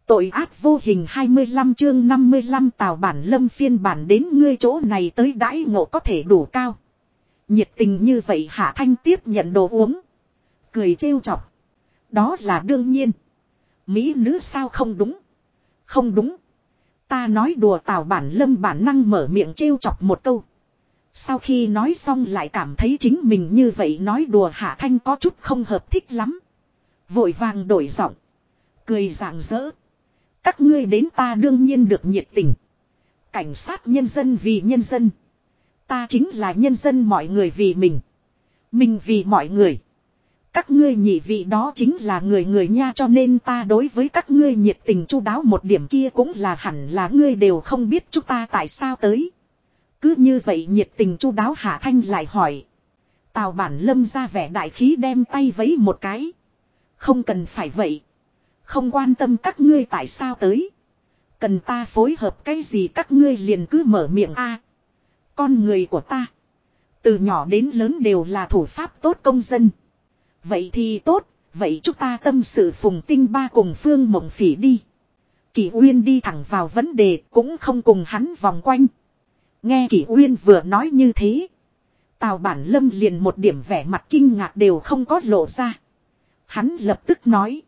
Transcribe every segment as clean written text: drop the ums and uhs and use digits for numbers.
Tội ác vô hình 25 chương 55 Tào Bản Lâm phiên bản đến ngươi chỗ này tới đãi ngộ có thể đủ cao. Nhiệt tình như vậy Hạ Thanh tiếp nhận đồ uống. Cười trêu chọc. Đó là đương nhiên. Mỹ nữ sao không đúng. Không đúng. Ta nói đùa Tào Bản Lâm bản năng mở miệng trêu chọc một câu. Sau khi nói xong lại cảm thấy chính mình như vậy nói đùa Hạ Thanh có chút không hợp thích lắm. Vội vàng đổi giọng. Cười rạng rỡ. Các ngươi đến ta đương nhiên được nhiệt tình. Cảnh sát nhân dân vì nhân dân. Ta chính là nhân dân mọi người vì mình. Mình vì mọi người. Các ngươi nhị vị đó chính là người nha, cho nên ta đối với các ngươi nhiệt tình chu đáo một điểm kia cũng là hẳn là ngươi đều không biết chúng ta tại sao tới. Cứ như vậy nhiệt tình chu đáo Hạ Thanh lại hỏi. Tào Bản Lâm ra vẻ đại khí đem tay vẫy một cái. Không cần phải vậy. Không quan tâm các ngươi tại sao tới. Cần ta phối hợp cái gì các ngươi liền cứ mở miệng a. Con người của ta. Từ nhỏ đến lớn đều là thủ pháp tốt công dân. Vậy thì tốt. Vậy chúng ta tâm sự Phùng Tinh Ba cùng Phương Mộng Phỉ đi. Kỷ Uyên đi thẳng vào vấn đề cũng không cùng hắn vòng quanh. Nghe Kỷ Uyên vừa nói như thế. Tào Bản Lâm liền một điểm vẻ mặt kinh ngạc đều không có lộ ra. Hắn lập tức nói.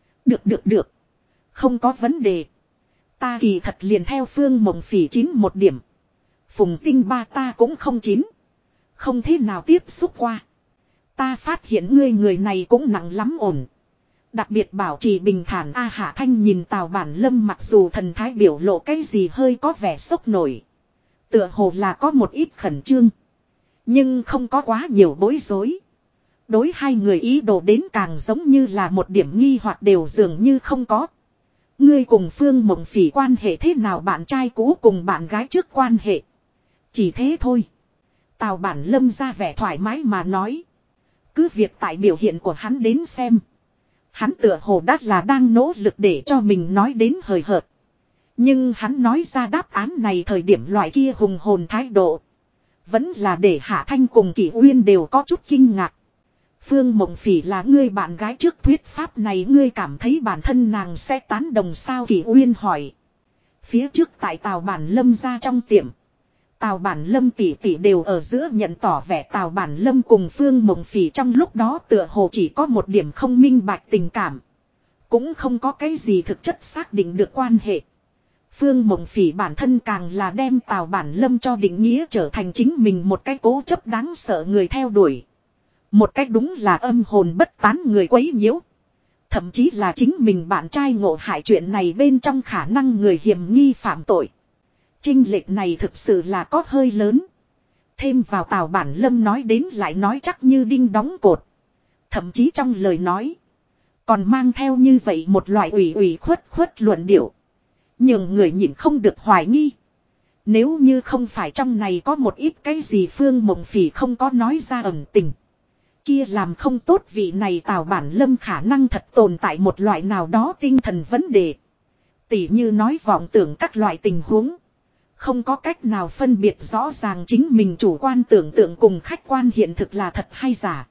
Được. Không có vấn đề. Ta kỳ thật liền theo Phương Mộng Phỉ 9 một điểm. Phùng Tinh Ba ta cũng không 9. Không thế nào tiếp xúc qua. Ta phát hiện ngươi người này cũng nặng lắm ổn. Đặc biệt bảo trì bình thản A Hạ Thanh nhìn Tào Bản Lâm mặc dù thần thái biểu lộ cái gì hơi có vẻ sốc nổi. Tựa hồ là có một ít khẩn trương. Nhưng không có quá nhiều bối rối. Đối hai người ý đồ đến càng giống như là một điểm nghi hoặc đều dường như không có. Ngươi cùng Phương Mộng Phỉ quan hệ thế nào, bạn trai cũ cùng bạn gái trước quan hệ. Chỉ thế thôi. Tào Bản Lâm ra vẻ thoải mái mà nói. Cứ việc tại biểu hiện của hắn đến xem. Hắn tựa hồ đắt là đang nỗ lực để cho mình nói đến hời hợt. Nhưng hắn nói ra đáp án này thời điểm loại kia hùng hồn thái độ. Vẫn là để Hạ Thanh cùng Kỷ Uyên đều có chút kinh ngạc. Phương Mộng Phỉ là ngươi bạn gái trước, thuyết pháp này ngươi cảm thấy bản thân nàng sẽ tán đồng sao? Kỷ Uyên hỏi. Phía trước tại Tào Bản Lâm ra trong tiệm. Tào Bản Lâm tỷ tỷ đều ở giữa nhận tỏ vẻ Tào Bản Lâm cùng Phương Mộng Phỉ trong lúc đó tựa hồ chỉ có một điểm không minh bạch tình cảm. Cũng không có cái gì thực chất xác định được quan hệ. Phương Mộng Phỉ bản thân càng là đem Tào Bản Lâm cho định nghĩa trở thành chính mình một cái cố chấp đáng sợ người theo đuổi. Một cách đúng là âm hồn bất tán người quấy nhiễu. Thậm chí là chính mình bạn trai ngộ hại chuyện này bên trong khả năng người hiểm nghi phạm tội. Chênh lệch này thực sự là có hơi lớn. Thêm vào Tào Bản Lâm nói đến lại nói chắc như đinh đóng cột. Thậm chí trong lời nói. Còn mang theo như vậy một loại ủy khuất luận điệu. Nhưng người nhìn không được hoài nghi. Nếu như không phải trong này có một ít cái gì Phương Mộng Phỉ không có nói ra ẩn tình. Kia làm không tốt vị này Tào Bản Lâm khả năng thật tồn tại một loại nào đó tinh thần vấn đề. Tỉ như nói vọng tưởng các loại tình huống. Không có cách nào phân biệt rõ ràng chính mình chủ quan tưởng tượng cùng khách quan hiện thực là thật hay giả.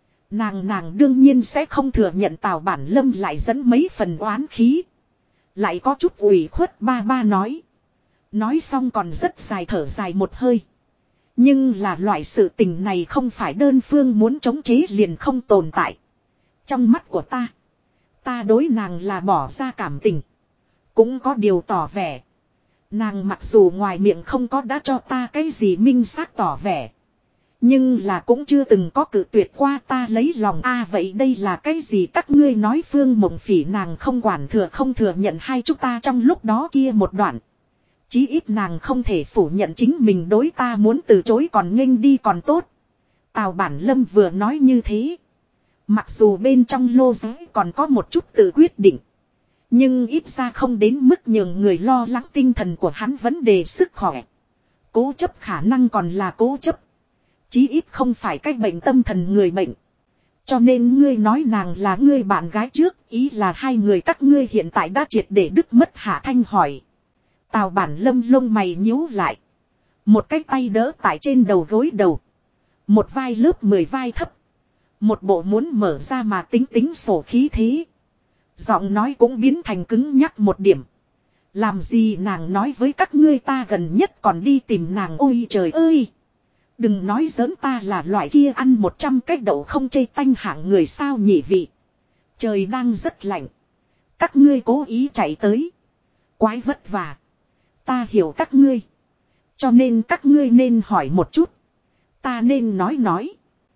Nàng đương nhiên sẽ không thừa nhận Tào Bản Lâm lại dẫn mấy phần oán khí. Lại có chút ủy khuất ba nói. Nói xong còn rất dài thở dài một hơi. Nhưng là loại sự tình này không phải đơn phương muốn chống chế liền không tồn tại. Trong mắt của ta đối nàng là bỏ ra cảm tình. Cũng có điều tỏ vẻ. Nàng mặc dù ngoài miệng không có đã cho ta cái gì minh xác tỏ vẻ. Nhưng là cũng chưa từng có cự tuyệt qua ta lấy lòng vậy đây là cái gì các ngươi nói? Phương Mộng Phỉ nàng không quản không thừa nhận hai chúng ta trong lúc đó kia một đoạn. Chí ít nàng không thể phủ nhận chính mình đối ta muốn từ chối còn nghênh đi còn tốt. Tào Bản Lâm vừa nói như thế. Mặc dù bên trong lô giới còn có một chút tự quyết định. Nhưng ít ra không đến mức nhường người lo lắng tinh thần của hắn vấn đề sức khỏe. Cố chấp khả năng còn là cố chấp. Chí ít không phải cái bệnh tâm thần người bệnh. Cho nên ngươi nói nàng là ngươi bạn gái trước, ý là hai người các ngươi hiện tại đã triệt để đứt mất. Hạ Thanh hỏi. Tào Bản Lâm lông mày nhíu lại. Một cái tay đỡ tại trên đầu gối đầu. Một vai lớp 10 vai thấp. Một bộ muốn mở ra mà tính sổ khí thế. Giọng nói cũng biến thành cứng nhắc một điểm. Làm gì nàng nói với các ngươi ta gần nhất còn đi tìm nàng, ôi trời ơi. Đừng nói giỡn, ta là loại kia ăn 100 cái đậu không chê tanh hạng người sao nhỉ vị. Trời đang rất lạnh. Các ngươi cố ý chạy tới. Quái vất vả. Ta hiểu các ngươi. Cho nên các ngươi nên hỏi một chút. Ta nên nói.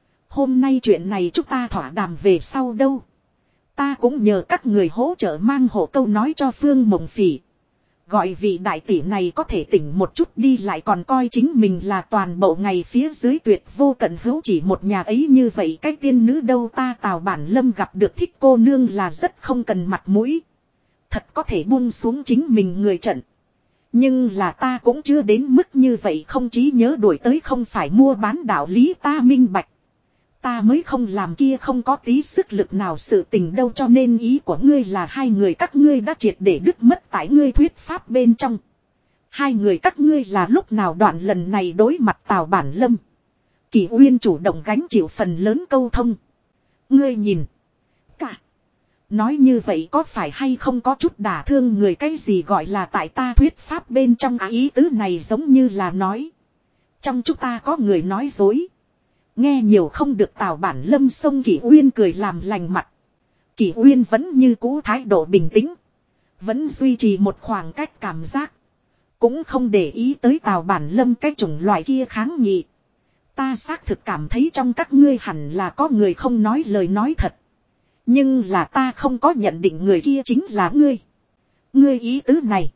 Hôm nay chuyện này chúng ta thỏa đàm về sau đâu. Ta cũng nhờ các người hỗ trợ mang hộ câu nói cho Phương Mộng Phỉ. Gọi vị đại tỷ này có thể tỉnh một chút đi, lại còn coi chính mình là toàn bộ ngày phía dưới tuyệt vô cận hữu chỉ một nhà ấy như vậy. Cái tiên nữ đâu, ta Tào Bản Lâm gặp được thích cô nương là rất không cần mặt mũi. Thật có thể buông xuống chính mình người trận. Nhưng là ta cũng chưa đến mức như vậy, không trí nhớ đuổi tới không phải mua bán đạo lý, ta minh bạch. Ta mới không làm kia không có tí sức lực nào sự tình đâu, cho nên ý của ngươi là hai người các ngươi đã triệt để đứt mất tại ngươi thuyết pháp bên trong. Hai người các ngươi là lúc nào đoạn lần này đối mặt Tào Bản Lâm. Kỳ Uyên chủ động gánh chịu phần lớn câu thông. Ngươi nhìn. Cả. Nói như vậy có phải hay không có chút đả thương người, cái gì gọi là tại ta thuyết pháp bên trong, ý tứ này giống như là nói. Trong chúng ta có người nói dối. Nghe nhiều không được. Tào Bản Lâm xông Kỷ Uyên cười làm lành mặt. Kỷ Uyên vẫn như cũ thái độ bình tĩnh. Vẫn duy trì một khoảng cách cảm giác. Cũng không để ý tới Tào Bản Lâm cái chủng loại kia kháng nghị. Ta xác thực cảm thấy trong các ngươi hẳn là có người không nói lời nói thật. Nhưng là ta không có nhận định người kia chính là ngươi. Ngươi ý tứ này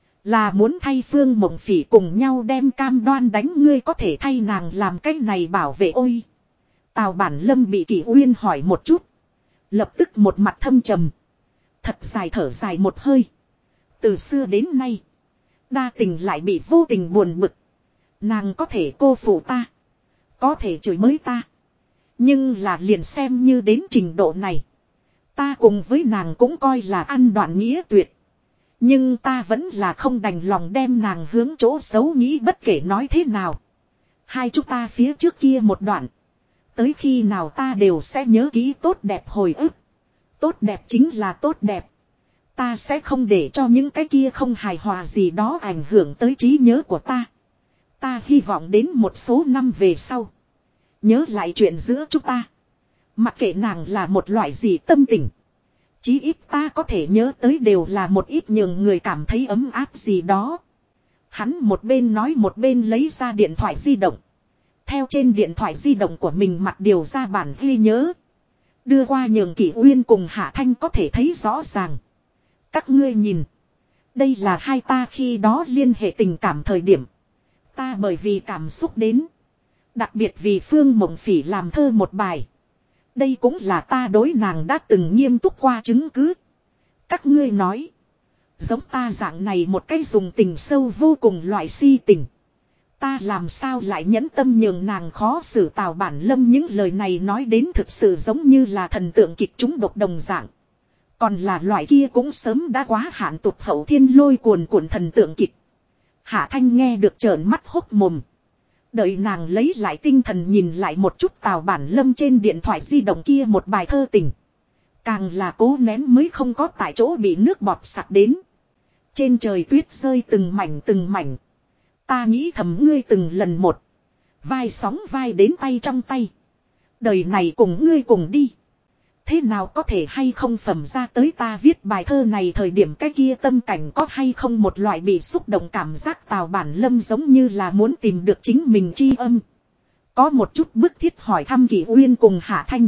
là muốn thay Phương Mộng Phỉ cùng nhau đem cam đoan đánh, ngươi có thể thay nàng làm cái này bảo vệ. Ôi. Tào Bản Lâm bị Kỷ Uyên hỏi một chút. Lập tức một mặt thâm trầm. Thật dài thở dài một hơi. Từ xưa đến nay. Đa tình lại bị vô tình buồn bực. Nàng có thể cô phụ ta. Có thể chửi bới ta. Nhưng là liền xem như đến trình độ này. Ta cùng với nàng cũng coi là ăn đoạn nghĩa tuyệt. Nhưng ta vẫn là không đành lòng đem nàng hướng chỗ xấu nghĩ, bất kể nói thế nào. Hai chúng ta phía trước kia một đoạn. Tới khi nào ta đều sẽ nhớ kỹ tốt đẹp hồi ức. Tốt đẹp chính là tốt đẹp. Ta sẽ không để cho những cái kia không hài hòa gì đó ảnh hưởng tới trí nhớ của ta. Ta hy vọng đến một số năm về sau. Nhớ lại chuyện giữa chúng ta. Mặc kệ nàng là một loại gì tâm tình. Chí ít ta có thể nhớ tới đều là một ít nhường người cảm thấy ấm áp gì đó. Hắn một bên nói một bên lấy ra điện thoại di động. Theo trên điện thoại di động của mình mặt điều ra bản ghi nhớ. Đưa qua nhường Kỷ Uyên cùng Hạ Thanh có thể thấy rõ ràng. Các ngươi nhìn. Đây là hai ta khi đó liên hệ tình cảm thời điểm. Ta bởi vì cảm xúc đến. Đặc biệt vì Phương Mộng Phỉ làm thơ một bài. Đây cũng là ta đối nàng đã từng nghiêm túc qua chứng cứ. Các ngươi nói. Giống ta dạng này một cái dùng tình sâu vô cùng loại si tình. Ta làm sao lại nhẫn tâm nhường nàng khó xử. Tào Bản Lâm những lời này nói đến thực sự giống như là thần tượng kịch trúng độc đồng dạng. Còn là loại kia cũng sớm đã quá hạn tụt hậu thiên lôi cuồn cuộn thần tượng kịch. Hạ Thanh nghe được trợn mắt hốc mồm. Đợi nàng lấy lại tinh thần nhìn lại một chút Tào Bản Lâm trên điện thoại di động kia một bài thơ tình. Càng là cố nén mới không có tại chỗ bị nước bọt sặc đến. Trên trời tuyết rơi từng mảnh từng mảnh. Ta nghĩ thầm ngươi từng lần một. Vai sóng vai đến tay trong tay. Đời này cùng ngươi cùng đi. Thế nào có thể hay không phẩm ra tới ta viết bài thơ này thời điểm cái kia tâm cảnh có hay không một loại bị xúc động cảm giác. Tào Bản Lâm giống như là muốn tìm được chính mình chi âm. Có một chút bức thiết hỏi thăm Kỷ Uyên cùng Hạ Thanh.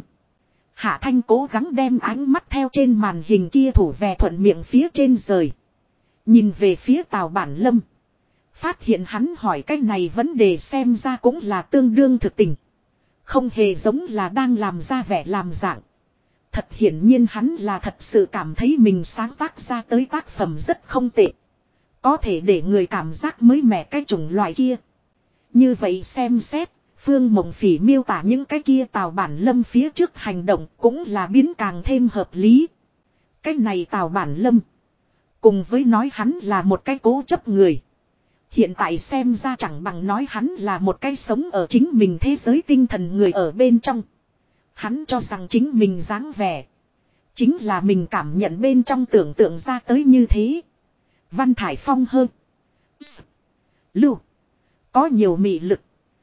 Hạ Thanh cố gắng đem ánh mắt theo trên màn hình kia thủ về thuận miệng phía trên rời. Nhìn về phía Tào Bản Lâm. Phát hiện hắn hỏi cái này vấn đề xem ra cũng là tương đương thực tình. Không hề giống là đang làm ra vẻ làm dạng. Thật hiển nhiên hắn là thật sự cảm thấy mình sáng tác ra tới tác phẩm rất không tệ. Có thể để người cảm giác mới mẻ cái chủng loại kia. Như vậy xem xét, Phương Mộng Phỉ miêu tả những cái kia Tào Bản Lâm phía trước hành động cũng là biến càng thêm hợp lý. Cái này Tào Bản Lâm. Cùng với nói hắn là một cái cố chấp người. Hiện tại xem ra chẳng bằng nói hắn là một cái sống ở chính mình thế giới tinh thần người ở bên trong. Hắn cho rằng chính mình dáng vẻ. Chính là mình cảm nhận bên trong tưởng tượng ra tới như thế. Văn Thải Phong hơn. Lưu. Có nhiều mị lực.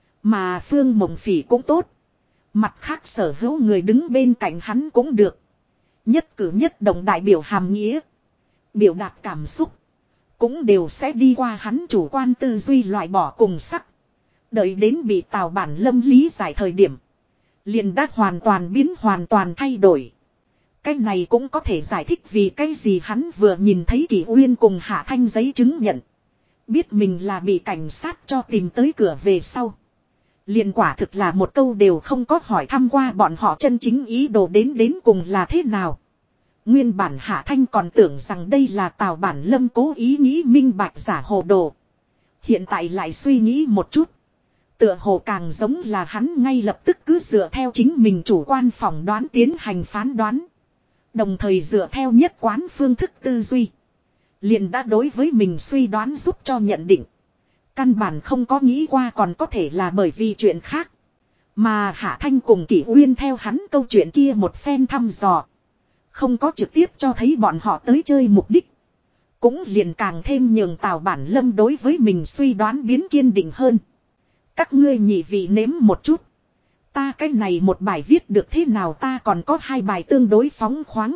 Mà Phương Mộng Phỉ cũng tốt. Mặt khác sở hữu người đứng bên cạnh hắn cũng được. Nhất cử nhất động đại biểu hàm nghĩa. Biểu đạt cảm xúc. Cũng đều sẽ đi qua hắn chủ quan tư duy loại bỏ cùng sắc. Đợi đến bị Tào Bản Lâm lý giải thời điểm. Liền đã hoàn toàn thay đổi. Cái này cũng có thể giải thích vì cái gì hắn vừa nhìn thấy Kỷ Uyên cùng Hạ Thanh giấy chứng nhận. Biết mình là bị cảnh sát cho tìm tới cửa về sau. Liền quả thực là một câu đều không có hỏi thăm qua bọn họ chân chính ý đồ đến cùng là thế nào. Nguyên bản Hạ Thanh còn tưởng rằng đây là Tào Bản Lâm cố ý nghĩ minh bạch giả hồ đồ. Hiện tại lại suy nghĩ một chút. Tựa hồ càng giống là hắn ngay lập tức cứ dựa theo chính mình chủ quan phỏng đoán tiến hành phán đoán. Đồng thời dựa theo nhất quán phương thức tư duy. Liền đã đối với mình suy đoán giúp cho nhận định. Căn bản không có nghĩ qua còn có thể là bởi vì chuyện khác. Mà Hạ Thanh cùng Kỷ Uyên theo hắn câu chuyện kia một phen thăm dò. Không có trực tiếp cho thấy bọn họ tới chơi mục đích. Cũng liền càng thêm nhường Tào Bản Lâm đối với mình suy đoán biến kiên định hơn. Các ngươi nhị vị nếm một chút. Ta cái này một bài viết được thế nào ta còn có hai bài tương đối phóng khoáng.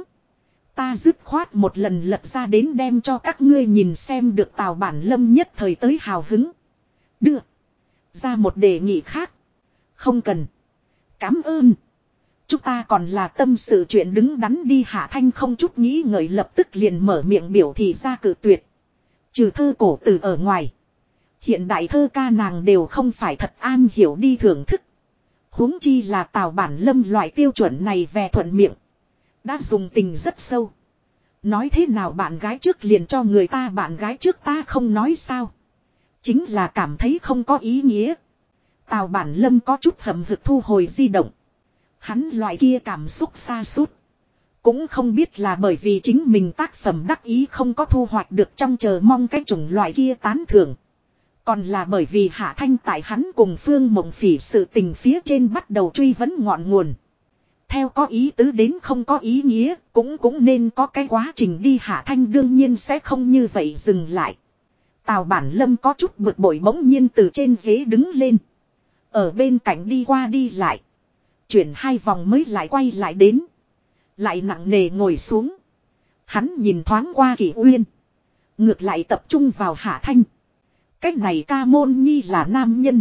Ta dứt khoát một lần lật ra đến đem cho các ngươi nhìn xem được Tào Bản Lâm nhất thời tới hào hứng. Đưa ra một đề nghị khác. Không cần. Cảm ơn. Chúng ta còn là tâm sự chuyện đứng đắn đi. Hạ Thanh không chút nghĩ ngợi lập tức liền mở miệng biểu thị ra cự tuyệt. Trừ thơ cổ từ ở ngoài. Hiện đại thơ ca nàng đều không phải thật an hiểu đi thưởng thức. Huống chi là Tào Bản Lâm loại tiêu chuẩn này về thuận miệng. Đã dùng tình rất sâu. Nói thế nào bạn gái trước liền cho người ta bạn gái trước ta không nói sao. Chính là cảm thấy không có ý nghĩa. Tào Bản Lâm có chút hậm hực thu hồi di động. Hắn loại kia cảm xúc xa sút cũng không biết là bởi vì chính mình tác phẩm đắc ý không có thu hoạch được trong chờ mong cái chủng loại kia tán thưởng. Còn là bởi vì Hạ Thanh tại hắn cùng Phương Mộng Phỉ sự tình phía trên bắt đầu truy vấn ngọn nguồn. Theo có ý tứ đến không có ý nghĩa, cũng nên có cái quá trình đi. Hạ Thanh đương nhiên sẽ không như vậy dừng lại. Tào Bản Lâm có chút bực bội bỗng nhiên từ trên ghế đứng lên. Ở bên cạnh đi qua đi lại. Chuyển hai vòng mới lại quay lại đến. Lại nặng nề ngồi xuống. Hắn nhìn thoáng qua Kỷ Uyên. Ngược lại tập trung vào Hạ Thanh. Cách này ca môn nhi là nam nhân.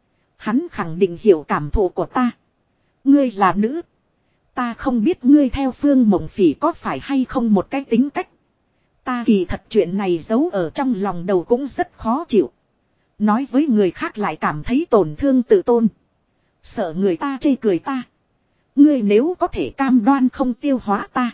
Hắn khẳng định hiểu cảm thụ của ta. Ngươi là nữ. Ta không biết ngươi theo Phương Mộng Phỉ có phải hay không một cái tính cách. Ta kỳ thật chuyện này giấu ở trong lòng đầu cũng rất khó chịu. Nói với người khác lại cảm thấy tổn thương tự tôn. Sợ người ta chê cười ta. Ngươi nếu có thể cam đoan không tiêu hóa ta.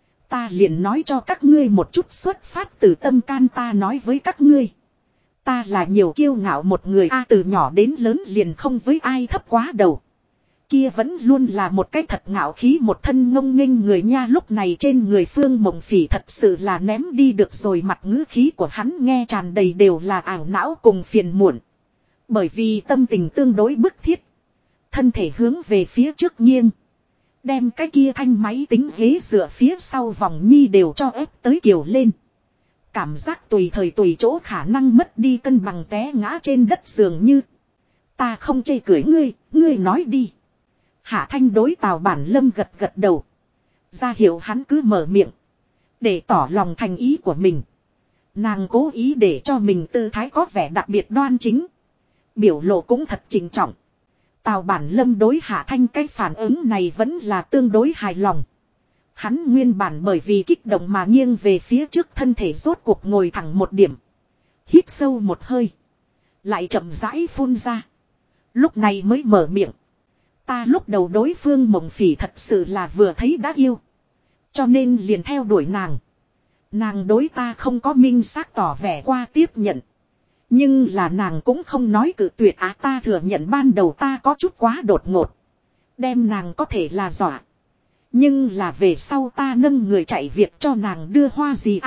Ta liền nói cho các ngươi một chút xuất phát từ tâm can ta nói với các ngươi. Ta là nhiều kiêu ngạo một người từ nhỏ đến lớn liền không với ai thấp quá đầu. Kia vẫn luôn là một cái thật ngạo khí một thân ngông nghênh người nha. Lúc này trên người Phương Mộng Phỉ thật sự là ném đi được rồi. Mặt ngữ khí của hắn nghe tràn đầy đều là ảo não cùng phiền muộn. Bởi vì tâm tình tương đối bức thiết. Thân thể hướng về phía trước nghiêng. Đem cái kia thanh máy tính ghế dựa phía sau vòng nhi đều cho ép tới kiều lên. Cảm giác tùy thời tùy chỗ khả năng mất đi cân bằng té ngã trên đất dường như. Ta không chê cười ngươi, ngươi nói đi. Hạ Thanh đối Tào Bản Lâm gật gật đầu. Ra hiệu hắn cứ mở miệng. Để tỏ lòng thành ý của mình. Nàng cố ý để cho mình tư thái có vẻ đặc biệt đoan chính. Biểu lộ cũng thật trịnh trọng. Tào Bản Lâm đối Hạ Thanh cái phản ứng này vẫn là tương đối hài lòng. Hắn nguyên bản bởi vì kích động mà nghiêng về phía trước thân thể rốt cuộc ngồi thẳng một điểm. Hít sâu một hơi. Lại chậm rãi phun ra. Lúc này mới mở miệng. Ta lúc đầu đối Phương Mộng Phỉ thật sự là vừa thấy đã yêu. Cho nên liền theo đuổi nàng. Nàng đối ta không có minh xác tỏ vẻ qua tiếp nhận. Nhưng là nàng cũng không nói cự tuyệt ta thừa nhận ban đầu ta có chút quá đột ngột. Đem nàng có thể là dọa. Nhưng là về sau ta nâng người chạy việc cho nàng đưa hoa gì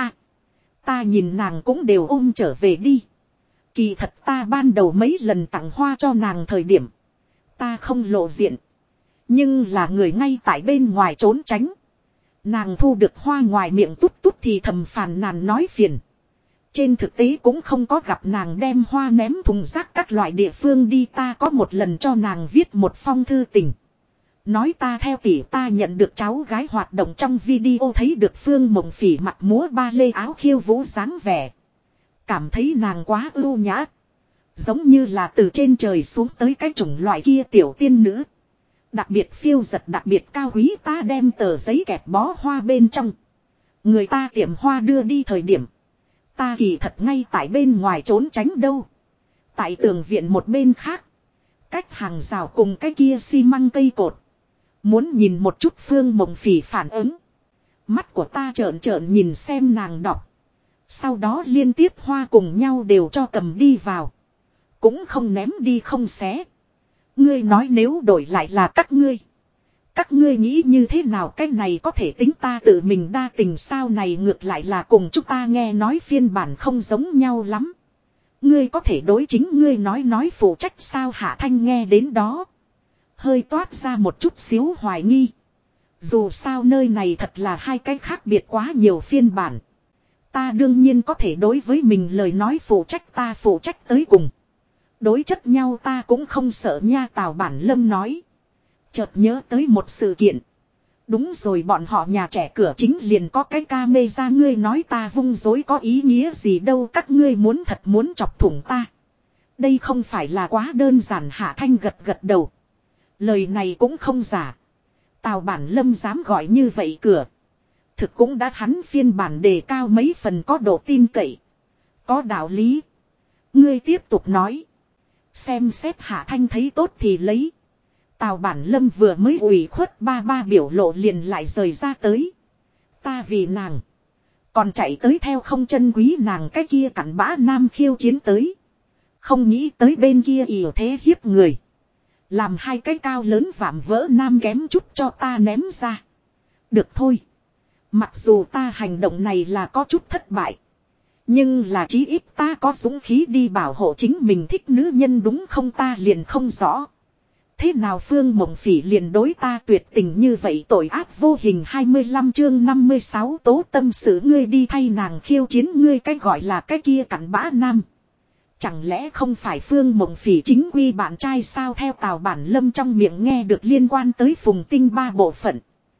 ta nhìn nàng cũng đều ôm trở về đi. Kỳ thật ta ban đầu mấy lần tặng hoa cho nàng thời điểm. Ta không lộ diện. Nhưng là người ngay tại bên ngoài trốn tránh. Nàng thu được hoa ngoài miệng tút tút thì thầm phàn nàn nói phiền. Trên thực tế cũng không có gặp nàng đem hoa ném thùng rác các loại địa phương đi, ta có một lần cho nàng viết một phong thư tình. Nói ta theo tỷ ta nhận được cháu gái hoạt động trong video thấy được Phương Mộng Phỉ mặt múa ba lê áo khiêu vũ dáng vẻ. Cảm thấy nàng quá ưu nhã. Giống như là từ trên trời xuống tới cái chủng loại kia tiểu tiên nữ. Đặc biệt phiêu giật đặc biệt cao quý, ta đem tờ giấy kẹp bó hoa bên trong. Người ta tiệm hoa đưa đi thời điểm. Ta kỳ thật ngay tại bên ngoài trốn tránh đâu. Tại tường viện một bên khác. Cách hàng rào cùng cái kia xi măng cây cột. Muốn nhìn một chút Phương Mộng Phỉ phản ứng. Mắt của ta trợn trợn nhìn xem nàng đọc. Sau đó liên tiếp hoa cùng nhau đều cho cầm đi vào. Cũng không ném đi không xé. Ngươi nói nếu đổi lại là các ngươi. Các ngươi nghĩ như thế nào, cái này có thể tính ta tự mình đa tình sao, này ngược lại là cùng chúng ta nghe nói phiên bản không giống nhau lắm. Ngươi có thể đối chính ngươi nói phụ trách sao? Hạ Thanh nghe đến đó. Hơi toát ra một chút xíu hoài nghi. Dù sao nơi này thật là hai cái khác biệt quá nhiều phiên bản. Ta đương nhiên có thể đối với mình lời nói phụ trách, ta phụ trách tới cùng. Đối chất nhau ta cũng không sợ nha, Tào Bản Lâm nói. Chợt nhớ tới một sự kiện. Đúng rồi, bọn họ nhà trẻ cửa chính liền có cái camera, ngươi nói ta vung dối có ý nghĩa gì đâu, các ngươi muốn thật muốn chọc thủng ta. Đây không phải là quá đơn giản. Hạ Thanh gật gật đầu. Lời này cũng không giả. Tào Bản Lâm dám gọi như vậy cửa. Thực cũng đã hắn phiên bản đề cao mấy phần, có độ tin cậy. Có đạo lý. Ngươi tiếp tục nói. Xem xét Hạ Thanh thấy tốt thì lấy. Tào Bản Lâm vừa mới ủy khuất ba biểu lộ liền lại rời ra tới. Ta vì nàng. Còn chạy tới theo không chân quý nàng cái kia cặn bã nam khiêu chiến tới. Không nghĩ tới bên kia ỉ thế hiếp người. Làm hai cái cao lớn vạm vỡ nam kém chút cho ta ném ra. Được thôi. Mặc dù ta hành động này là có chút thất bại. Nhưng là chí ít ta có dũng khí đi bảo hộ chính mình thích nữ nhân, đúng không? Ta liền không rõ. Thế nào Phương Mộng Phỉ liền đối ta tuyệt tình như vậy, tội ác vô hình. 25 chương 56 tố tâm sự, ngươi đi thay nàng khiêu chiến, ngươi cái gọi là cái kia cặn bã nam. Chẳng lẽ không phải Phương Mộng Phỉ chính quy bạn trai sao? Theo Tào Bản Lâm trong miệng nghe được liên quan tới Phùng Tinh ba bộ phận.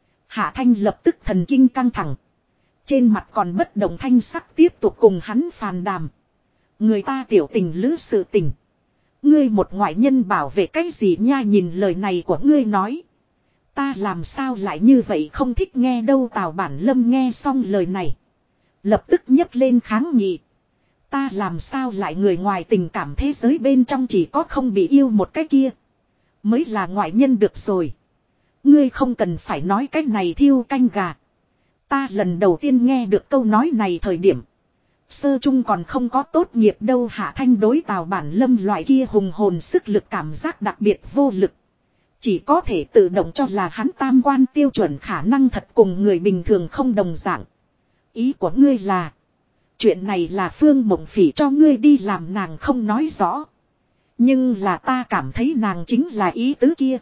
Hạ Thanh lập tức thần kinh căng thẳng. Trên mặt còn bất động thanh sắc tiếp tục cùng hắn phàn đàm. Người ta tiểu tình lữ sự tình. Ngươi một ngoại nhân bảo vệ cái gì nha? Nhìn lời này của ngươi nói. Ta làm sao lại như vậy không thích nghe đâu. Tào Bản Lâm nghe xong lời này. Lập tức nhấc lên kháng nghị. Ta làm sao lại người ngoài tình cảm thế giới bên trong chỉ có không bị yêu một cái kia. Mới là ngoại nhân được rồi. Ngươi không cần phải nói cái này thiêu canh gà. Ta lần đầu tiên nghe được câu nói này thời điểm. Sơ chung còn không có tốt nghiệp đâu. Hạ Thanh đối Tào Bản Lâm loại kia hùng hồn sức lực cảm giác đặc biệt vô lực. Chỉ có thể tự động cho là hắn tam quan tiêu chuẩn khả năng thật cùng người bình thường không đồng dạng. Ý của ngươi là. Chuyện này là Phương Mộng Phỉ cho ngươi đi làm, nàng không nói rõ. Nhưng là ta cảm thấy nàng chính là ý tứ kia.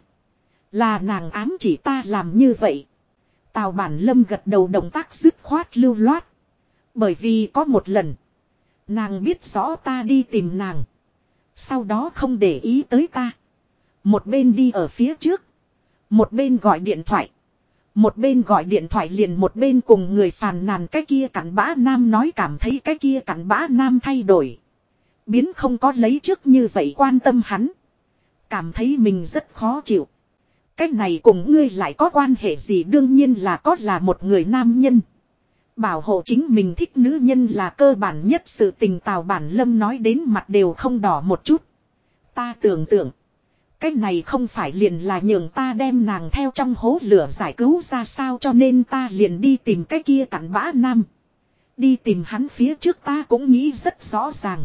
Là nàng ám chỉ ta làm như vậy. Tào Bản Lâm gật đầu, động tác dứt khoát lưu loát. Bởi vì có một lần. Nàng biết rõ ta đi tìm nàng. Sau đó không để ý tới ta. Một bên đi ở phía trước. Một bên gọi điện thoại. Một bên gọi điện thoại liền một bên cùng người phàn nàn cái kia cặn bã nam, nói cảm thấy cái kia cặn bã nam thay đổi. Biến không có lấy trước như vậy quan tâm hắn. Cảm thấy mình rất khó chịu. Cái này cùng ngươi lại có quan hệ gì? Đương nhiên là có, là một người nam nhân. Bảo hộ chính mình thích nữ nhân là cơ bản nhất sự tình. Tào Bản Lâm nói đến mặt đều không đỏ một chút. Ta tưởng tượng. Cái này không phải liền là nhường ta đem nàng theo trong hố lửa giải cứu ra sao, cho nên ta liền đi tìm cái kia cặn bã nam. Đi tìm hắn phía trước ta cũng nghĩ rất rõ ràng.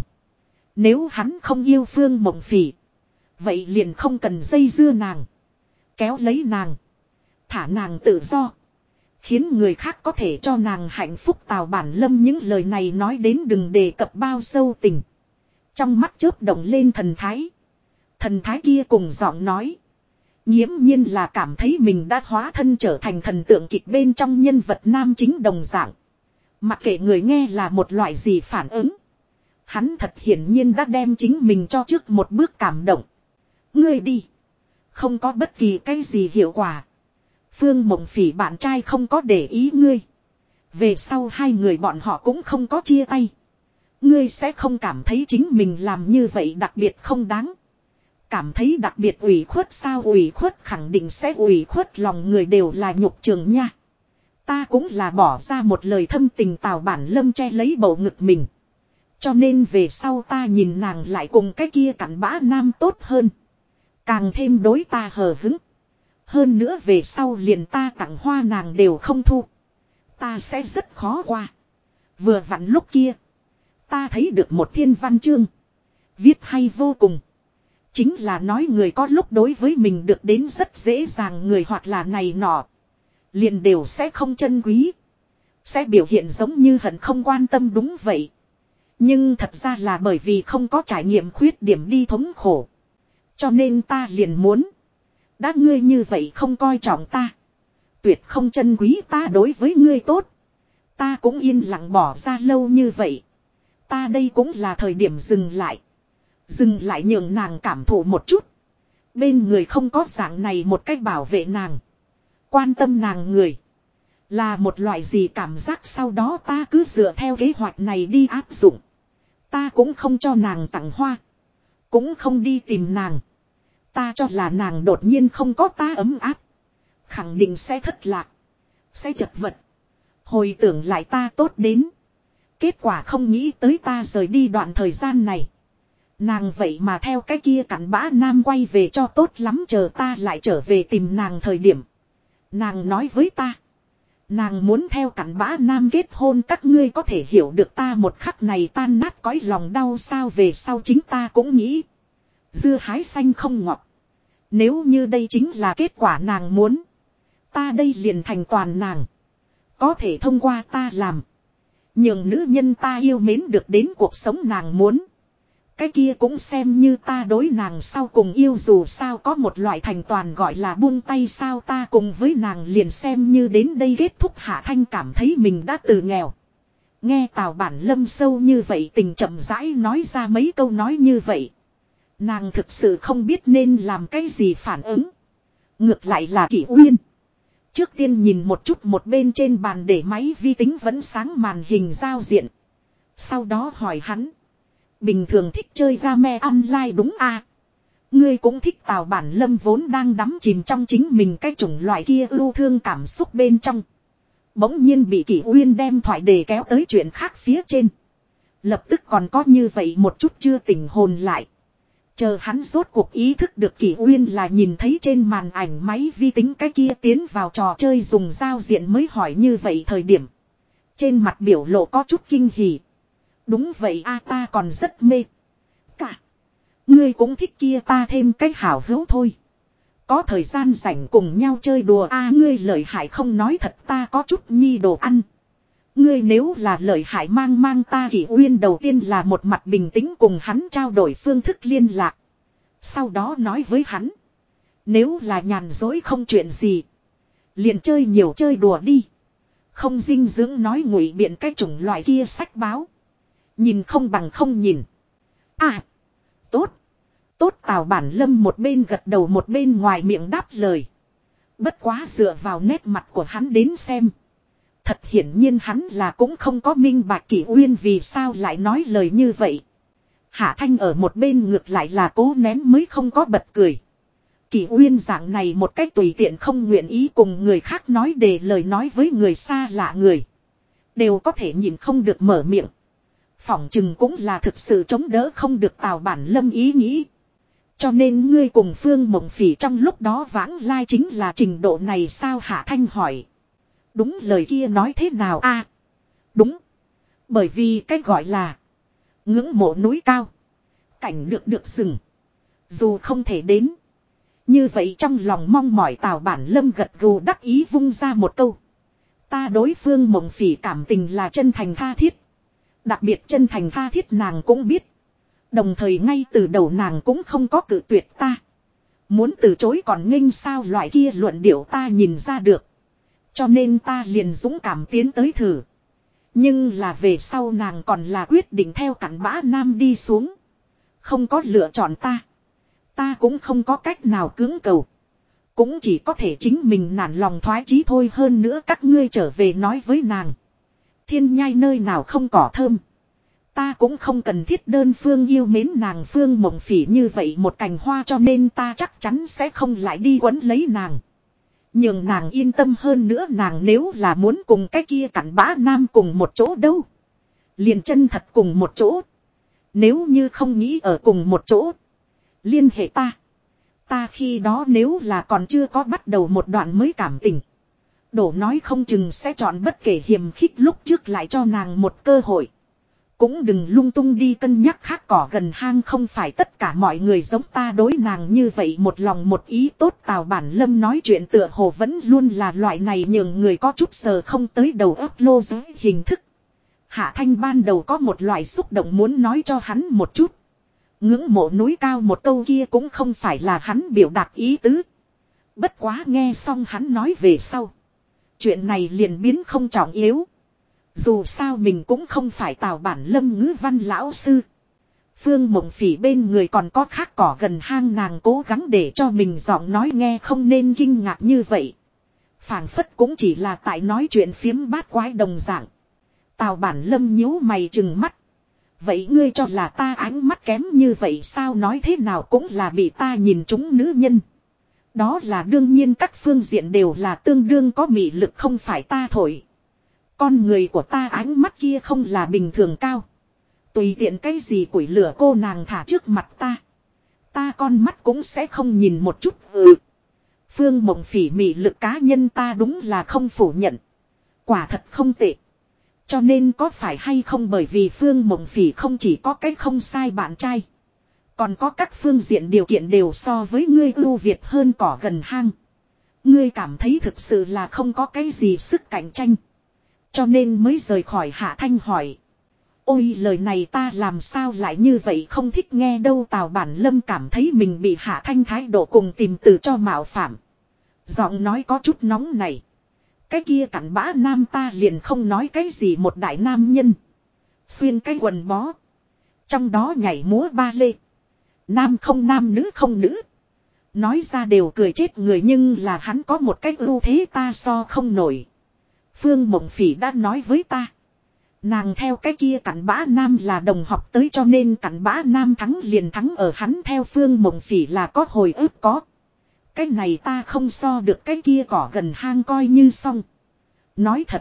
Nếu hắn không yêu Phương Mộng Phỉ. Vậy liền không cần dây dưa nàng. Kéo lấy nàng. Thả nàng tự do. Khiến người khác có thể cho nàng hạnh phúc. Tào Bản Lâm những lời này nói đến đừng đề cập bao sâu tình. Trong mắt chớp động lên thần thái. Thần thái kia cùng giọng nói. Nghiễm nhiên là cảm thấy mình đã hóa thân trở thành thần tượng kịch bên trong nhân vật nam chính đồng dạng. Mặc kệ người nghe là một loại gì phản ứng. Hắn thật hiển nhiên đã đem chính mình cho trước một bước cảm động. Ngươi đi. Không có bất kỳ cái gì hiệu quả. Phương Mộng Phỉ bạn trai không có để ý ngươi. Về sau hai người bọn họ cũng không có chia tay. Ngươi sẽ không cảm thấy chính mình làm như vậy đặc biệt không đáng. Cảm thấy đặc biệt ủy khuất sao? Ủy khuất khẳng định sẽ ủy khuất, lòng người đều là nhục trường nha. Ta cũng là bỏ ra một lời thâm tình. Tào Bản Lâm che lấy bầu ngực mình. Cho nên về sau ta nhìn nàng lại cùng cái kia cặn bã nam tốt hơn. Càng thêm đối ta hờ hứng. Hơn nữa về sau liền ta tặng hoa nàng đều không thu. Ta sẽ rất khó qua. Vừa vặn lúc kia. Ta thấy được một thiên văn chương. Viết hay vô cùng. Chính là nói người có lúc đối với mình được đến rất dễ dàng người hoặc là này nọ. Liền đều sẽ không trân quý. Sẽ biểu hiện giống như hận không quan tâm, đúng vậy. Nhưng thật ra là bởi vì không có trải nghiệm khuyết điểm đi thống khổ. Cho nên ta liền muốn. Đã ngươi như vậy không coi trọng ta. Tuyệt không trân quý ta đối với ngươi tốt. Ta cũng yên lặng bỏ ra lâu như vậy. Ta đây cũng là thời điểm dừng lại. Dừng lại nhường nàng cảm thụ một chút. Bên người không có dạng này một cách bảo vệ nàng. Quan tâm nàng người. Là một loại gì cảm giác, sau đó ta cứ dựa theo kế hoạch này đi áp dụng. Ta cũng không cho nàng tặng hoa. Cũng không đi tìm nàng. Ta cho là nàng đột nhiên không có ta ấm áp. Khẳng định sẽ thất lạc. Sẽ chật vật. Hồi tưởng lại ta tốt đến. Kết quả không nghĩ tới ta rời đi đoạn thời gian này. Nàng vậy mà theo cái kia cặn bã nam quay về cho tốt lắm, chờ ta lại trở về tìm nàng thời điểm. Nàng nói với ta. Nàng muốn theo cặn bã nam kết hôn, các ngươi có thể hiểu được ta một khắc này tan nát cõi lòng đau sao. Về sau chính ta cũng nghĩ. Dưa hái xanh không ngọt. Nếu như đây chính là kết quả nàng muốn. Ta đây liền thành toàn nàng. Có thể thông qua ta làm. Nhường nữ nhân ta yêu mến được đến cuộc sống nàng muốn. Cái kia cũng xem như ta đối nàng sau cùng yêu, dù sao có một loại thành toàn gọi là buông tay sao. Ta cùng với nàng liền xem như đến đây kết thúc. Hạ Thanh cảm thấy mình đã từ nghèo. Nghe Tào Bản Lâm sâu như vậy tình chậm rãi nói ra mấy câu nói như vậy. Nàng thực sự không biết nên làm cái gì phản ứng. Ngược lại là Kỷ Uyên. Trước tiên nhìn một chút một bên trên bàn để máy vi tính vẫn sáng màn hình giao diện. Sau đó hỏi hắn. Bình thường thích chơi game online đúng à? Ngươi cũng thích. Tào Bản Lâm vốn đang đắm chìm trong chính mình cái chủng loại kia ưu thương cảm xúc bên trong. Bỗng nhiên bị Kỷ Uyên đem thoại đề kéo tới chuyện khác phía trên. Lập tức còn có như vậy một chút chưa tỉnh hồn lại. Chờ hắn rốt cuộc ý thức được Kỷ Uyên là nhìn thấy trên màn ảnh máy vi tính cái kia tiến vào trò chơi dùng giao diện mới hỏi như vậy thời điểm. Trên mặt biểu lộ có chút kinh hỉ. Đúng vậy a, ta còn rất mê. Cả. Ngươi cũng thích kia, ta thêm cách hảo hữu thôi. Có thời gian rảnh cùng nhau chơi đùa a. Ngươi lợi hại không nói thật, ta có chút nhi đồ ăn. Ngươi nếu là lợi hại mang ta. Kỷ Uyên đầu tiên là một mặt bình tĩnh cùng hắn trao đổi phương thức liên lạc. Sau đó nói với hắn. Nếu là nhàn dối không chuyện gì. Liền chơi nhiều chơi đùa đi. Không dinh dưỡng nói ngụy biện cái chủng loại kia sách báo. Nhìn không bằng không nhìn. À. Tốt. Tốt. Tào Bản Lâm một bên gật đầu một bên ngoài miệng đáp lời. Bất quá dựa vào nét mặt của hắn đến xem. Thật hiển nhiên hắn là cũng không có minh bạch Kỷ Uyên vì sao lại nói lời như vậy. Hạ Thanh ở một bên ngược lại là cố nén mới không có bật cười. Kỷ Uyên dạng này một cách tùy tiện không nguyện ý cùng người khác nói đề lời nói với người xa lạ người. Đều có thể nhìn không được mở miệng. Phỏng chừng cũng là thực sự chống đỡ không được Tào Bản Lâm ý nghĩ. Cho nên ngươi cùng Phương Mộng Phỉ trong lúc đó vãng lai chính là trình độ này sao? Hạ Thanh hỏi. Đúng, lời kia nói thế nào a? Đúng. Bởi vì cách gọi là ngưỡng mộ núi cao. Cảnh được sừng. Dù không thể đến. Như vậy trong lòng mong mỏi. Tào Bản Lâm gật gù đắc ý vung ra một câu. Ta đối Phương Mộng Phỉ cảm tình là chân thành tha thiết. Đặc biệt chân thành tha thiết nàng cũng biết. Đồng thời ngay từ đầu nàng cũng không có cự tuyệt ta. Muốn từ chối còn nghênh sao, loại kia luận điệu ta nhìn ra được. Cho nên ta liền dũng cảm tiến tới thử. Nhưng là về sau nàng còn là quyết định theo cặn bã nam đi xuống. Không có lựa chọn ta. Ta cũng không có cách nào cưỡng cầu. Cũng chỉ có thể chính mình nản lòng thoái chí thôi. Hơn nữa các ngươi trở về nói với nàng. Thiên nhai nơi nào không cỏ thơm. Ta cũng không cần thiết đơn phương yêu mến nàng Phương Mộng Phỉ như vậy một cành hoa, cho nên ta chắc chắn sẽ không lại đi quấn lấy nàng. Nhưng nàng yên tâm, hơn nữa nàng nếu là muốn cùng cái kia cặn bã nam cùng một chỗ đâu. Liền chân thật cùng một chỗ. Nếu như không nghĩ ở cùng một chỗ. Liên hệ ta. Ta khi đó nếu là còn chưa có bắt đầu một đoạn mới cảm tình. Đổ nói không chừng sẽ chọn bất kể hiềm khích lúc trước lại cho nàng một cơ hội. Cũng đừng lung tung đi cân nhắc khác cỏ gần hang, không phải tất cả mọi người giống ta đối nàng như vậy một lòng một ý tốt. Tào Bản Lâm nói chuyện tựa hồ vẫn luôn là loại này nhường người có chút sờ không tới đầu óc lô giới hình thức. Hạ Thanh ban đầu có một loại xúc động muốn nói cho hắn một chút. Ngưỡng mộ núi cao một câu kia cũng không phải là hắn biểu đạt ý tứ. Bất quá nghe xong hắn nói về sau. Chuyện này liền biến không trọng yếu. Dù sao mình cũng không phải Tào Bản Lâm ngữ văn lão sư. Phương Mộng Phỉ bên người còn có khác cỏ gần hang, nàng cố gắng để cho mình giọng nói nghe không nên kinh ngạc như vậy. Phảng phất cũng chỉ là tại nói chuyện phiếm bát quái đồng dạng. Tào Bản Lâm nhíu mày trừng mắt. Vậy ngươi cho là ta ánh mắt kém như vậy sao, nói thế nào cũng là bị ta nhìn trúng nữ nhân. Đó là đương nhiên, các phương diện đều là tương đương có mị lực, không phải ta thổi. Con người của ta ánh mắt kia không là bình thường cao. Tùy tiện cái gì củi lửa cô nàng thả trước mặt ta. Ta con mắt cũng sẽ không nhìn một chút. Phương Mộng Phỉ mị lực cá nhân ta đúng là không phủ nhận. Quả thật không tệ. Cho nên có phải hay không bởi vì Phương Mộng Phỉ không chỉ có cái không sai bạn trai. Còn có các phương diện điều kiện đều so với ngươi ưu việt hơn cỏ gần hang. Ngươi cảm thấy thực sự là không có cái gì sức cạnh tranh. Cho nên mới rời khỏi Hạ Thanh hỏi. Ôi, lời này ta làm sao lại như vậy không thích nghe đâu. Tào Bản Lâm cảm thấy mình bị Hạ Thanh thái độ cùng tìm từ cho mạo phạm. Giọng nói có chút nóng này. Cái kia cặn bã nam ta liền không nói cái gì, một đại nam nhân. Xuyên cái quần bó. Trong đó nhảy múa ba lê. Nam không nam, nữ không nữ. Nói ra đều cười chết người, nhưng là hắn có một cái ưu thế ta so không nổi. Phương Mộng Phỉ đã nói với ta. Nàng theo cái kia cặn bã nam là đồng học tới, cho nên cặn bã nam thắng liền thắng ở hắn theo Phương Mộng Phỉ là có hồi ức có. Cái này ta không so được cái kia cỏ gần hang coi như xong. Nói thật.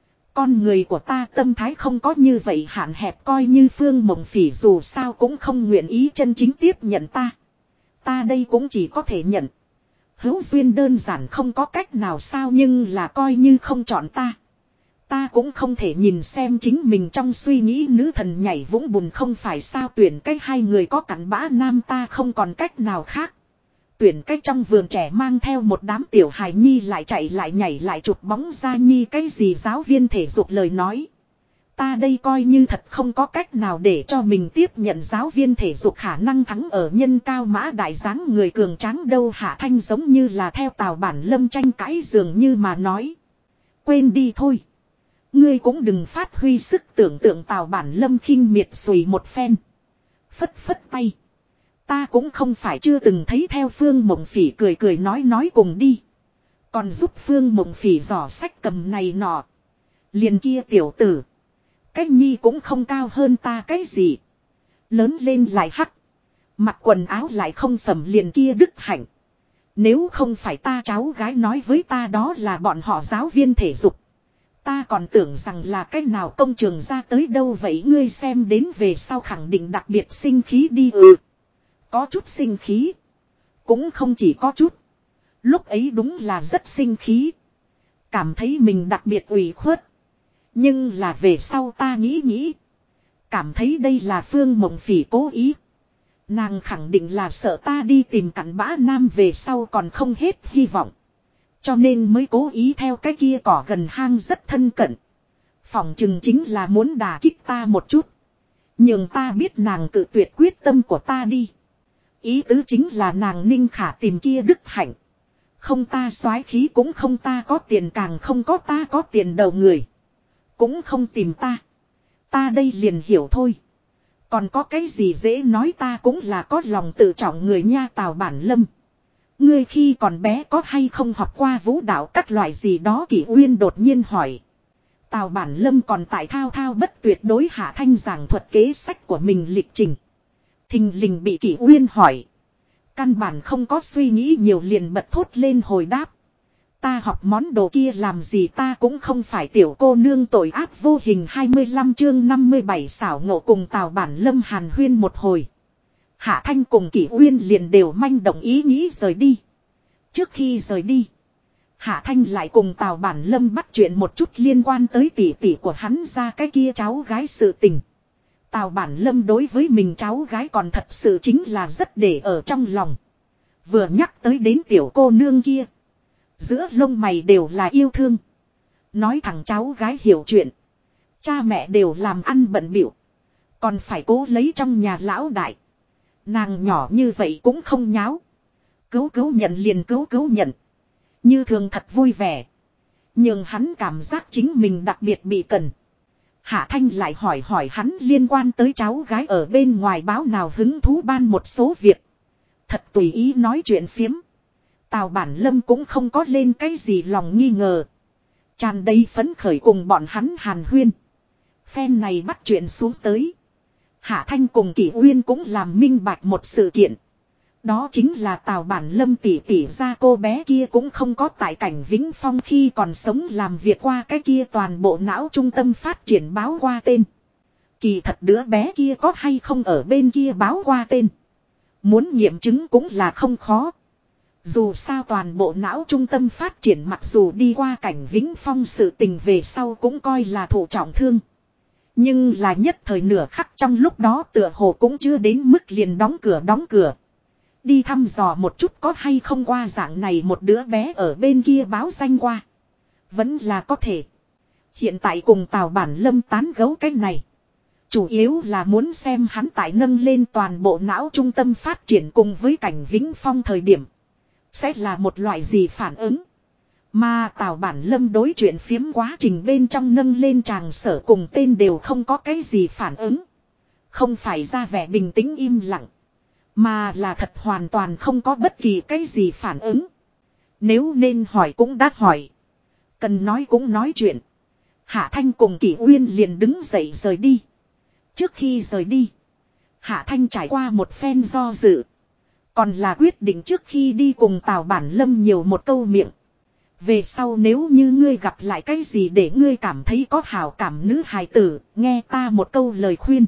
Con người của ta tâm thái không có như vậy hạn hẹp, coi như Phương Mộng Phỉ dù sao cũng không nguyện ý chân chính tiếp nhận ta. Ta đây cũng chỉ có thể nhận. Hữu duyên đơn giản không có cách nào sao, nhưng là coi như không chọn ta. Ta cũng không thể nhìn xem chính mình trong suy nghĩ nữ thần nhảy vũng bùn, không phải sao, tuyển cái hai người có cặn bã nam ta không còn cách nào khác. Tuyển cái trong vườn trẻ mang theo một đám tiểu hài nhi lại chạy lại nhảy lại chụp bóng ra nhi cái gì giáo viên thể dục lời nói. Ta đây coi như thật không có cách nào để cho mình tiếp nhận giáo viên thể dục khả năng thắng ở nhân cao mã đại dáng người cường tráng đâu. Hạ Thanh giống như là theo Tào Bản Lâm tranh cãi dường như mà nói. Quên đi thôi. Ngươi cũng đừng phát huy sức tưởng tượng. Tào Bản Lâm khinh miệt xùy một phen. Phất phất tay. Ta cũng không phải chưa từng thấy theo Phương Mộng Phỉ cười cười nói cùng đi. Còn giúp Phương Mộng Phỉ giỏ sách cầm này nọ. Liền kia tiểu tử. Cái nhi cũng không cao hơn ta cái gì. Lớn lên lại hắc. Mặc quần áo lại không phẩm, liền kia đức hạnh. Nếu không phải ta cháu gái nói với ta đó là bọn họ giáo viên thể dục. Ta còn tưởng rằng là cái nào công trường ra tới đâu vậy. Ngươi xem đến về sau khẳng định đặc biệt sinh khí đi. Có chút sinh khí. Cũng không chỉ có chút. Lúc ấy đúng là rất sinh khí. Cảm thấy mình đặc biệt ủy khuất. Nhưng là về sau ta nghĩ. Cảm thấy đây là Phương Mộng Phỉ cố ý. Nàng khẳng định là sợ ta đi tìm cặn bã nam về sau còn không hết hy vọng. Cho nên mới cố ý theo cái kia cỏ gần hang rất thân cận. Phỏng chừng chính là muốn đả kích ta một chút. Nhưng ta biết nàng cự tuyệt quyết tâm của ta đi. Ý tứ chính là nàng Ninh Khả tìm kia đức hạnh. Không ta soái khí cũng không ta có tiền càng không có ta có tiền đầu người. Cũng không tìm ta. Ta đây liền hiểu thôi. Còn có cái gì dễ nói ta cũng là có lòng tự trọng người nha Tào Bản Lâm. Ngươi khi còn bé có hay không học qua vũ đạo các loại gì đó Kỷ Uyên đột nhiên hỏi. Tào Bản Lâm còn tại thao thao bất tuyệt đối Hạ Thanh giảng thuật kế sách của mình lịch trình. Thình lình bị Kỷ Uyên hỏi. Căn bản không có suy nghĩ nhiều liền bật thốt lên hồi đáp. Ta học món đồ kia làm gì ta cũng không phải tiểu cô nương tội ác vô hình 25 chương 57 xảo ngộ cùng Tào Bản Lâm hàn huyên một hồi. Hạ Thanh cùng Kỷ Uyên liền đều manh động ý nghĩ rời đi. Trước khi rời đi, Hạ Thanh lại cùng Tào Bản Lâm bắt chuyện một chút liên quan tới tỷ tỷ của hắn ra cái kia cháu gái sự tình. Tào Bản Lâm đối với mình cháu gái còn thật sự chính là rất để ở trong lòng. Vừa nhắc tới đến tiểu cô nương kia, giữa lông mày đều là yêu thương. Nói thẳng cháu gái hiểu chuyện. Cha mẹ đều làm ăn bận bịu, còn phải cố lấy trong nhà lão đại. Nàng nhỏ như vậy cũng không nháo. Cứu nhận liền cứu nhận. Như thường thật vui vẻ. Nhưng hắn cảm giác chính mình đặc biệt bị cần. Hạ Thanh lại hỏi hắn liên quan tới cháu gái ở bên ngoài báo nào hứng thú ban một số việc. Thật tùy ý nói chuyện phiếm. Tào Bản Lâm cũng không có lên cái gì lòng nghi ngờ. Tràn đầy phấn khởi cùng bọn hắn hàn huyên. Phen này bắt chuyện xuống tới. Hạ Thanh cùng Kỷ Uyên cũng làm minh bạch một sự kiện. Đó chính là Tào Bản Lâm tỷ tỷ ra cô bé kia cũng không có tại cảnh Vĩnh Phong khi còn sống làm việc qua cái kia toàn bộ não trung tâm phát triển báo qua tên. Kỳ thật đứa bé kia có hay không ở bên kia báo qua tên. Muốn nghiệm chứng cũng là không khó. Dù sao toàn bộ não trung tâm phát triển mặc dù đi qua cảnh Vĩnh Phong sự tình về sau cũng coi là thụ trọng thương. Nhưng là nhất thời nửa khắc trong lúc đó tựa hồ cũng chưa đến mức liền đóng cửa. Đi thăm dò một chút có hay không qua dạng này một đứa bé ở bên kia báo danh qua. Vẫn là có thể. Hiện tại cùng Tào Bản Lâm tán gấu cái này. Chủ yếu là muốn xem hắn tại nâng lên toàn bộ não trung tâm phát triển cùng với cảnh Vĩnh Phong thời điểm. Sẽ là một loại gì phản ứng. Mà Tào Bản Lâm đối chuyện phiếm quá trình bên trong nâng lên chàng sở cùng tên đều không có cái gì phản ứng. Không phải ra vẻ bình tĩnh im lặng. Mà là thật hoàn toàn không có bất kỳ cái gì phản ứng. Nếu nên hỏi cũng đã hỏi. Cần nói cũng nói chuyện. Hạ Thanh cùng Kỷ Uyên liền đứng dậy rời đi. Trước khi rời đi, Hạ Thanh trải qua một phen do dự. Còn là quyết định trước khi đi cùng Tào Bản Lâm nhiều một câu miệng. Về sau nếu như ngươi gặp lại cái gì để ngươi cảm thấy có hảo cảm nữ hài tử, nghe ta một câu lời khuyên.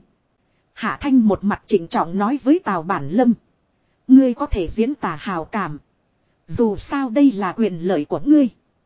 Hạ Thanh một mặt trịnh trọng nói với Tào Bản Lâm. Ngươi có thể diễn tả hảo cảm. Dù sao đây là quyền lợi của ngươi.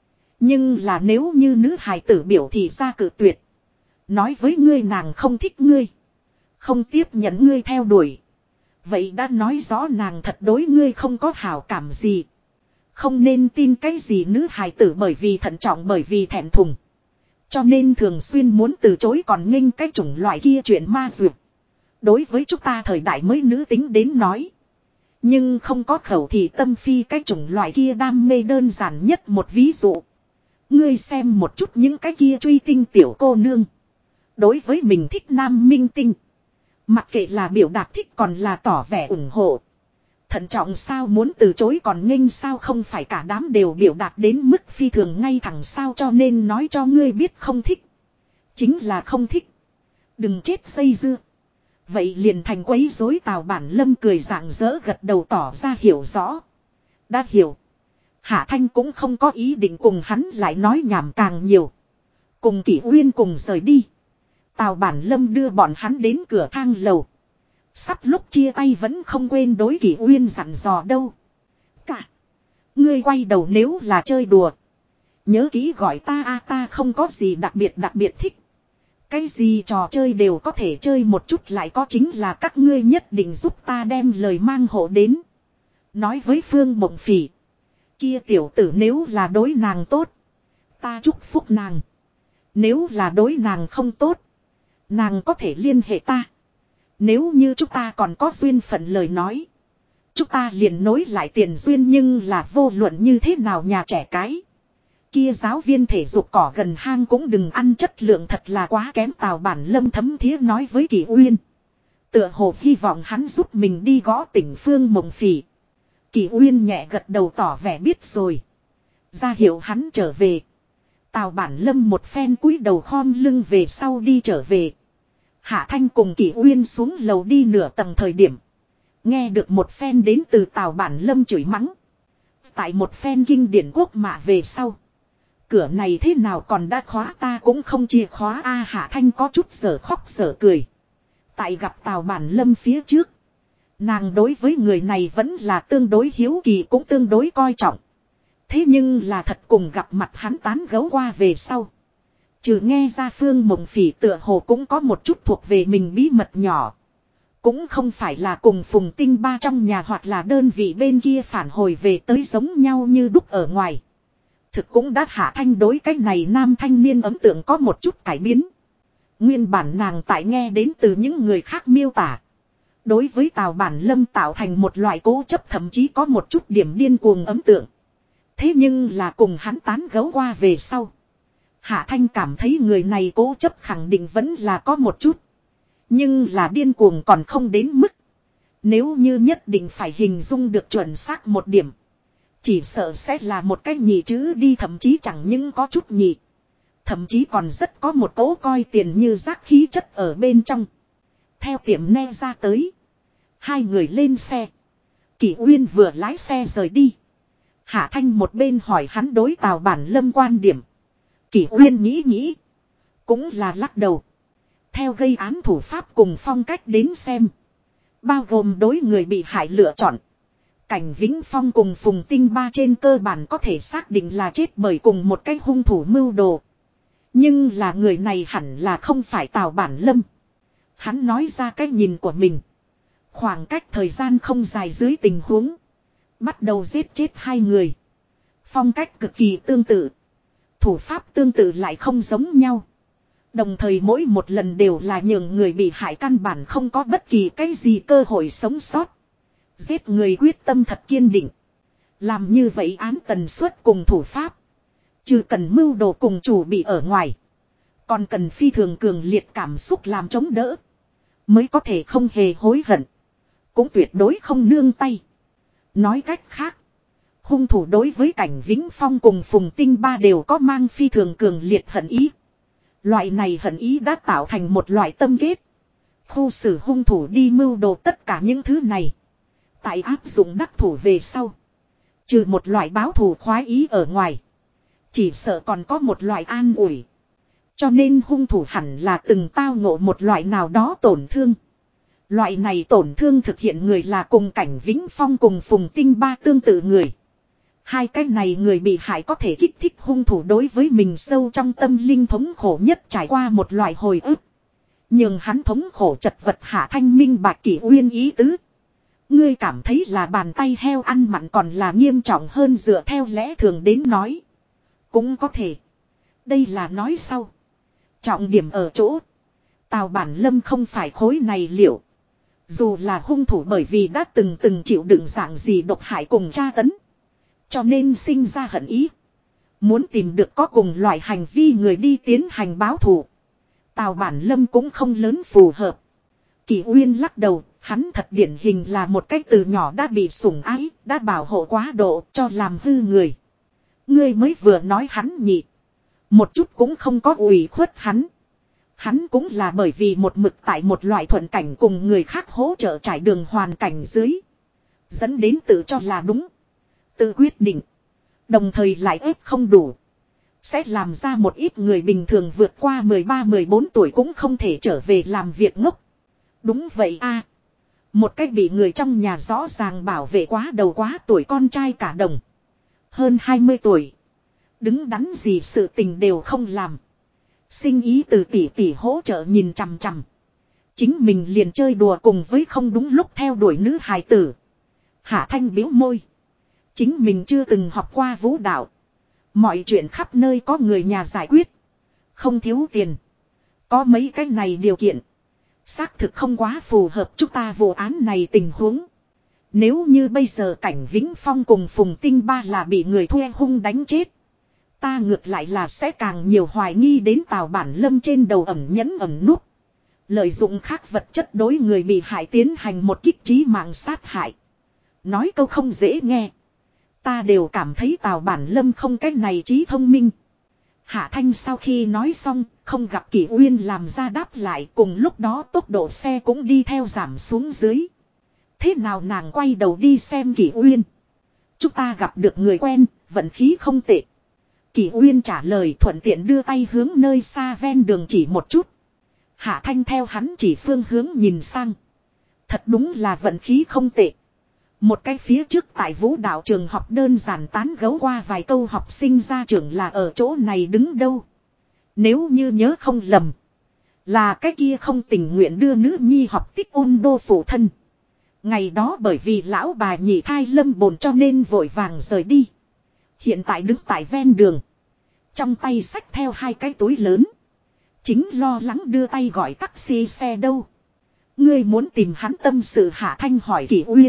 Nhưng là nếu như nữ hài tử biểu thị ra cự tuyệt. Nói với ngươi nàng không thích ngươi. Không tiếp nhận ngươi theo đuổi. Vậy đã nói rõ nàng thật đối ngươi không có hảo cảm gì. Không nên tin cái gì nữ hài tử bởi vì thận trọng bởi vì thẹn thùng. Cho nên thường xuyên muốn từ chối còn nghênh cái chủng loại kia chuyện ma duyệt. Đối với chúng ta thời đại mới nữ tính đến nói. Nhưng không có khẩu thị tâm phi cái chủng loại kia đam mê đơn giản nhất một ví dụ. Ngươi xem một chút những cái kia truy tinh tiểu cô nương. Đối với mình thích nam minh tinh. Mặc kệ là biểu đạt thích còn là tỏ vẻ ủng hộ. Thận trọng sao muốn từ chối còn nghênh sao không phải cả đám đều biểu đạt đến mức phi thường ngay thẳng sao cho nên nói cho ngươi biết không thích. Chính là không thích. Đừng chết dây dưa. Vậy liền thành quấy rối Tào Bản Lâm cười rạng rỡ gật đầu tỏ ra hiểu rõ. Đã hiểu. Hạ Thanh cũng không có ý định cùng hắn lại nói nhảm càng nhiều. Cùng Kỷ Uyên cùng rời đi. Tào Bản Lâm đưa bọn hắn đến cửa thang lầu. Sắp lúc chia tay vẫn không quên đối Kỷ Uyên dặn dò đâu. Cả. Ngươi quay đầu nếu là chơi đùa. Nhớ kỹ gọi ta ta không có gì đặc biệt thích. Cái gì trò chơi đều có thể chơi một chút lại có chính là các ngươi nhất định giúp ta đem lời mang hộ đến. Nói với Phương Mộng Phỉ. Kia tiểu tử nếu là đối nàng tốt. Ta chúc phúc nàng. Nếu là đối nàng không tốt. Nàng có thể liên hệ ta. Nếu như chúng ta còn có duyên phận lời nói. Chúng ta liền nối lại tiền duyên, nhưng là vô luận như thế nào nhà trẻ cái. Kia giáo viên thể dục cỏ gần hang cũng đừng ăn, chất lượng thật là quá kém. Tào Bản Lâm thấm thía nói với Kỳ Uyên. Tựa hồ hy vọng hắn giúp mình đi gõ tỉnh Phương Mộng Phỉ. Kỳ Uyên nhẹ gật đầu tỏ vẻ biết rồi. Ra hiệu hắn trở về. Tào Bản Lâm một phen cúi đầu khom lưng về sau đi trở về. Hạ Thanh cùng Kỳ Uyên xuống lầu đi nửa tầng thời điểm. Nghe được một phen đến từ Tào Bản Lâm chửi mắng. Tại một phen kinh điển quốc mạ về sau. Cửa này thế nào còn đã khóa, ta cũng không chìa khóa a. Hạ Thanh có chút sở khóc sở cười. Tại gặp Tào Bản Lâm phía trước. Nàng đối với người này vẫn là tương đối hiếu kỳ, cũng tương đối coi trọng. Thế nhưng là thật cùng gặp mặt hắn tán gẫu qua về sau. Trừ nghe ra Phương Mộng Phỉ tựa hồ cũng có một chút thuộc về mình bí mật nhỏ. Cũng không phải là cùng Phùng Tinh Ba trong nhà hoặc là đơn vị bên kia phản hồi về tới giống nhau như đúc ở ngoài. Thực cũng đã Hạ Thanh đối cái này nam thanh niên ấn tượng có một chút cải biến. Nguyên bản nàng tại nghe đến từ những người khác miêu tả. Đối với Tào Bản Lâm tạo thành một loại cố chấp, thậm chí có một chút điểm điên cuồng ấn tượng. Thế nhưng là cùng hắn tán gẫu qua về sau. Hạ Thanh cảm thấy người này cố chấp khẳng định vẫn là có một chút. Nhưng là điên cuồng còn không đến mức. Nếu như nhất định phải hình dung được chuẩn xác một điểm. Chỉ sợ sẽ là một cái nhị chữ đi, thậm chí chẳng những có chút nhị. Thậm chí còn rất có một cỗ coi tiền như rác khí chất ở bên trong. Theo tiệm ne ra tới. Hai người lên xe. Kỳ Uyên vừa lái xe rời đi. Hạ Thanh một bên hỏi hắn đối Tào Bản Lâm quan điểm. Kỳ Uyên nghĩ nghĩ. Cũng là lắc đầu. Theo gây án thủ pháp cùng phong cách đến xem. Bao gồm đối người bị hại lựa chọn. Cảnh Vĩnh Phong cùng Phùng Tinh Ba trên cơ bản có thể xác định là chết bởi cùng một cái hung thủ mưu đồ. Nhưng là người này hẳn là không phải Tào Bản Lâm. Hắn nói ra cái nhìn của mình. Khoảng cách thời gian không dài dưới tình huống. Bắt đầu giết chết hai người. Phong cách cực kỳ tương tự. Thủ pháp tương tự lại không giống nhau. Đồng thời mỗi một lần đều là nhường người bị hại căn bản không có bất kỳ cái gì cơ hội sống sót. Giết người quyết tâm thật kiên định. Làm như vậy án tần suất cùng thủ pháp. Trừ cần mưu đồ cùng chủ bị ở ngoài. Còn cần phi thường cường liệt cảm xúc làm chống đỡ. Mới có thể không hề hối hận. Cũng tuyệt đối không nương tay. Nói cách khác. Hung thủ đối với Cảnh Vĩnh Phong cùng Phùng Tinh Ba đều có mang phi thường cường liệt hận ý. Loại này hận ý đã tạo thành một loại tâm kết. Khu xử hung thủ đi mưu đồ tất cả những thứ này. Tại áp dụng đắc thủ về sau. Trừ một loại báo thù khoái ý ở ngoài. Chỉ sợ còn có một loại an ủi. Cho nên hung thủ hẳn là từng tao ngộ một loại nào đó tổn thương. Loại này tổn thương thực hiện người là cùng Cảnh Vĩnh Phong cùng Phùng Tinh Ba tương tự người. Hai cái này người bị hại có thể kích thích hung thủ đối với mình sâu trong tâm linh thống khổ nhất trải qua một loại hồi ức. Nhưng hắn thống khổ chật vật. Hạ Thanh minh bạch Kỳ Uyên ý tứ. Ngươi cảm thấy là bàn tay heo ăn mặn còn là nghiêm trọng hơn dựa theo lẽ thường đến nói. Cũng có thể. Đây là nói sau. Trọng điểm ở chỗ. Tào Bản Lâm không phải khối này liệu. Dù là hung thủ bởi vì đã từng chịu đựng dạng gì độc hại cùng tra tấn. Cho nên sinh ra hận ý. Muốn tìm được có cùng loại hành vi người đi tiến hành báo thù. Tào Bản Lâm cũng không lớn phù hợp. Kỳ Uyên lắc đầu. Hắn thật điển hình là một cái từ nhỏ đã bị sủng ái, đã bảo hộ quá độ cho làm hư người. Ngươi mới vừa nói hắn nhị. Một chút cũng không có ủy khuất hắn. Hắn cũng là bởi vì một mực tại một loại thuận cảnh cùng người khác hỗ trợ trải đường hoàn cảnh dưới. Dẫn đến tự cho là đúng. Tự quyết định. Đồng thời lại ép không đủ. Sẽ làm ra một ít người bình thường vượt qua 13-14 tuổi cũng không thể trở về làm việc ngốc. Đúng vậy a. Một cách bị người trong nhà rõ ràng bảo vệ quá đầu quá tuổi con trai cả đồng. Hơn 20 tuổi. Đứng đắn gì sự tình đều không làm. Sinh ý từ tỷ tỷ hỗ trợ nhìn chằm chằm. Chính mình liền chơi đùa cùng với không đúng lúc theo đuổi nữ hài tử. Hạ Thanh biếu môi. Chính mình chưa từng học qua vũ đạo. Mọi chuyện khắp nơi có người nhà giải quyết. Không thiếu tiền. Có mấy cái này điều kiện. Xác thực không quá phù hợp chúng ta vụ án này tình huống. Nếu như bây giờ Cảnh Vĩnh Phong cùng Phùng Tinh Ba là bị người thuê hung đánh chết. Ta ngược lại là sẽ càng nhiều hoài nghi đến Tào Bản Lâm trên đầu ẩn nhẫn ẩn nút. Lợi dụng khác vật chất đối người bị hại tiến hành một kích trí mạng sát hại. Nói câu không dễ nghe. Ta đều cảm thấy Tào Bản Lâm không cái này trí thông minh. Hạ Thanh sau khi nói xong, không gặp Kỷ Uyên làm ra đáp lại, cùng lúc đó tốc độ xe cũng đi theo giảm xuống dưới. Thế nào nàng quay đầu đi xem Kỷ Uyên. Chúng ta gặp được người quen, vận khí không tệ. Kỷ Uyên trả lời thuận tiện đưa tay hướng nơi xa ven đường chỉ một chút. Hạ Thanh theo hắn chỉ phương hướng nhìn sang. Thật đúng là vận khí không tệ. Một cái phía trước tại vũ đạo trường học đơn giản tán gẫu qua vài câu học sinh gia trưởng là ở chỗ này đứng đâu. Nếu như nhớ không lầm. Là cái kia không tình nguyện đưa nữ nhi học tích ôn đô phụ thân. Ngày đó bởi vì lão bà nhị thai lâm bồn cho nên vội vàng rời đi. Hiện tại đứng tại ven đường. Trong tay xách theo hai cái túi lớn. Chính lo lắng đưa tay gọi taxi xe đâu. Ngươi muốn tìm hắn tâm sự. Hạ Thanh hỏi Kỷ Uyên.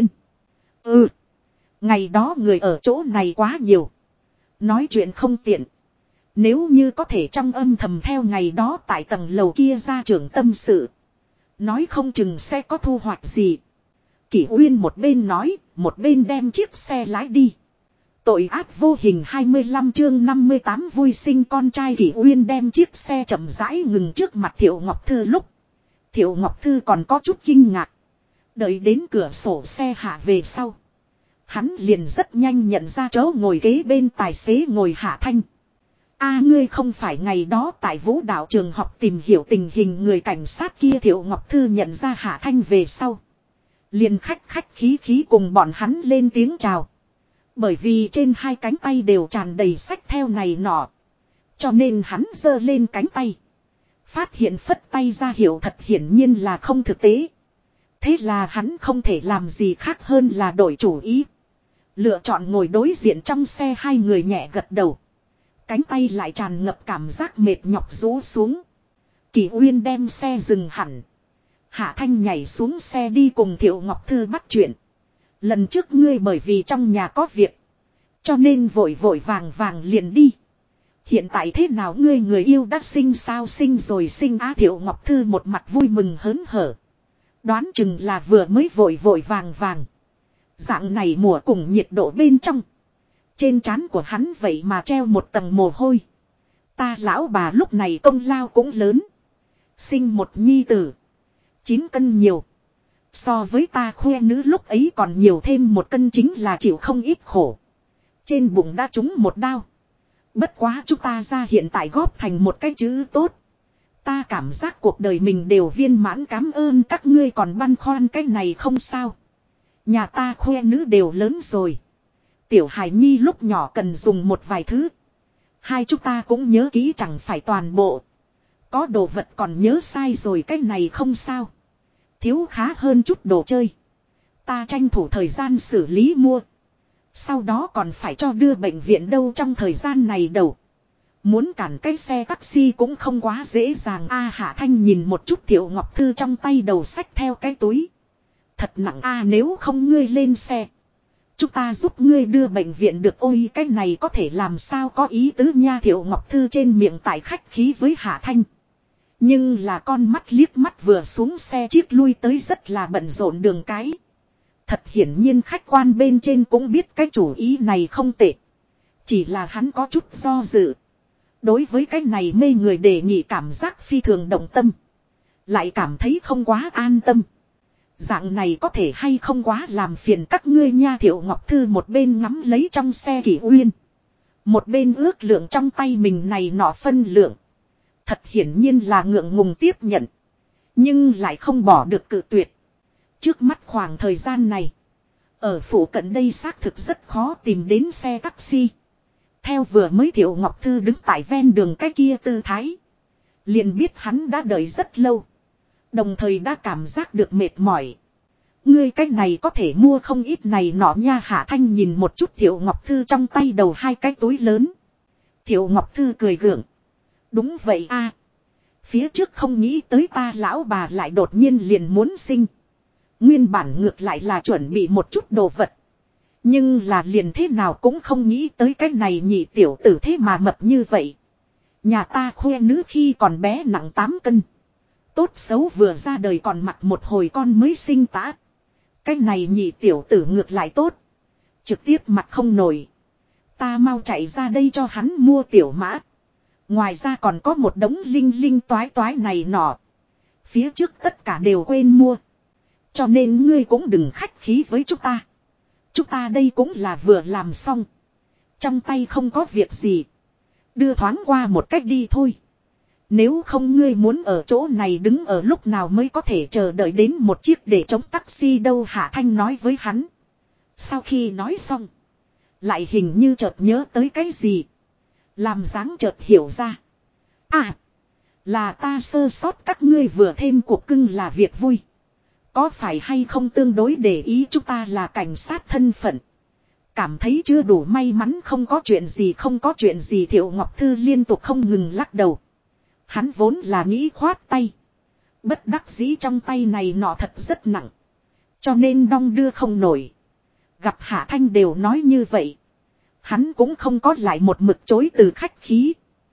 Ừ. Ngày đó người ở chỗ này quá nhiều. Nói chuyện không tiện. Nếu như có thể trong âm thầm theo ngày đó tại tầng lầu kia ra trưởng tâm sự. Nói không chừng sẽ có thu hoạch gì. Kỷ Uyên một bên nói, một bên đem chiếc xe lái đi. Tội ác vô hình 25 chương 58 vui sinh con trai. Kỷ Uyên đem chiếc xe chậm rãi ngừng trước mặt Thiệu Ngọc Thư lúc. Thiệu Ngọc Thư còn có chút kinh ngạc. Đợi đến cửa sổ xe hạ về sau. Hắn liền rất nhanh nhận ra chỗ ngồi kế bên tài xế ngồi Hạ Thanh. A ngươi không phải ngày đó tại vũ đạo trường học tìm hiểu tình hình người cảnh sát kia. Thiệu Ngọc Thư nhận ra Hạ Thanh về sau. Liền khách khí cùng bọn hắn lên tiếng chào. Bởi vì trên hai cánh tay đều tràn đầy sách theo này nọ. Cho nên hắn giơ lên cánh tay. Phát hiện phất tay ra hiệu thật hiển nhiên là không thực tế. Thế là hắn không thể làm gì khác hơn là đổi chủ ý. Lựa chọn ngồi đối diện trong xe. Hai người nhẹ gật đầu. Cánh tay lại tràn ngập cảm giác mệt nhọc rũ xuống. Kỷ Uyên đem xe dừng hẳn. Hạ Thanh nhảy xuống xe đi cùng Thiệu Ngọc Thư bắt chuyện. Lần trước ngươi bởi vì trong nhà có việc. Cho nên vội vàng liền đi. Hiện tại thế nào ngươi người yêu đã sinh sao? Sinh rồi sinh á. Thiệu Ngọc Thư một mặt vui mừng hớn hở. Đoán chừng là vừa mới vội vàng. Dạng này mùa cùng nhiệt độ bên trong. Trên trán của hắn vậy mà treo một tầng mồ hôi. Ta lão bà lúc này công lao cũng lớn. Sinh một nhi tử. 9 cân nhiều. So với ta khoe nữ lúc ấy còn nhiều thêm 1 cân, chính là chịu không ít khổ. Trên bụng đã trúng một đao. Bất quá chúng ta ra hiện tại góp thành một cái chữ tốt. Ta cảm giác cuộc đời mình đều viên mãn, cảm ơn các ngươi còn băn khoăn cái này không sao. Nhà ta khoe nữ đều lớn rồi. Tiểu hài nhi lúc nhỏ cần dùng một vài thứ. Hai chúng ta cũng nhớ kỹ chẳng phải toàn bộ. Có đồ vật còn nhớ sai rồi, cái này không sao. Thiếu khá hơn chút đồ chơi. Ta tranh thủ thời gian xử lý mua. Sau đó còn phải cho đưa bệnh viện đâu. Trong thời gian này đầu. Muốn cản cái xe taxi cũng không quá dễ dàng. Hạ Thanh nhìn một chút Thiệu Ngọc Thư trong tay đầu xách theo cái túi. Thật nặng nếu không ngươi lên xe. Chúng ta giúp ngươi đưa bệnh viện được. Ôi cái này có thể làm sao có ý tứ nha. Thiệu Ngọc Thư trên miệng tại khách khí với Hạ Thanh. Nhưng là con mắt liếc mắt vừa xuống xe chiếc lui tới rất là bận rộn đường cái. Thật hiển nhiên khách quan bên trên cũng biết cái chủ ý này không tệ. Chỉ là hắn có chút do dự. Đối với cái này mê người đề nghị cảm giác phi thường động tâm. Lại cảm thấy không quá an tâm. Dạng này có thể hay không quá làm phiền các ngươi nha. Thiệu Ngọc Thư một bên ngắm lấy trong xe Kỷ Uyên. Một bên ước lượng trong tay mình này nọ phân lượng. Thật hiển nhiên là ngượng ngùng tiếp nhận. Nhưng lại không bỏ được cự tuyệt. Trước mắt khoảng thời gian này. Ở phủ cận đây xác thực rất khó tìm đến xe taxi. Theo vừa mới Thiệu Ngọc Thư đứng tại ven đường cái kia tư thái. Liền biết hắn đã đợi rất lâu. Đồng thời đã cảm giác được mệt mỏi. Ngươi cái này có thể mua không ít này nọ nha. Hạ Thanh nhìn một chút Thiệu Ngọc Thư trong tay đầu hai cái túi lớn. Thiệu Ngọc Thư cười gượng. Đúng vậy Phía trước không nghĩ tới ta lão bà lại đột nhiên liền muốn sinh. Nguyên bản ngược lại là chuẩn bị một chút đồ vật. Nhưng là liền thế nào cũng không nghĩ tới cái này nhị tiểu tử thế mà mập như vậy. Nhà ta khoe nữ khi còn bé nặng 8 cân. Tốt xấu vừa ra đời còn mặc một hồi con mới sinh tã. Cái này nhị tiểu tử ngược lại tốt. Trực tiếp mặc không nổi. Ta mau chạy ra đây cho hắn mua tiểu mã. Ngoài ra còn có một đống linh linh toái toái này nọ. Phía trước tất cả đều quên mua. Cho nên ngươi cũng đừng khách khí với chúng ta. Chúng ta đây cũng là vừa làm xong. Trong tay không có việc gì. Đưa thoáng qua một cách đi thôi. Nếu không ngươi muốn ở chỗ này đứng ở lúc nào mới có thể chờ đợi đến một chiếc để chống taxi đâu, Hạ Thanh nói với hắn. Sau khi nói xong. Lại hình như chợt nhớ tới cái gì. Làm dáng chợt hiểu ra. À. Là ta sơ sót, các ngươi vừa thêm cuộc cưng là việc vui. Có phải hay không tương đối để ý chúng ta là cảnh sát thân phận. Cảm thấy chưa đủ may mắn, không có chuyện gì không có chuyện gì. Thiệu Ngọc Thư liên tục không ngừng lắc đầu. Hắn vốn là nghĩ khoát tay. Bất đắc dĩ trong tay này nọ thật rất nặng. Cho nên đong đưa không nổi. Gặp Hạ Thanh đều nói như vậy. Hắn cũng không có lại một mực chối từ khách khí.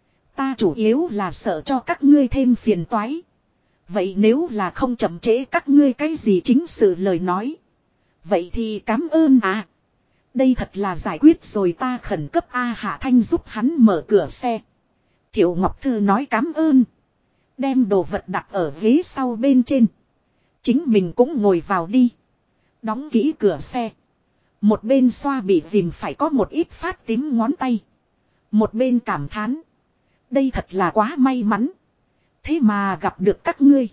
Ta chủ yếu là sợ cho các ngươi thêm phiền toái. Vậy nếu là không chậm trễ các ngươi cái gì chính sự lời nói. Vậy thì cảm ơn à. Đây thật là giải quyết rồi, ta khẩn cấp a. Hạ Thanh giúp hắn mở cửa xe. Thiệu Ngọc Thư nói cảm ơn. Đem đồ vật đặt ở ghế sau bên trên. Chính mình cũng ngồi vào đi. Đóng kỹ cửa xe. Một bên xoa bị dìm phải có một ít phát tím ngón tay. Một bên cảm thán. Đây thật là quá may mắn. Thế mà gặp được các ngươi.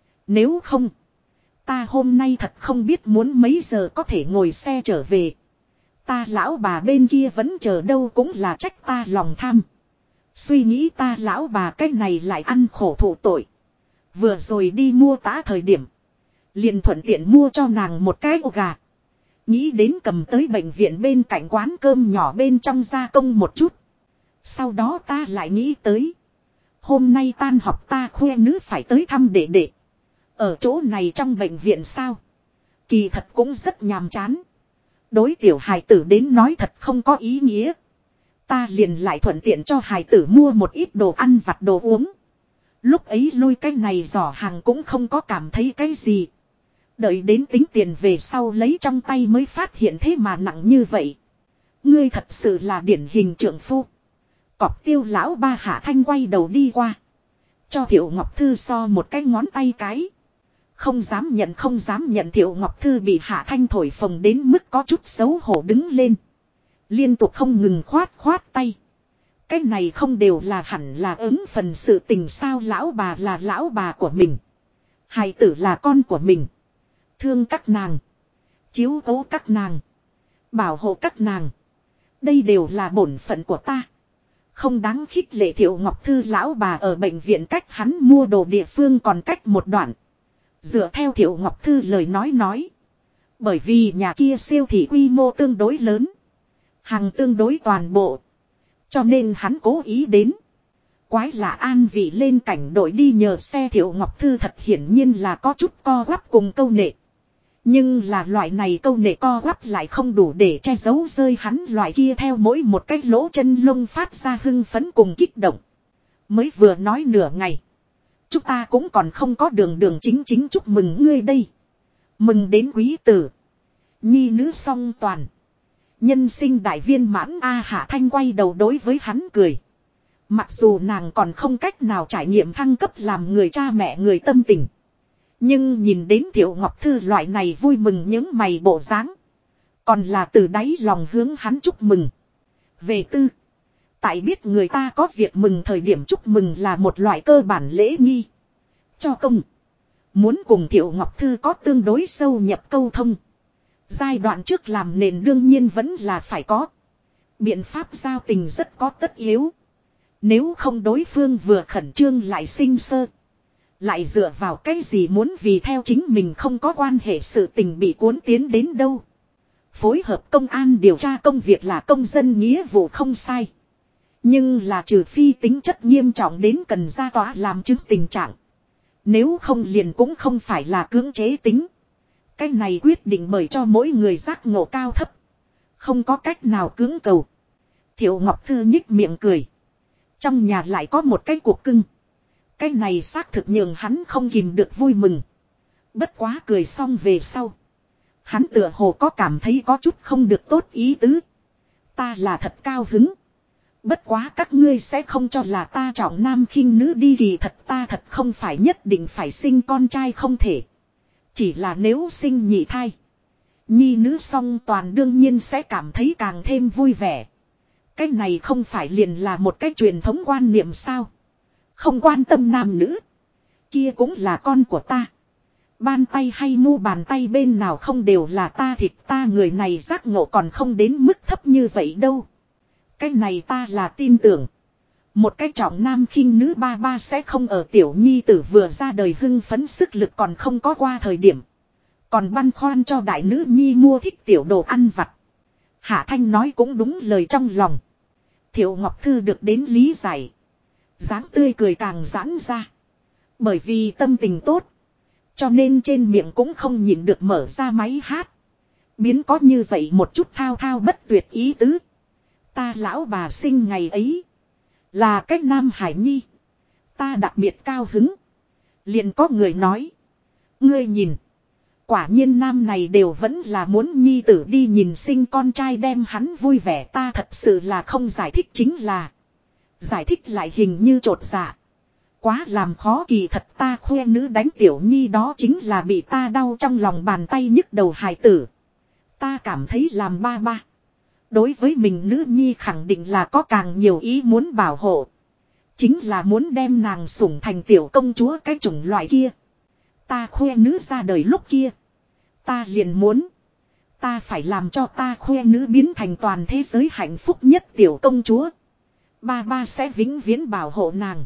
Nếu không. Ta hôm nay thật không biết muốn mấy giờ có thể ngồi xe trở về. Ta lão bà bên kia vẫn chờ đâu, cũng là trách ta lòng tham. Suy nghĩ ta lão bà cái này lại ăn khổ thụ tội. Vừa rồi đi mua tá thời điểm. Liền thuận tiện mua cho nàng một cái ổ gà. Nghĩ đến cầm tới bệnh viện bên cạnh quán cơm nhỏ bên trong gia công một chút. Sau đó ta lại nghĩ tới. Hôm nay tan học ta khoe nữ phải tới thăm đệ đệ. Ở chỗ này trong bệnh viện sao? Kỳ thật cũng rất nhàm chán. Đối tiểu hài tử đến nói thật không có ý nghĩa. Ta liền lại thuận tiện cho hài tử mua một ít đồ ăn vặt đồ uống. Lúc ấy lôi cái này giỏ hàng cũng không có cảm thấy cái gì. Đợi đến tính tiền về sau lấy trong tay mới phát hiện thế mà nặng như vậy. Ngươi thật sự là điển hình trượng phu. Cọp Tiêu lão ba. Hạ Thanh quay đầu đi qua. Cho Thiệu Ngọc Thư so một cái ngón tay cái. Không dám nhận Thiệu Ngọc Thư bị Hạ Thanh thổi phồng đến mức có chút xấu hổ đứng lên. Liên tục không ngừng khoát tay. Cái này không đều là hẳn là ứng phần sự tình sao, lão bà là lão bà của mình. Hài tử là con của mình. Thương các nàng. Chiếu cố các nàng. Bảo hộ các nàng. Đây đều là bổn phận của ta. Không đáng khích lệ. Thiệu Ngọc Thư lão bà ở bệnh viện cách hắn mua đồ địa phương còn cách một đoạn. Dựa theo Thiệu Ngọc Thư lời nói. Bởi vì nhà kia siêu thị quy mô tương đối lớn. Hàng tương đối toàn bộ. Cho nên hắn cố ý đến. Quái là an vị lên cảnh đội đi nhờ xe. Thiệu Ngọc Thư thật hiển nhiên là có chút co quắp cùng câu nệ. Nhưng là loại này câu nệ co quắp lại không đủ để che giấu rơi hắn loại kia theo mỗi một cái lỗ chân lông phát ra hưng phấn cùng kích động. Mới vừa nói nửa ngày. Chúng ta cũng còn không có đường chính chúc mừng ngươi đây. Mừng đến quý tử. Nhi nữ song toàn. Nhân sinh đại viên mãn a. Hạ Thanh quay đầu đối với hắn cười. Mặc dù nàng còn không cách nào trải nghiệm thăng cấp làm người cha mẹ người tâm tình. Nhưng nhìn đến Thiệu Ngọc Thư loại này vui mừng những mày bộ dáng. Còn là từ đáy lòng hướng hắn chúc mừng. Về tư. Tại biết người ta có việc mừng thời điểm chúc mừng là một loại cơ bản lễ nghi. Cho công. Muốn cùng Thiệu Ngọc Thư có tương đối sâu nhập câu thông. Giai đoạn trước làm nền đương nhiên vẫn là phải có. Biện pháp giao tình rất có tất yếu. Nếu không đối phương vừa khẩn trương lại sinh sơ. Lại dựa vào cái gì muốn vì theo chính mình không có quan hệ sự tình bị cuốn tiến đến đâu. Phối hợp công an điều tra công việc là công dân nghĩa vụ không sai. Nhưng là trừ phi tính chất nghiêm trọng đến cần ra tòa làm chứng tình trạng. Nếu không liền cũng không phải là cưỡng chế tính. Cái này quyết định bởi cho mỗi người giác ngộ cao thấp. Không có cách nào cưỡng cầu. Thiệu Ngọc Thư nhích miệng cười. Trong nhà lại có một cái cuộc cưng. Cái này xác thực nhường hắn không kìm được vui mừng. Bất quá cười xong về sau. Hắn tựa hồ có cảm thấy có chút không được tốt ý tứ. Ta là thật cao hứng. Bất quá các ngươi sẽ không cho là ta trọng nam khinh nữ đi, kỳ thật ta thật không phải nhất định phải sinh con trai không thể. Chỉ là nếu sinh nhị thai. Nhi nữ song toàn đương nhiên sẽ cảm thấy càng thêm vui vẻ. Cái này không phải liền là một cái truyền thống quan niệm sao. Không quan tâm nam nữ. Kia cũng là con của ta. Ban tay hay mu bàn tay bên nào không đều là ta thịt, ta người này giác ngộ còn không đến mức thấp như vậy đâu. Cái này ta là tin tưởng. Một cái trọng nam khinh nữ ba ba sẽ không ở tiểu nhi tử vừa ra đời hưng phấn sức lực còn không có qua thời điểm. Còn băn khoăn cho đại nữ nhi mua thích tiểu đồ ăn vặt. Hạ Thanh nói cũng đúng lời trong lòng. Thiệu Ngọc Thư được đến lý giải. Dáng tươi cười càng giãn ra. Bởi vì tâm tình tốt. Cho nên trên miệng cũng không nhịn được mở ra máy hát. Biến có như vậy một chút thao thao bất tuyệt ý tứ. Ta lão bà sinh ngày ấy. Là cách Nam Hải Nhi. Ta đặc biệt cao hứng. Liền có người nói. Ngươi nhìn. Quả nhiên nam này đều vẫn là muốn nhi tử đi nhìn sinh con trai đem hắn vui vẻ, ta thật sự là không giải thích chính là. Giải thích lại hình như trột dạ. Quá làm khó, kỳ thật ta khoe nữ đánh tiểu nhi đó chính là bị ta đau trong lòng bàn tay nhức đầu hài tử. Ta cảm thấy làm ba ba. Đối với mình nữ nhi khẳng định là có càng nhiều ý muốn bảo hộ. Chính là muốn đem nàng sủng thành tiểu công chúa cái chủng loại kia. Ta khoe nữ ra đời lúc kia. Ta liền muốn. Ta phải làm cho ta khoe nữ biến thành toàn thế giới hạnh phúc nhất tiểu công chúa. Ba ba sẽ vĩnh viễn bảo hộ nàng.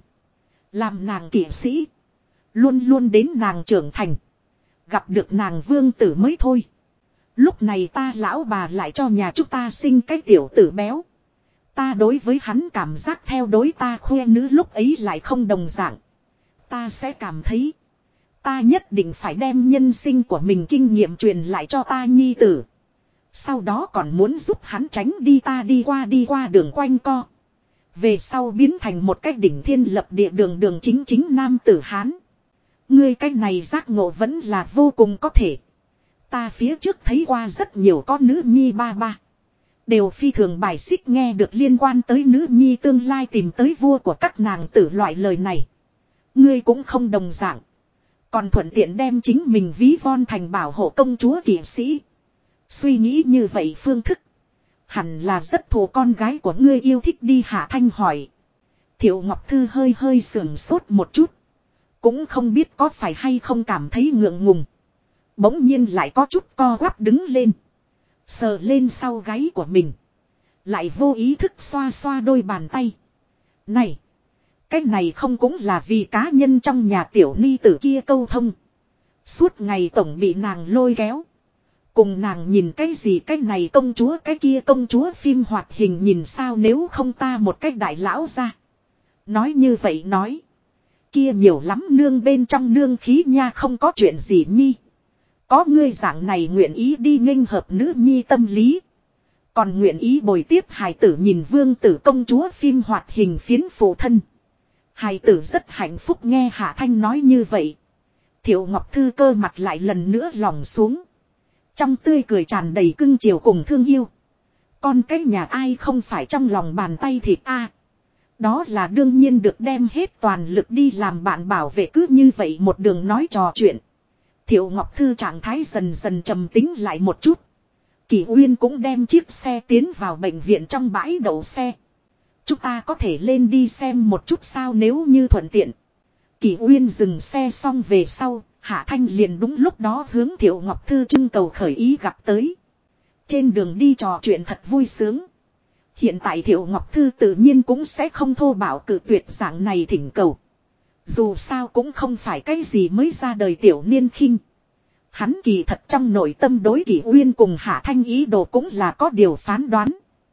Làm nàng kỵ sĩ. Luôn luôn đến nàng trưởng thành. Gặp được nàng vương tử mới thôi. Lúc này ta lão bà lại cho nhà chúng ta sinh cái tiểu tử béo. Ta đối với hắn cảm giác theo đối ta khoe nữ lúc ấy lại không đồng dạng. Ta sẽ cảm thấy. Ta nhất định phải đem nhân sinh của mình kinh nghiệm truyền lại cho ta nhi tử. Sau đó còn muốn giúp hắn tránh đi ta đi qua đường quanh co. Về sau biến thành một cái đỉnh thiên lập địa đường chính nam tử Hán. Ngươi cái này giác ngộ vẫn là vô cùng có thể. Ta phía trước thấy qua rất nhiều con nữ nhi ba ba. Đều phi thường bài xích nghe được liên quan tới nữ nhi tương lai tìm tới vua của các nàng tử loại lời này. Ngươi cũng không đồng dạng. Còn thuận tiện đem chính mình ví von thành bảo hộ công chúa kỵ sĩ. Suy nghĩ như vậy phương thức. Hẳn là rất thù con gái của ngươi yêu thích đi, Hạ Thanh hỏi. Thiệu Ngọc Thư hơi sườn sốt một chút. Cũng không biết có phải hay không cảm thấy ngượng ngùng. Bỗng nhiên lại có chút co quắp đứng lên. Sờ lên sau gáy của mình. Lại vô ý thức xoa xoa đôi bàn tay. Này. Cái này không cũng là vì cá nhân trong nhà tiểu ni tử kia câu thông. Suốt ngày tổng bị nàng lôi kéo. Cùng nàng nhìn cái gì cái này công chúa cái kia công chúa phim hoạt hình nhìn sao nếu không ta một cái đại lão ra. Nói như vậy nói. Kia nhiều lắm nương bên trong nương khí nha, không có chuyện gì nhi. Có ngươi dạng này nguyện ý đi nghênh hợp nữ nhi tâm lý. Còn nguyện ý bồi tiếp hài tử nhìn vương tử công chúa phim hoạt hình phiến phụ thân. Hài tử rất hạnh phúc. Nghe Hạ Thanh nói như vậy. Thiệu Ngọc Thư cơ mặt lại lần nữa lỏng xuống. Trong tươi cười tràn đầy cưng chiều cùng thương yêu. Con cái nhà ai không phải trong lòng bàn tay thịt a. Đó là đương nhiên được đem hết toàn lực đi làm bạn bảo vệ, cứ như vậy một đường nói trò chuyện. Thiệu Ngọc Thư trạng thái dần dần trầm tính lại một chút. Kỳ Uyên cũng đem chiếc xe tiến vào bệnh viện trong bãi đậu xe. Chúng ta có thể lên đi xem một chút sao nếu như thuận tiện. Kỳ Uyên dừng xe xong về sau, Hạ Thanh liền đúng lúc đó hướng Thiệu Ngọc Thư trưng cầu khởi ý gặp tới. Trên đường đi trò chuyện thật vui sướng. Hiện tại Thiệu Ngọc Thư tự nhiên cũng sẽ không thô bạo cự tuyệt dạng này thỉnh cầu. Dù sao cũng không phải cái gì mới ra đời tiểu niên khinh. Hắn kỳ thật trong nội tâm đối Kỳ Uyên cùng Hạ Thanh ý đồ cũng là có điều phán đoán.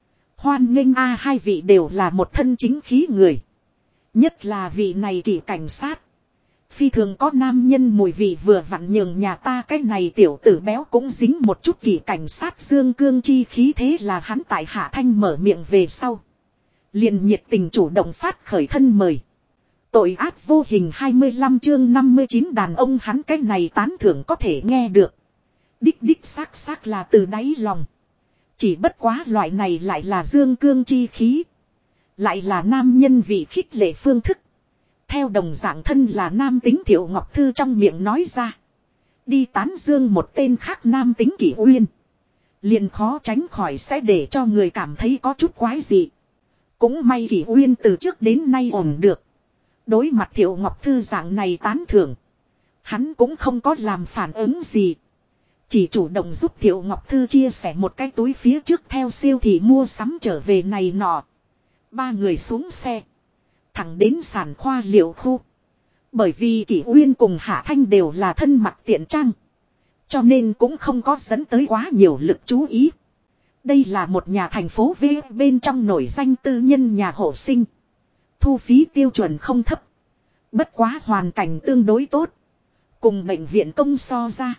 Hoan nghênh a, hai vị đều là một thân chính khí người. Nhất là vị này Kỳ cảnh sát. Phi thường có nam nhân mùi vị vừa vặn nhường nhà ta cái này tiểu tử béo cũng dính một chút kỳ cảnh sát dương cương chi khí thế là hắn tại Hạ Thanh mở miệng về sau. Liền nhiệt tình chủ động phát khởi thân mời. Tội ác vô hình 25 chương 59 đàn ông hắn cái này tán thưởng có thể nghe được. Đích xác là từ đáy lòng. Chỉ bất quá loại này lại là dương cương chi khí. Lại là nam nhân vị khích lệ phương thức. Theo đồng dạng thân là nam tính Thiệu Ngọc Thư trong miệng nói ra. Đi tán dương một tên khác nam tính Kỷ Uyên. Liền khó tránh khỏi sẽ để cho người cảm thấy có chút quái dị. Cũng may Kỷ Uyên từ trước đến nay ổn được. Đối mặt Thiệu Ngọc Thư dạng này tán thưởng. Hắn cũng không có làm phản ứng gì. Chỉ chủ động giúp Thiệu Ngọc Thư chia sẻ một cái túi phía trước theo siêu thị mua sắm trở về này nọ. Ba người xuống xe. Thẳng đến sản khoa liệu khu. Bởi vì Kỷ Uyên cùng Hạ Thanh đều là thân mặc tiện trang. Cho nên cũng không có dẫn tới quá nhiều lực chú ý. Đây là một nhà thành phố V bên trong nổi danh tư nhân nhà hộ sinh. Thu phí tiêu chuẩn không thấp. Bất quá hoàn cảnh tương đối tốt. Cùng bệnh viện công so ra.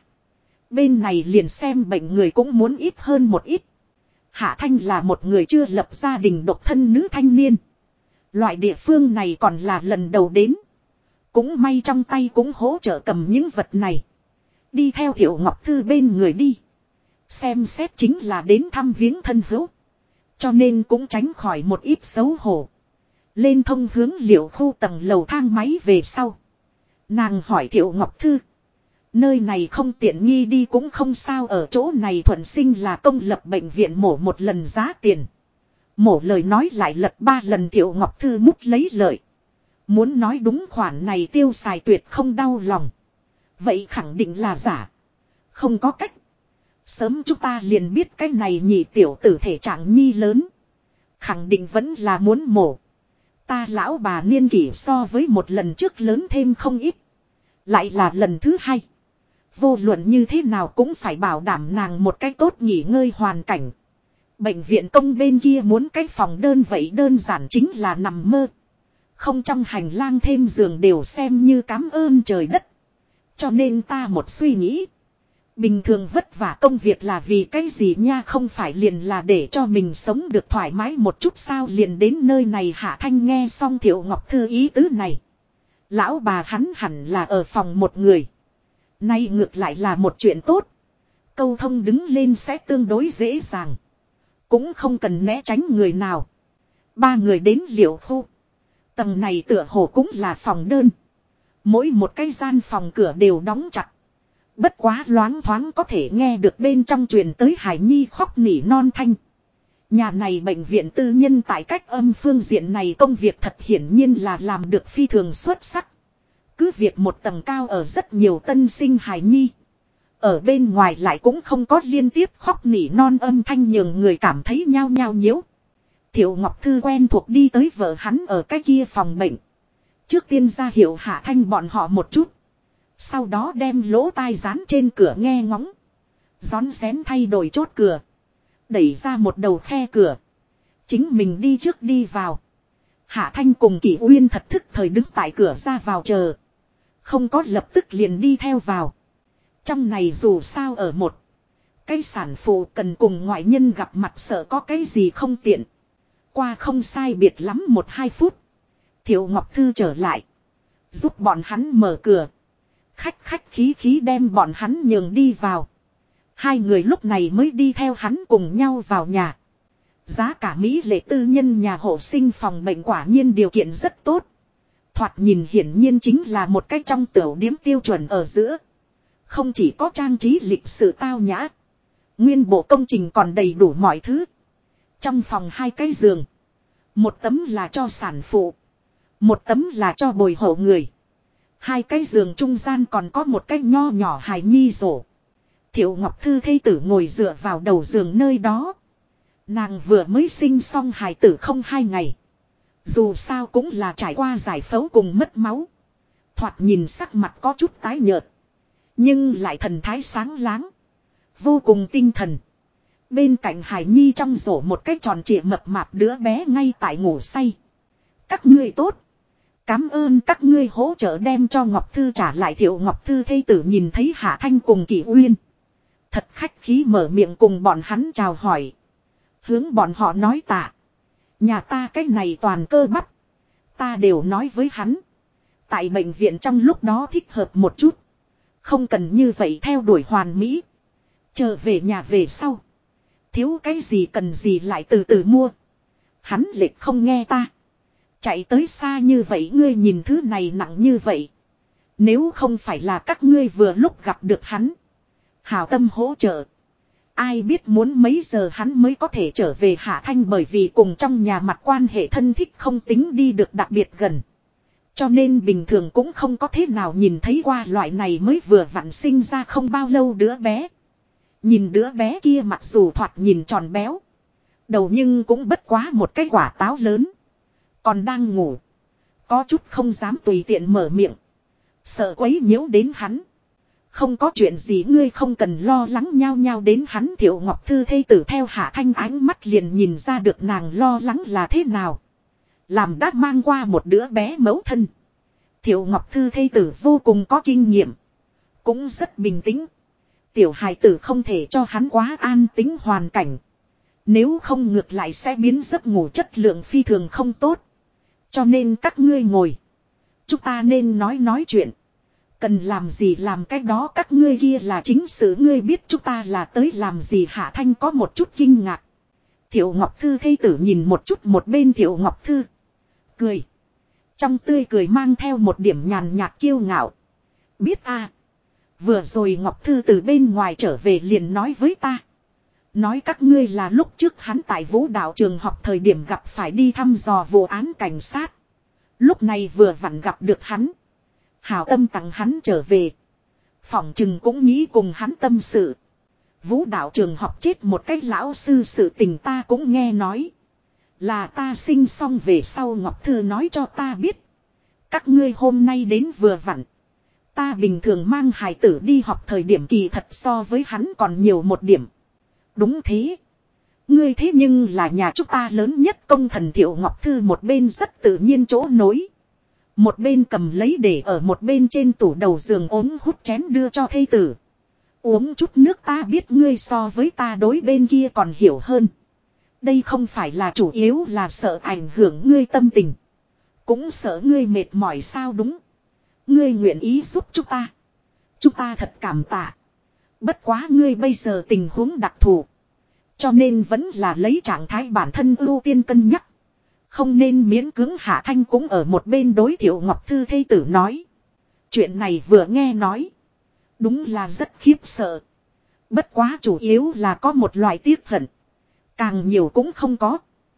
Bên này liền xem bệnh người cũng muốn ít hơn một ít. Hạ Thanh là một người chưa lập gia đình độc thân nữ thanh niên. Loại địa phương này còn là lần đầu đến. Cũng may trong tay cũng hỗ trợ cầm những vật này. Đi theo Thiệu Ngọc Thư bên người đi. Xem xét chính là đến thăm viếng thân hữu. Cho nên cũng tránh khỏi một ít xấu hổ. Lên thông hướng liệu khu tầng lầu thang máy về sau. Nàng hỏi Thiệu Ngọc Thư. Nơi này không tiện nghi đi cũng không sao, ở chỗ này thuận sinh là công lập bệnh viện, mổ một lần giá tiền. Mổ lời nói lại lật 3 lần. Thiệu Ngọc Thư mút lấy lợi. Muốn nói đúng khoản này tiêu xài tuyệt không đau lòng. Vậy khẳng định là giả. Không có cách. Sớm chúng ta liền biết cái này nhị tiểu tử thể trạng nhi lớn. Khẳng định vẫn là muốn mổ. Ta lão bà niên kỷ so với một lần trước lớn thêm không ít. Lại là lần thứ hai. Vô luận như thế nào cũng phải bảo đảm nàng một cách tốt nghỉ ngơi hoàn cảnh. Bệnh viện công bên kia muốn cái phòng đơn vậy đơn giản chính là nằm mơ. Không trong hành lang thêm giường đều xem như cám ơn trời đất. Cho nên ta một suy nghĩ. Bình thường vất vả công việc là vì cái gì nha, không phải liền là để cho mình sống được thoải mái một chút sao? Liền đến nơi này Hạ Thanh nghe xong Thiệu Ngọc Thư ý tứ này. Lão bà hắn hẳn là ở phòng một người. Nay ngược lại là một chuyện tốt. Câu thông đứng lên sẽ tương đối dễ dàng. Cũng không cần né tránh người nào. Ba người đến liệu khu. Tầng này tựa hồ cũng là phòng đơn. Mỗi một cái gian phòng cửa đều đóng chặt. Bất quá loáng thoáng có thể nghe được bên trong truyền tới Hải Nhi khóc nỉ non thanh. Nhà này bệnh viện tư nhân tại cách âm phương diện này công việc thật hiển nhiên là làm được phi thường xuất sắc. Cứ việc một tầng cao ở rất nhiều tân sinh Hải Nhi. Ở bên ngoài lại cũng không có liên tiếp khóc nỉ non âm thanh nhường người cảm thấy nhao nhao nhiễu. Thiệu Ngọc Thư quen thuộc đi tới vợ hắn ở cái kia phòng bệnh. Trước tiên ra hiệu Hạ Thanh bọn họ một chút. Sau đó đem lỗ tai dán trên cửa nghe ngóng. Rón rén thay đổi chốt cửa. Đẩy ra một đầu khe cửa. Chính mình đi trước đi vào. Hạ Thanh cùng Kỷ Uyên thật thức thời đứng tại cửa ra vào chờ. Không có lập tức liền đi theo vào. Trong này dù sao ở một cái sản phụ cần cùng ngoại nhân gặp mặt sợ có cái gì không tiện. Qua không sai biệt lắm 1-2 phút. Thiệu Ngọc Thư trở lại. Giúp bọn hắn mở cửa. Khách khí đem bọn hắn nhường đi vào. Hai người lúc này mới đi theo hắn cùng nhau vào nhà. Giá cả mỹ lệ tư nhân nhà hộ sinh phòng bệnh quả nhiên điều kiện rất tốt. Thoạt nhìn hiển nhiên chính là một cách trong tiểu điếm tiêu chuẩn ở giữa. Không chỉ có trang trí lịch sự tao nhã. Nguyên bộ công trình còn đầy đủ mọi thứ. Trong phòng 2 cái giường. Một tấm là cho sản phụ. Một tấm là cho bồi hộ người. 2 cái giường trung gian còn có một cái nho nhỏ hài nhi rổ. Thiệu Ngọc Thư thê tử ngồi dựa vào đầu giường nơi đó. Nàng vừa mới sinh xong hài tử không 2 ngày. Dù sao cũng là trải qua giải phẫu cùng mất máu. Thoạt nhìn sắc mặt có chút tái nhợt. Nhưng lại thần thái sáng láng. Vô cùng tinh thần. Bên cạnh Hải Nhi trong rổ một cái tròn trịa mập mạp đứa bé ngay tại ngủ say. Các ngươi tốt. Cảm ơn các ngươi hỗ trợ đem cho Ngọc Thư trả lại. Thiệu Ngọc Thư thê tử nhìn thấy Hạ Thanh cùng Kỷ Uyên. Thật khách khí mở miệng cùng bọn hắn chào hỏi. Hướng bọn họ nói tạ. Nhà ta cái này toàn cơ bắp. Ta đều nói với hắn. Tại bệnh viện trong lúc đó thích hợp một chút. Không cần như vậy theo đuổi hoàn mỹ. Chờ về nhà về sau. Thiếu cái gì cần gì lại từ từ mua. Hắn lệch không nghe ta. Chạy tới xa như vậy ngươi nhìn thứ này nặng như vậy. Nếu không phải là các ngươi vừa lúc gặp được hắn. Hảo tâm hỗ trợ. Ai biết muốn mấy giờ hắn mới có thể trở về Hạ Thanh, bởi vì cùng trong nhà mặt quan hệ thân thích không tính đi được đặc biệt gần. Cho nên bình thường cũng không có thế nào nhìn thấy qua loại này mới vừa vặn sinh ra không bao lâu đứa bé. Nhìn đứa bé kia mặc dù thoạt nhìn tròn béo. Đầu nhưng cũng bất quá một cái quả táo lớn. Còn đang ngủ. Có chút không dám tùy tiện mở miệng. Sợ quấy nhiễu đến hắn. Không có chuyện gì ngươi không cần lo lắng, nhao nhao đến hắn. Thiệu Ngọc Thư thê tử theo Hạ Thanh ánh mắt liền nhìn ra được nàng lo lắng là thế nào. Làm đã mang qua một đứa bé mẫu thân. Thiệu Ngọc Thư thê tử vô cùng có kinh nghiệm. Cũng rất bình tĩnh. Tiểu hài tử không thể cho hắn quá an tính hoàn cảnh. Nếu không ngược lại sẽ biến giấc ngủ chất lượng phi thường không tốt. Cho nên các ngươi ngồi. Chúng ta nên nói chuyện. Cần làm gì làm cái đó, các ngươi kia là chính sự, ngươi biết chúng ta là tới làm gì. Hạ Thanh có một chút kinh ngạc. Thiệu Ngọc Thư thê tử nhìn một chút một bên Thiệu Ngọc Thư. Cười. Trong tươi cười mang theo một điểm nhàn nhạt kiêu ngạo. Biết a, vừa rồi Ngọc Thư từ bên ngoài trở về liền nói với ta. Nói các ngươi là lúc trước hắn tại vũ đạo trường học thời điểm gặp phải đi thăm dò vụ án cảnh sát. Lúc này vừa vặn gặp được hắn. Hảo tâm tặng hắn trở về. Phỏng chừng cũng nghĩ cùng hắn tâm sự. Vũ đạo trường học chết một cái lão sư sự tình ta cũng nghe nói. Là ta sinh xong về sau Ngọc Thư nói cho ta biết. Các ngươi hôm nay đến vừa vặn. Ta bình thường mang hài tử đi học thời điểm kỳ thật so với hắn còn nhiều một điểm. Đúng thế. Ngươi thế nhưng là nhà chúng ta lớn nhất công thần. Thiệu Ngọc Thư một bên rất tự nhiên chỗ nối. Một bên cầm lấy để ở một bên trên tủ đầu giường ốm hút chén đưa cho thê tử. Uống chút nước, ta biết ngươi so với ta đối bên kia còn hiểu hơn. Đây không phải là chủ yếu là sợ ảnh hưởng ngươi tâm tình. Cũng sợ ngươi mệt mỏi sao đúng. Ngươi nguyện ý giúp chúng ta. Chúng ta thật cảm tạ. Bất quá ngươi bây giờ tình huống đặc thù. Cho nên vẫn là lấy trạng thái bản thân ưu tiên cân nhắc. Không nên miễn cưỡng. Hạ Thanh cũng ở một bên đối Thiệu Ngọc Thư thê tử nói. Chuyện này vừa nghe nói. Đúng là rất khiếp sợ. Bất quá chủ yếu là có một loại tiếc hận. Càng nhiều cũng không có.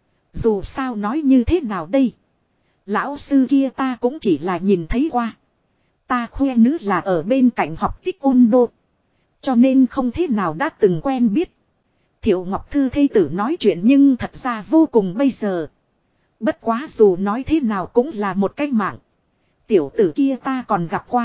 Dù sao nói như thế nào đây. Lão sư kia ta cũng chỉ là nhìn thấy qua. Ta khoe nữ là ở bên cạnh học tích ôn đô. Cho nên không thế nào đã từng quen biết. Thiệu Ngọc Thư thê tử nói chuyện nhưng thật ra vô cùng bây giờ. Bất quá dù nói thế nào cũng là một cái mạng. Tiểu tử kia ta còn gặp qua.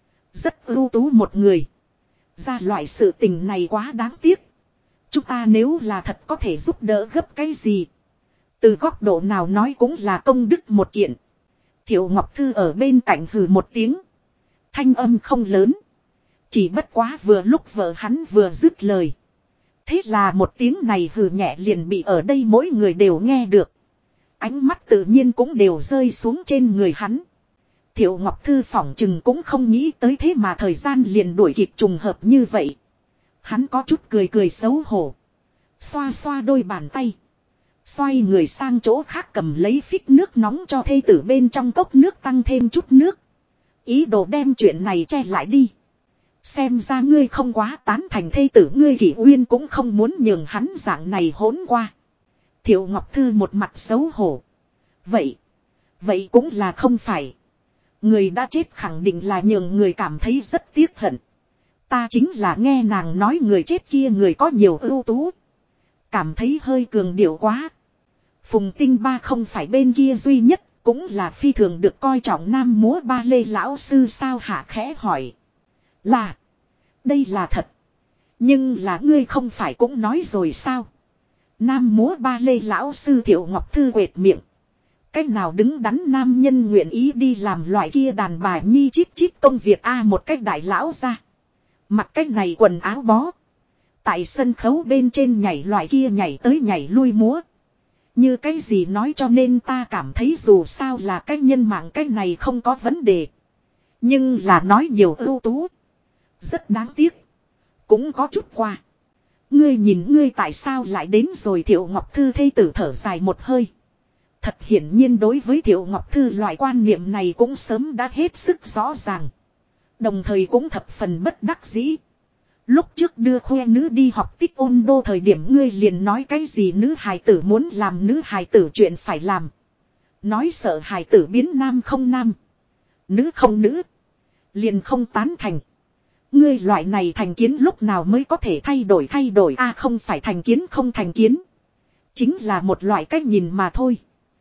Rất ưu tú một người. Ra loại sự tình này quá đáng tiếc. Chúng ta nếu là thật có thể giúp đỡ gấp cái gì. Từ góc độ nào nói cũng là công đức một kiện. Thiệu Ngọc Thư ở bên cạnh hừ một tiếng. Thanh âm không lớn. Chỉ bất quá vừa lúc vợ hắn vừa dứt lời. Thế là một tiếng này hừ nhẹ liền bị ở đây mỗi người đều nghe được. Ánh mắt tự nhiên cũng đều rơi xuống trên người hắn. Thiệu Ngọc Thư phỏng chừng cũng không nghĩ tới thế mà thời gian liền đuổi kịp trùng hợp như vậy. Hắn có chút cười cười xấu hổ. Xoa xoa đôi bàn tay. Xoay người sang chỗ khác cầm lấy phích nước nóng cho thê tử bên trong cốc nước tăng thêm chút nước. Ý đồ đem chuyện này che lại đi. Xem ra ngươi không quá tán thành thê tử ngươi. Kỷ Uyên cũng không muốn nhường hắn dạng này hỗn qua. Thiệu Ngọc Thư một mặt xấu hổ. Vậy cũng là không phải. Người đã chết khẳng định là nhường người cảm thấy rất tiếc hận. Ta chính là nghe nàng nói người chết kia người có nhiều ưu tú. Cảm thấy hơi cường điệu quá. Phùng Tinh Ba không phải bên kia duy nhất. Cũng là phi thường được coi trọng nam múa ba lê lão sư sao. Hạ khẽ hỏi. Là. Đây là thật. Nhưng là ngươi không phải cũng nói rồi sao. Nam múa ba lê lão sư. Thiệu Ngọc Thư quệt miệng. Cách nào đứng đắn nam nhân nguyện ý đi làm loại kia đàn bà nhi chít chít công việc một cách đại lão ra. Mặc cách này quần áo bó. Tại sân khấu bên trên nhảy loại kia nhảy tới nhảy lui múa. Như cái gì nói cho nên ta cảm thấy dù sao là cái nhân mạng cái này không có vấn đề. Nhưng là nói nhiều ưu tú. Rất đáng tiếc. Cũng có chút qua. Ngươi nhìn ngươi tại sao lại đến rồi Thiệu Ngọc Thư thê tử thở dài một hơi. Thật hiển nhiên đối với Thiệu Ngọc Thư loại quan niệm này cũng sớm đã hết sức rõ ràng. Đồng thời cũng thập phần bất đắc dĩ. Lúc trước đưa khoe nữ đi học tích ôn đô thời điểm ngươi liền nói cái gì nữ hài tử muốn làm nữ hài tử chuyện phải làm. Nói sợ hài tử biến nam không nam. Nữ không nữ. Liền không tán thành. Ngươi loại này thành kiến lúc nào mới có thể thay đổi không phải thành kiến không thành kiến. Chính là một loại cách nhìn mà thôi.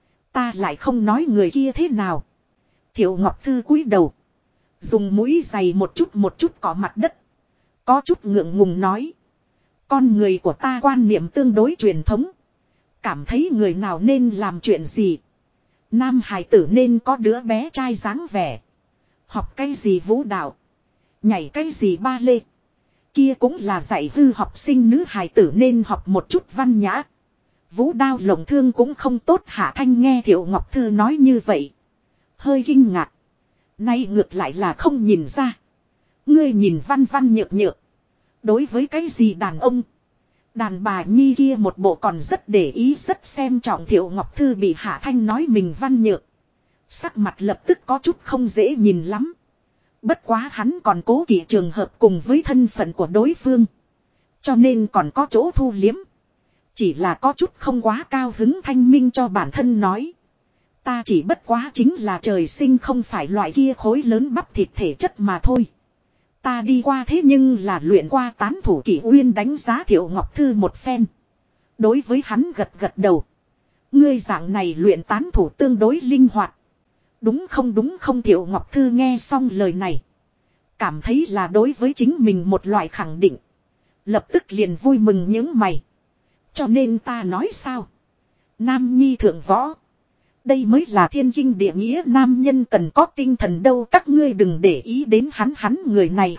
Ta lại không nói người kia thế nào. Thiệu Ngọc Thư cúi đầu. Dùng mũi giày một chút cỏ mặt đất. Có chút ngượng ngùng nói. Con người của ta quan niệm tương đối truyền thống. Cảm thấy người nào nên làm chuyện gì. Nam hài tử nên có đứa bé trai dáng vẻ. Học cái gì vũ đạo. Nhảy cái gì ba lê. Kia cũng là dạy hư học sinh nữ hài tử nên học một chút văn nhã. Vũ đao lồng thương cũng không tốt. Hạ Thanh nghe Thiệu Ngọc Thư nói như vậy. Hơi kinh ngạc. Nay ngược lại là không nhìn ra. Ngươi nhìn văn văn nhược nhược. Đối với cái gì đàn ông. Đàn bà nhi kia một bộ còn rất để ý rất xem trọng Thiệu Ngọc Thư bị Hạ Thanh nói mình văn nhược. Sắc mặt lập tức có chút không dễ nhìn lắm. Bất quá hắn còn cố kỵ trường hợp cùng với thân phận của đối phương. Cho nên còn có chỗ thu liếm. Chỉ là có chút không quá cao hứng thanh minh cho bản thân nói. Ta chỉ bất quá chính là trời sinh không phải loại kia khối lớn bắp thịt thể chất mà thôi. Ta đi qua thế nhưng là luyện qua tán thủ kỷ uyên đánh giá Thiệu Ngọc Thư một phen. Đối với hắn gật gật đầu. Ngươi dạng này luyện tán thủ tương đối linh hoạt. Đúng không Thiệu Ngọc Thư nghe xong lời này. Cảm thấy là đối với chính mình một loại khẳng định. Lập tức liền vui mừng những mày. Cho nên ta nói sao? Nam nhi thượng võ. Đây mới là thiên kinh địa nghĩa nam nhân cần có tinh thần đâu. Các ngươi đừng để ý đến hắn người này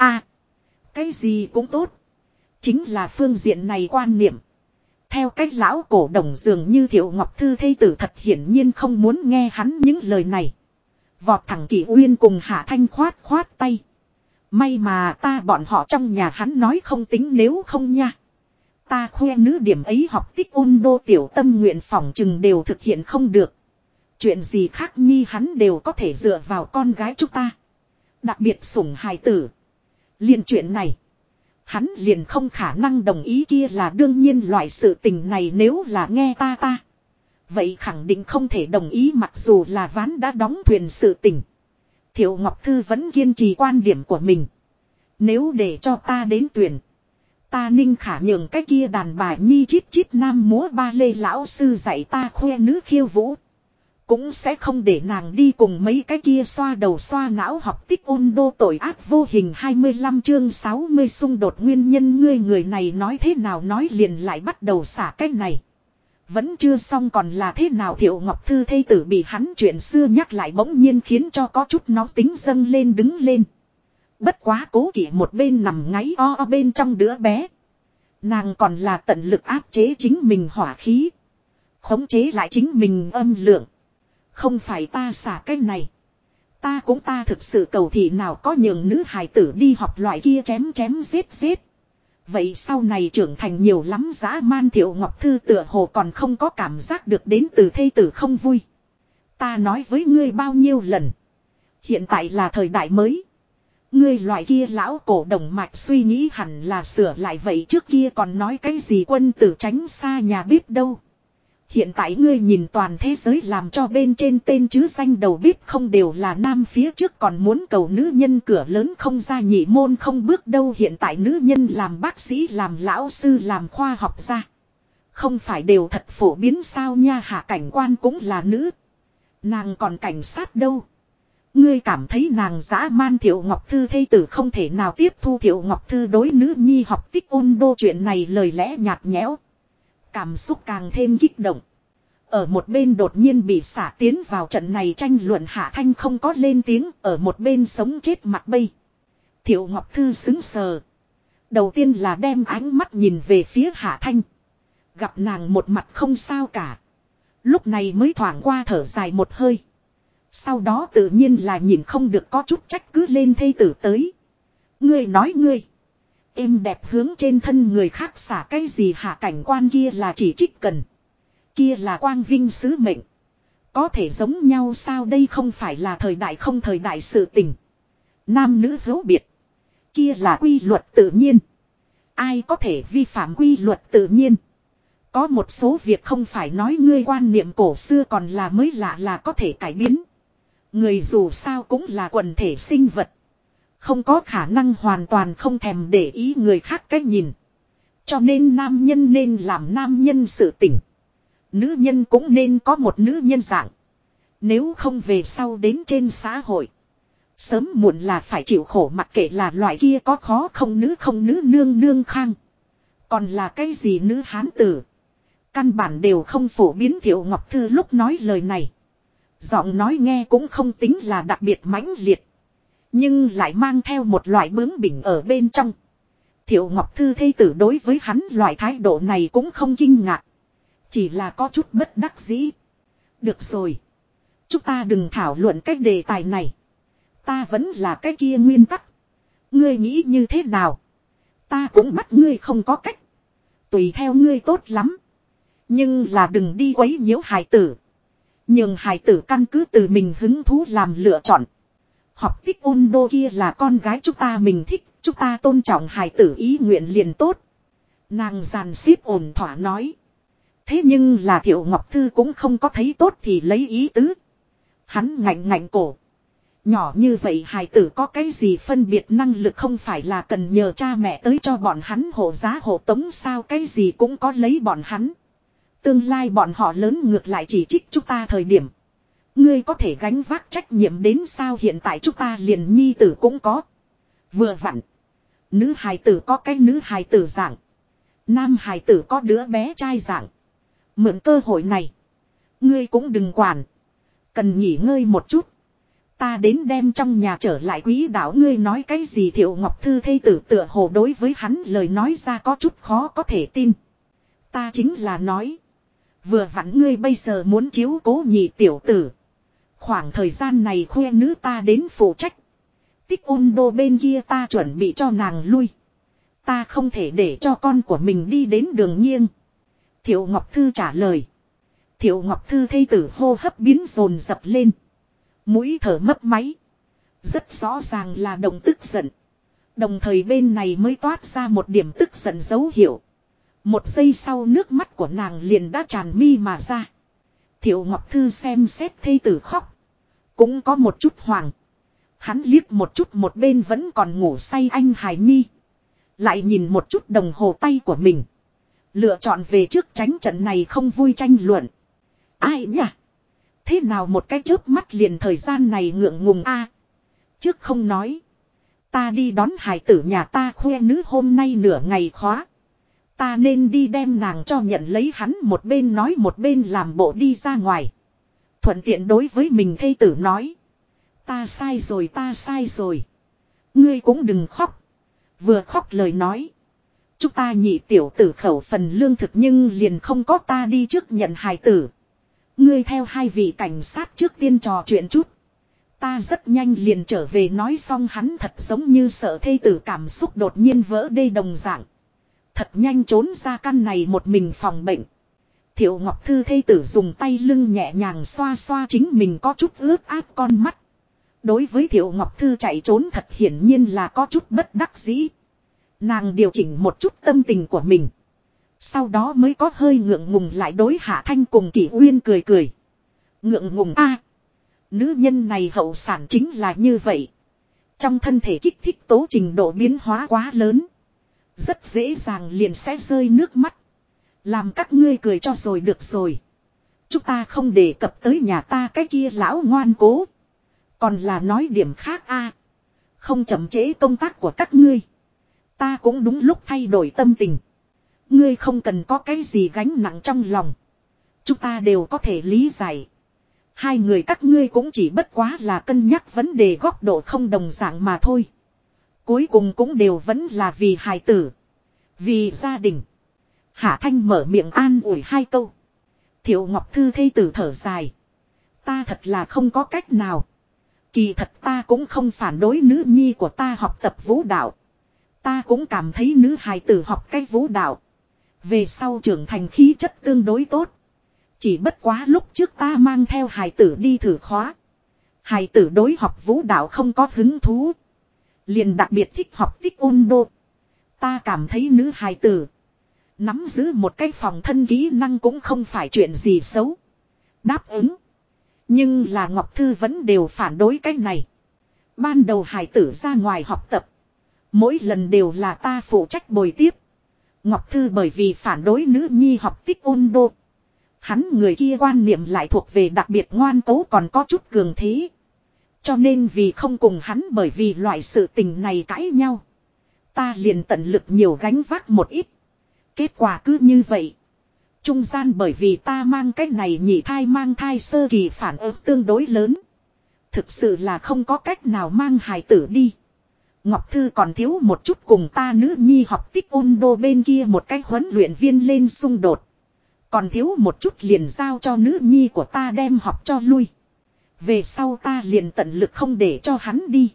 cái gì cũng tốt. Chính là phương diện này quan niệm. Theo cách lão cổ đồng dường như Thiệu Ngọc Thư thê tử thật hiển nhiên không muốn nghe hắn những lời này. Vọt thẳng Kỷ Uyên cùng Hạ Thanh khoát tay. May mà ta bọn họ trong nhà hắn nói không tính nếu không nha. Ta khoe nữ điểm ấy học tích ôn đô tiểu tâm nguyện phỏng chừng đều thực hiện không được. Chuyện gì khác nhi hắn đều có thể dựa vào con gái chúng ta. Đặc biệt sủng hài tử. Liền chuyện này. Hắn liền không khả năng đồng ý kia là đương nhiên loại sự tình này nếu là nghe ta. Vậy khẳng định không thể đồng ý mặc dù là ván đã đóng thuyền sự tình. Thiệu Ngọc Thư vẫn kiên trì quan điểm của mình. Nếu để cho ta đến tuyển. Ta ninh khả nhường cái kia đàn bà nhi chít chít nam múa ba lê lão sư dạy ta khoe nữ khiêu vũ. Cũng sẽ không để nàng đi cùng mấy cái kia xoa đầu xoa não học tích ôn đô tội ác vô hình 25 chương 60 xung đột nguyên nhân ngươi người này nói thế nào nói liền lại bắt đầu xả cái này. Vẫn chưa xong còn là thế nào Thiệu Ngọc Thư thê tử bị hắn chuyện xưa nhắc lại bỗng nhiên khiến cho có chút nóng tính dâng lên đứng lên. Bất quá cố kỵ một bên nằm ngáy o bên trong đứa bé. Nàng còn là tận lực áp chế chính mình hỏa khí. Khống chế lại chính mình âm lượng. Không phải ta xả cái này. Ta thực sự cầu thị nào có nhường nữ hài tử đi học loại kia chém giết. Vậy sau này trưởng thành nhiều lắm dã man Thiệu Ngọc Thư tựa hồ còn không có cảm giác được đến từ thê tử không vui. Ta nói với ngươi bao nhiêu lần. Hiện tại là thời đại mới. Ngươi loại kia lão cổ đồng mạch suy nghĩ hẳn là sửa lại vậy trước kia còn nói cái gì quân tử tránh xa nhà bếp đâu. Hiện tại ngươi nhìn toàn thế giới làm cho bên trên tên chứ danh đầu bếp không đều là nam phía trước còn muốn cầu nữ nhân cửa lớn không ra nhị môn không bước đâu hiện tại nữ nhân làm bác sĩ làm lão sư làm khoa học gia. Không phải đều thật phổ biến sao nha hạ cảnh quan cũng là nữ. Nàng còn cảnh sát đâu. Ngươi cảm thấy nàng dã man Thiệu Ngọc Thư thê tử không thể nào tiếp thu Thiệu Ngọc Thư đối nữ nhi học tích ôn đô chuyện này lời lẽ nhạt nhẽo. Cảm xúc càng thêm kích động. Ở một bên đột nhiên bị xả tiến vào trận này tranh luận Hạ Thanh không có lên tiếng, ở một bên sống chết mặt bây. Thiệu Ngọc Thư xứng sờ. Đầu tiên là đem ánh mắt nhìn về phía Hạ Thanh. Gặp nàng một mặt không sao cả. Lúc này mới thoảng qua thở dài một hơi. Sau đó tự nhiên là nhìn không được có chút trách cứ lên thê tử tới. Ngươi nói ngươi. Êm đẹp hướng trên thân người khác xả cái gì Hạ cảnh quan kia là chỉ trích cần. Kia là quang vinh sứ mệnh. Có thể giống nhau sao đây không phải là thời đại không thời đại sự tình. Nam nữ hữu biệt. Kia là quy luật tự nhiên. Ai có thể vi phạm quy luật tự nhiên. Có một số việc không phải nói ngươi quan niệm cổ xưa còn là mới lạ là có thể cải biến. Người dù sao cũng là quần thể sinh vật. Không có khả năng hoàn toàn không thèm để ý người khác cách nhìn. Cho nên nam nhân nên làm nam nhân sự tỉnh. Nữ nhân cũng nên có một nữ nhân dạng. Nếu không về sau đến trên xã hội. Sớm muộn là phải chịu khổ mặc kệ là loại kia có khó không nữ nương nương khang. Còn là cái gì nữ hán tử. Căn bản đều không phổ biến Thiệu Ngọc Thư lúc nói lời này. Giọng nói nghe cũng không tính là đặc biệt mãnh liệt. Nhưng lại mang theo một loại bướng bỉnh ở bên trong. Thiệu Ngọc Thư thê tử đối với hắn loại thái độ này cũng không kinh ngạc. Chỉ là có chút bất đắc dĩ. Được rồi. Chúng ta đừng thảo luận cái đề tài này. Ta vẫn là cái kia nguyên tắc. Ngươi nghĩ như thế nào? Ta cũng bắt ngươi không có cách. Tùy theo ngươi tốt lắm. Nhưng là đừng đi quấy nhiễu hài tử. Nhưng hài tử căn cứ từ mình hứng thú làm lựa chọn. Học tích ôn đô kia là con gái chúng ta mình thích. Chúng ta tôn trọng hài tử ý nguyện liền tốt. Nàng giàn xếp ổn thỏa nói. Thế nhưng là Thiệu Ngọc Thư cũng không có thấy tốt thì lấy ý tứ. Hắn ngạnh cổ. Nhỏ như vậy hài tử có cái gì phân biệt năng lực không phải là cần nhờ cha mẹ tới cho bọn hắn hộ giá hộ tống sao cái gì cũng có lấy bọn hắn. Tương lai bọn họ lớn ngược lại chỉ trích chúng ta thời điểm. Ngươi có thể gánh vác trách nhiệm đến sao hiện tại chúng ta liền nhi tử cũng có. Vừa vặn. Nữ hài tử có cái nữ hài tử dạng. Nam hài tử có đứa bé trai dạng. Mượn cơ hội này. Ngươi cũng đừng quản. Cần nghỉ ngơi một chút. Ta đến đem trong nhà trở lại quý đạo ngươi nói cái gì Thiệu Ngọc Thư thê tử tựa hồ đối với hắn lời nói ra có chút khó có thể tin. Ta chính là nói. Vừa vặn ngươi bây giờ muốn chiếu cố nhị tiểu tử. Khoảng thời gian này khoe nữ ta đến phụ trách. Tích ôn đô bên kia ta chuẩn bị cho nàng lui. Ta không thể để cho con của mình đi đến đường nghiêng. Thiệu Ngọc Thư trả lời. Thiệu Ngọc Thư thê tử hô hấp biến dồn dập lên. Mũi thở mấp máy. Rất rõ ràng là động tức giận. Đồng thời bên này mới toát ra một điểm tức giận dấu hiệu. Một giây sau nước mắt của nàng liền đã tràn mi mà ra. Thiệu Ngọc Thư xem xét thê tử khóc. Cũng có một chút hoảng. Hắn liếc một chút một bên vẫn còn ngủ say anh Hải Nhi. Lại nhìn một chút đồng hồ tay của mình. Lựa chọn về trước tránh trận này không vui tranh luận. Ai nhỉ? Thế nào một cái chớp mắt liền thời gian này ngượng ngùng a. Trước không nói. Ta đi đón hài tử nhà ta khoe nữ hôm nay nửa ngày khóa. Ta nên đi đem nàng cho nhận lấy hắn một bên nói một bên làm bộ đi ra ngoài. Thuận tiện đối với mình thê tử nói. Ta sai rồi. Ngươi cũng đừng khóc. Vừa khóc lời nói. Chúng ta nhị tiểu tử khẩu phần lương thực nhưng liền không có ta đi trước nhận hài tử. Ngươi theo hai vị cảnh sát trước tiên trò chuyện chút. Ta rất nhanh liền trở về nói xong hắn thật giống như sợ thê tử cảm xúc đột nhiên vỡ đê đồng dạng. Thật nhanh trốn ra căn này một mình phòng bệnh. Thiệu Ngọc Thư thê tử dùng tay lưng nhẹ nhàng xoa xoa chính mình có chút ướt át con mắt. Đối với Thiệu Ngọc Thư chạy trốn thật hiển nhiên là có chút bất đắc dĩ. Nàng điều chỉnh một chút tâm tình của mình. Sau đó mới có hơi ngượng ngùng lại đối Hạ Thanh cùng Kỷ Uyên cười. Ngượng ngùng a, nữ nhân này hậu sản chính là như vậy. Trong thân thể kích thích tố trình độ biến hóa quá lớn. Rất dễ dàng liền sẽ rơi nước mắt. Làm các ngươi cười cho rồi được rồi. Chúng ta không đề cập tới nhà ta cái kia lão ngoan cố. Còn là nói điểm khác a. Không chậm trễ công tác của các ngươi. Ta cũng đúng lúc thay đổi tâm tình. Ngươi không cần có cái gì gánh nặng trong lòng. chúng ta đều có thể lý giải. Hai người các ngươi cũng chỉ bất quá là cân nhắc vấn đề góc độ không đồng dạng mà thôi. Cuối cùng cũng đều vẫn là vì hài tử. Vì gia đình. Hạ Thanh mở miệng an ủi hai câu. Thiệu Ngọc Thư thê tử thở dài. Ta thật là không có cách nào. Kỳ thật ta cũng không phản đối nữ nhi của ta học tập vũ đạo. Ta cũng cảm thấy nữ hài tử học cách vũ đạo. Về sau trưởng thành khí chất tương đối tốt. Chỉ bất quá lúc trước ta mang theo hài tử đi thử khóa. Hài tử đối học vũ đạo không có hứng thú. Liền đặc biệt thích học taekwondo. Ta cảm thấy nữ hài tử nắm giữ một cái phòng thân kỹ năng cũng không phải chuyện gì xấu. Đáp ứng. Nhưng là Ngọc Thư vẫn đều phản đối cái này. Ban đầu hài tử ra ngoài học tập. Mỗi lần đều là ta phụ trách bồi tiếp. Ngọc Thư bởi vì phản đối nữ nhi học taekwondo. Hắn người kia quan niệm lại thuộc về đặc biệt ngoan cố còn có chút cường thế. Cho nên vì không cùng hắn bởi vì loại sự tình này cãi nhau. Ta liền tận lực nhiều gánh vác một ít. Kết quả cứ như vậy. Trung gian bởi vì ta mang cái này nhị thai mang thai sơ kỳ phản ứng tương đối lớn. Thực sự là không có cách nào mang hài tử đi. Ngọc Thư còn thiếu một chút cùng ta nữ nhi học taekwondo bên kia một cái huấn luyện viên lên xung đột. Còn thiếu một chút liền giao cho nữ nhi của ta đem học cho lui. Về sau ta liền tận lực không để cho hắn đi.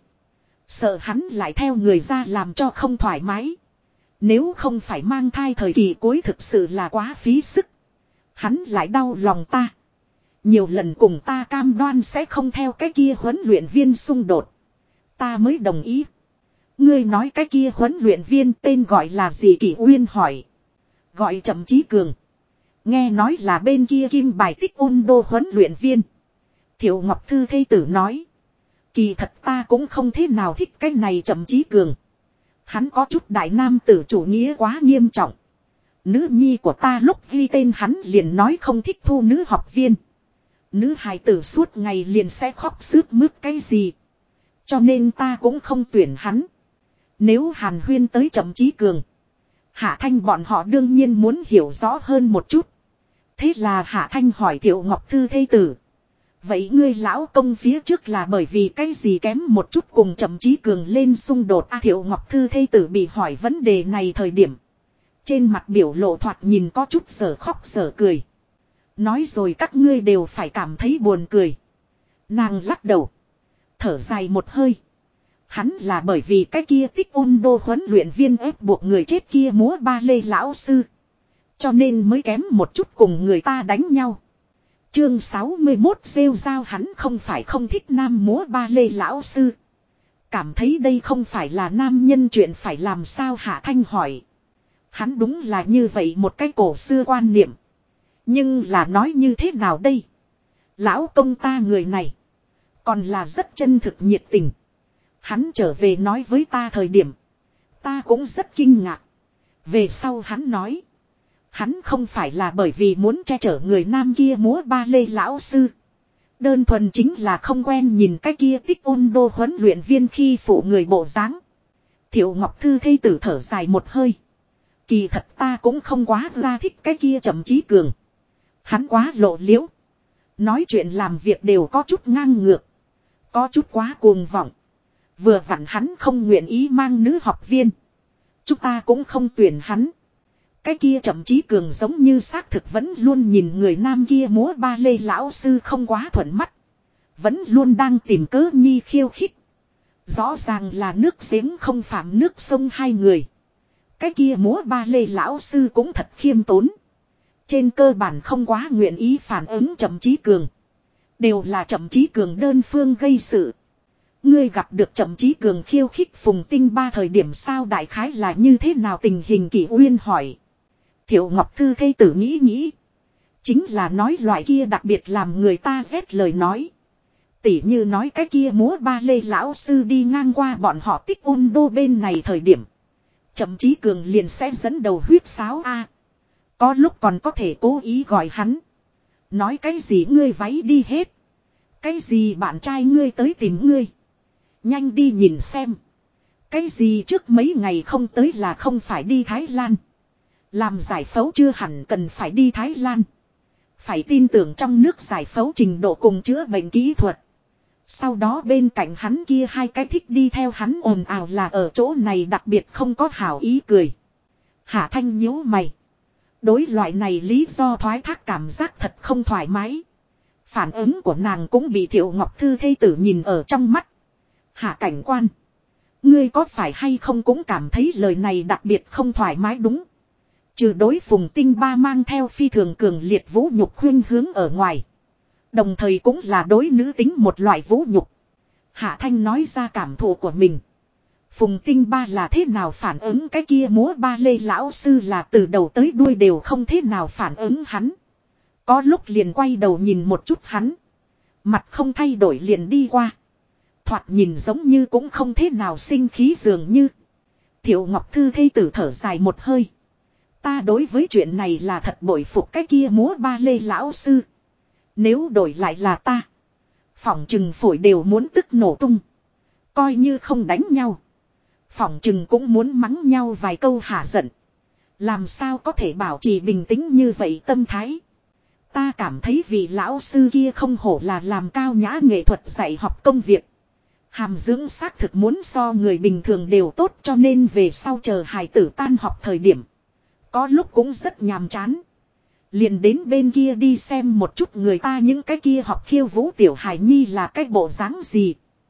Sợ hắn lại theo người ra làm cho không thoải mái. Nếu không phải mang thai thời kỳ cuối thực sự là quá phí sức. Hắn lại đau lòng ta. Nhiều lần cùng ta cam đoan sẽ không theo cái kia huấn luyện viên xung đột. Ta mới đồng ý. Ngươi nói cái kia huấn luyện viên tên gọi là gì? Kỷ Uyên hỏi. Gọi Trầm Chí Cường. Nghe nói là bên kia kim bài taekwondo huấn luyện viên. Thiệu Ngọc Thư thê tử nói. Kỳ thật ta cũng không thế nào thích cái này Trầm Chí Cường. Hắn có chút đại nam tử chủ nghĩa quá nghiêm trọng. Nữ nhi của ta lúc ghi tên hắn liền nói không thích thu nữ học viên. Nữ hài tử suốt ngày liền sẽ khóc sướt mướt cái gì. Cho nên ta cũng không tuyển hắn. Nếu Hàn Huyên tới Trầm Chí Cường. Hạ Thanh bọn họ đương nhiên muốn hiểu rõ hơn một chút. Thế là Hạ Thanh hỏi Thiệu Ngọc Thư thê tử. Vậy ngươi lão công phía trước là bởi vì cái gì kém một chút cùng Trầm Chí Cường lên xung đột? Thiệu Ngọc Thư thê tử bị hỏi vấn đề này thời điểm. Trên mặt biểu lộ thoạt nhìn có chút sở khóc sở cười. Nói rồi các ngươi đều phải cảm thấy buồn cười. Nàng lắc đầu. Thở dài một hơi. Hắn là bởi vì cái kia taekwondo huấn luyện viên ép buộc người chết kia múa ba lê lão sư. Cho nên mới kém một chút cùng người ta đánh nhau. Chương 61 rêu rao hắn không phải không thích nam múa ba lê lão sư. Cảm thấy đây không phải là nam nhân chuyện phải làm sao? Hạ Thanh hỏi. Hắn đúng là như vậy một cái cổ xưa quan niệm. Nhưng là nói như thế nào đây? Lão công ta người này. Còn là rất chân thực nhiệt tình. Hắn trở về nói với ta thời điểm. Ta cũng rất kinh ngạc. Về sau hắn nói. Hắn không phải là bởi vì muốn che chở người nam kia múa ba lê lão sư. Đơn thuần chính là không quen nhìn cái kia taekwondo huấn luyện viên khi phụ người bộ dáng. Thiệu Ngọc Thư thê tử thở dài một hơi. Kỳ thật ta cũng không quá ra thích cái kia Trầm Chí Cường. Hắn quá lộ liễu. Nói chuyện làm việc đều có chút ngang ngược. Có chút quá cuồng vọng. Vừa vặn hắn không nguyện ý mang nữ học viên. Chúng ta cũng không tuyển hắn. Cái kia Trầm Chí Cường giống như xác thực vẫn luôn nhìn người nam kia múa ba lê lão sư không quá thuận mắt. Vẫn luôn đang tìm cớ nhi khiêu khích. Rõ ràng là nước giếng không phạm nước sông hai người. Cái kia múa ba lê lão sư cũng thật khiêm tốn. Trên cơ bản không quá nguyện ý phản ứng Trầm Chí Cường. Đều là Trầm Chí Cường đơn phương gây sự. Ngươi gặp được Trầm Chí Cường khiêu khích Phùng Tinh Ba thời điểm sao? Đại khái là như thế nào tình hình? Kỷ Uyên hỏi. Thiệu Ngọc Thư thê tử nghĩ. Chính là nói loại kia đặc biệt làm người ta ghét lời nói. Tỉ như nói cái kia múa ba lê lão sư đi ngang qua bọn họ taekwondo bên này thời điểm. Trầm Chí Cường liền sẽ dẫn đầu huyết sáo a. Có lúc còn có thể cố ý gọi hắn. Nói cái gì ngươi váy đi hết. Cái gì bạn trai ngươi tới tìm ngươi. Nhanh đi nhìn xem. Cái gì trước mấy ngày không tới là không phải đi Thái Lan. Làm giải phẫu chưa hẳn cần phải đi Thái Lan. Phải tin tưởng trong nước giải phẫu trình độ cùng chữa bệnh kỹ thuật. Sau đó bên cạnh hắn kia hai cái thích đi theo hắn ồn ào là ở chỗ này đặc biệt không có hảo ý cười. Hạ Thanh nhíu mày. Đối loại này lý do thoái thác cảm giác thật không thoải mái. Phản ứng của nàng cũng bị Thiệu Ngọc Thư thê tử nhìn ở trong mắt. Hạ cảnh quan. Ngươi có phải hay không cũng cảm thấy lời này đặc biệt không thoải mái đúng. Trừ đối Phùng Tinh Ba mang theo phi thường cường liệt vũ nhục khuyên hướng ở ngoài. Đồng thời cũng là đối nữ tính một loại vũ nhục. Hạ Thanh nói ra cảm thụ của mình. Phùng Tinh Ba là thế nào phản ứng cái kia múa ba lê lão sư là từ đầu tới đuôi đều không thế nào phản ứng hắn. Có lúc liền quay đầu nhìn một chút hắn. Mặt không thay đổi liền đi qua. Thoạt nhìn giống như cũng không thế nào sinh khí dường như. Thiệu Ngọc Thư thê tử thở dài một hơi. Ta đối với chuyện này là thật bội phục cái kia múa ba lê lão sư. Nếu đổi lại là ta. Phỏng chừng phổi đều muốn tức nổ tung. Coi như không đánh nhau. Phỏng chừng cũng muốn mắng nhau vài câu hả giận. Làm sao có thể bảo trì bình tĩnh như vậy tâm thái. Ta cảm thấy vị lão sư kia không hổ là làm cao nhã nghệ thuật dạy học công việc. Hàm dưỡng xác thực muốn so người bình thường đều tốt cho nên về sau chờ hài tử tan học thời điểm. Có lúc cũng rất nhàm chán. Liền đến bên kia đi xem một chút người ta những cái kia học khiêu vũ tiểu hài nhi là cái bộ dáng gì.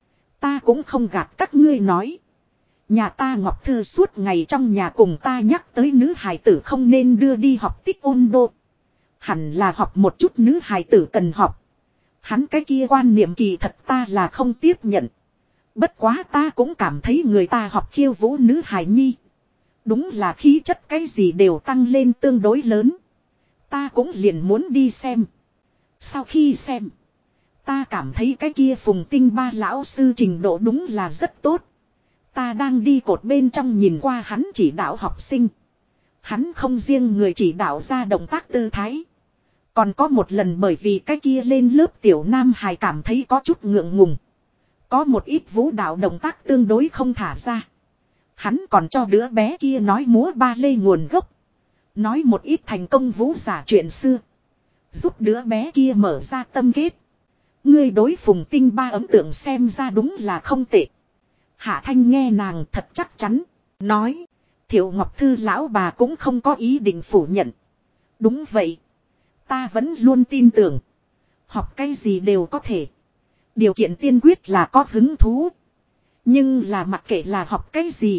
Ta cũng không gạt các ngươi nói. Nhà ta Ngọc Thư suốt ngày trong nhà cùng ta nhắc tới nữ hài tử không nên đưa đi học tích ôn đô. Hẳn là học một chút nữ hài tử cần học. Hắn cái kia quan niệm kỳ thật ta là không tiếp nhận. Bất quá ta cũng cảm thấy người ta học khiêu vũ nữ hài nhi. Đúng là khí chất cái gì đều tăng lên tương đối lớn. Ta cũng liền muốn đi xem. Sau khi xem. Ta cảm thấy cái kia Phùng Tinh Ba lão sư trình độ đúng là rất tốt. Ta đang đi cột bên trong nhìn qua hắn chỉ đạo học sinh. Hắn không riêng người chỉ đạo ra động tác tư thái. Còn có một lần bởi vì cái kia lên lớp tiểu nam hài cảm thấy có chút ngượng ngùng. Có một ít vũ đạo động tác tương đối không thả ra. Hắn còn cho đứa bé kia nói múa ba lê nguồn gốc. Nói một ít thành công vũ giả chuyện xưa. Giúp đứa bé kia mở ra tâm kết. Ngươi đối Phùng Tinh Ba ấn tượng xem ra đúng là không tệ. Hạ Thanh nghe nàng thật chắc chắn. Nói. Thiệu Ngọc Thư lão bà cũng không có ý định phủ nhận. Đúng vậy. Ta vẫn luôn tin tưởng. Học cái gì đều có thể. Điều kiện tiên quyết là có hứng thú. Nhưng là mặc kệ là học cái gì.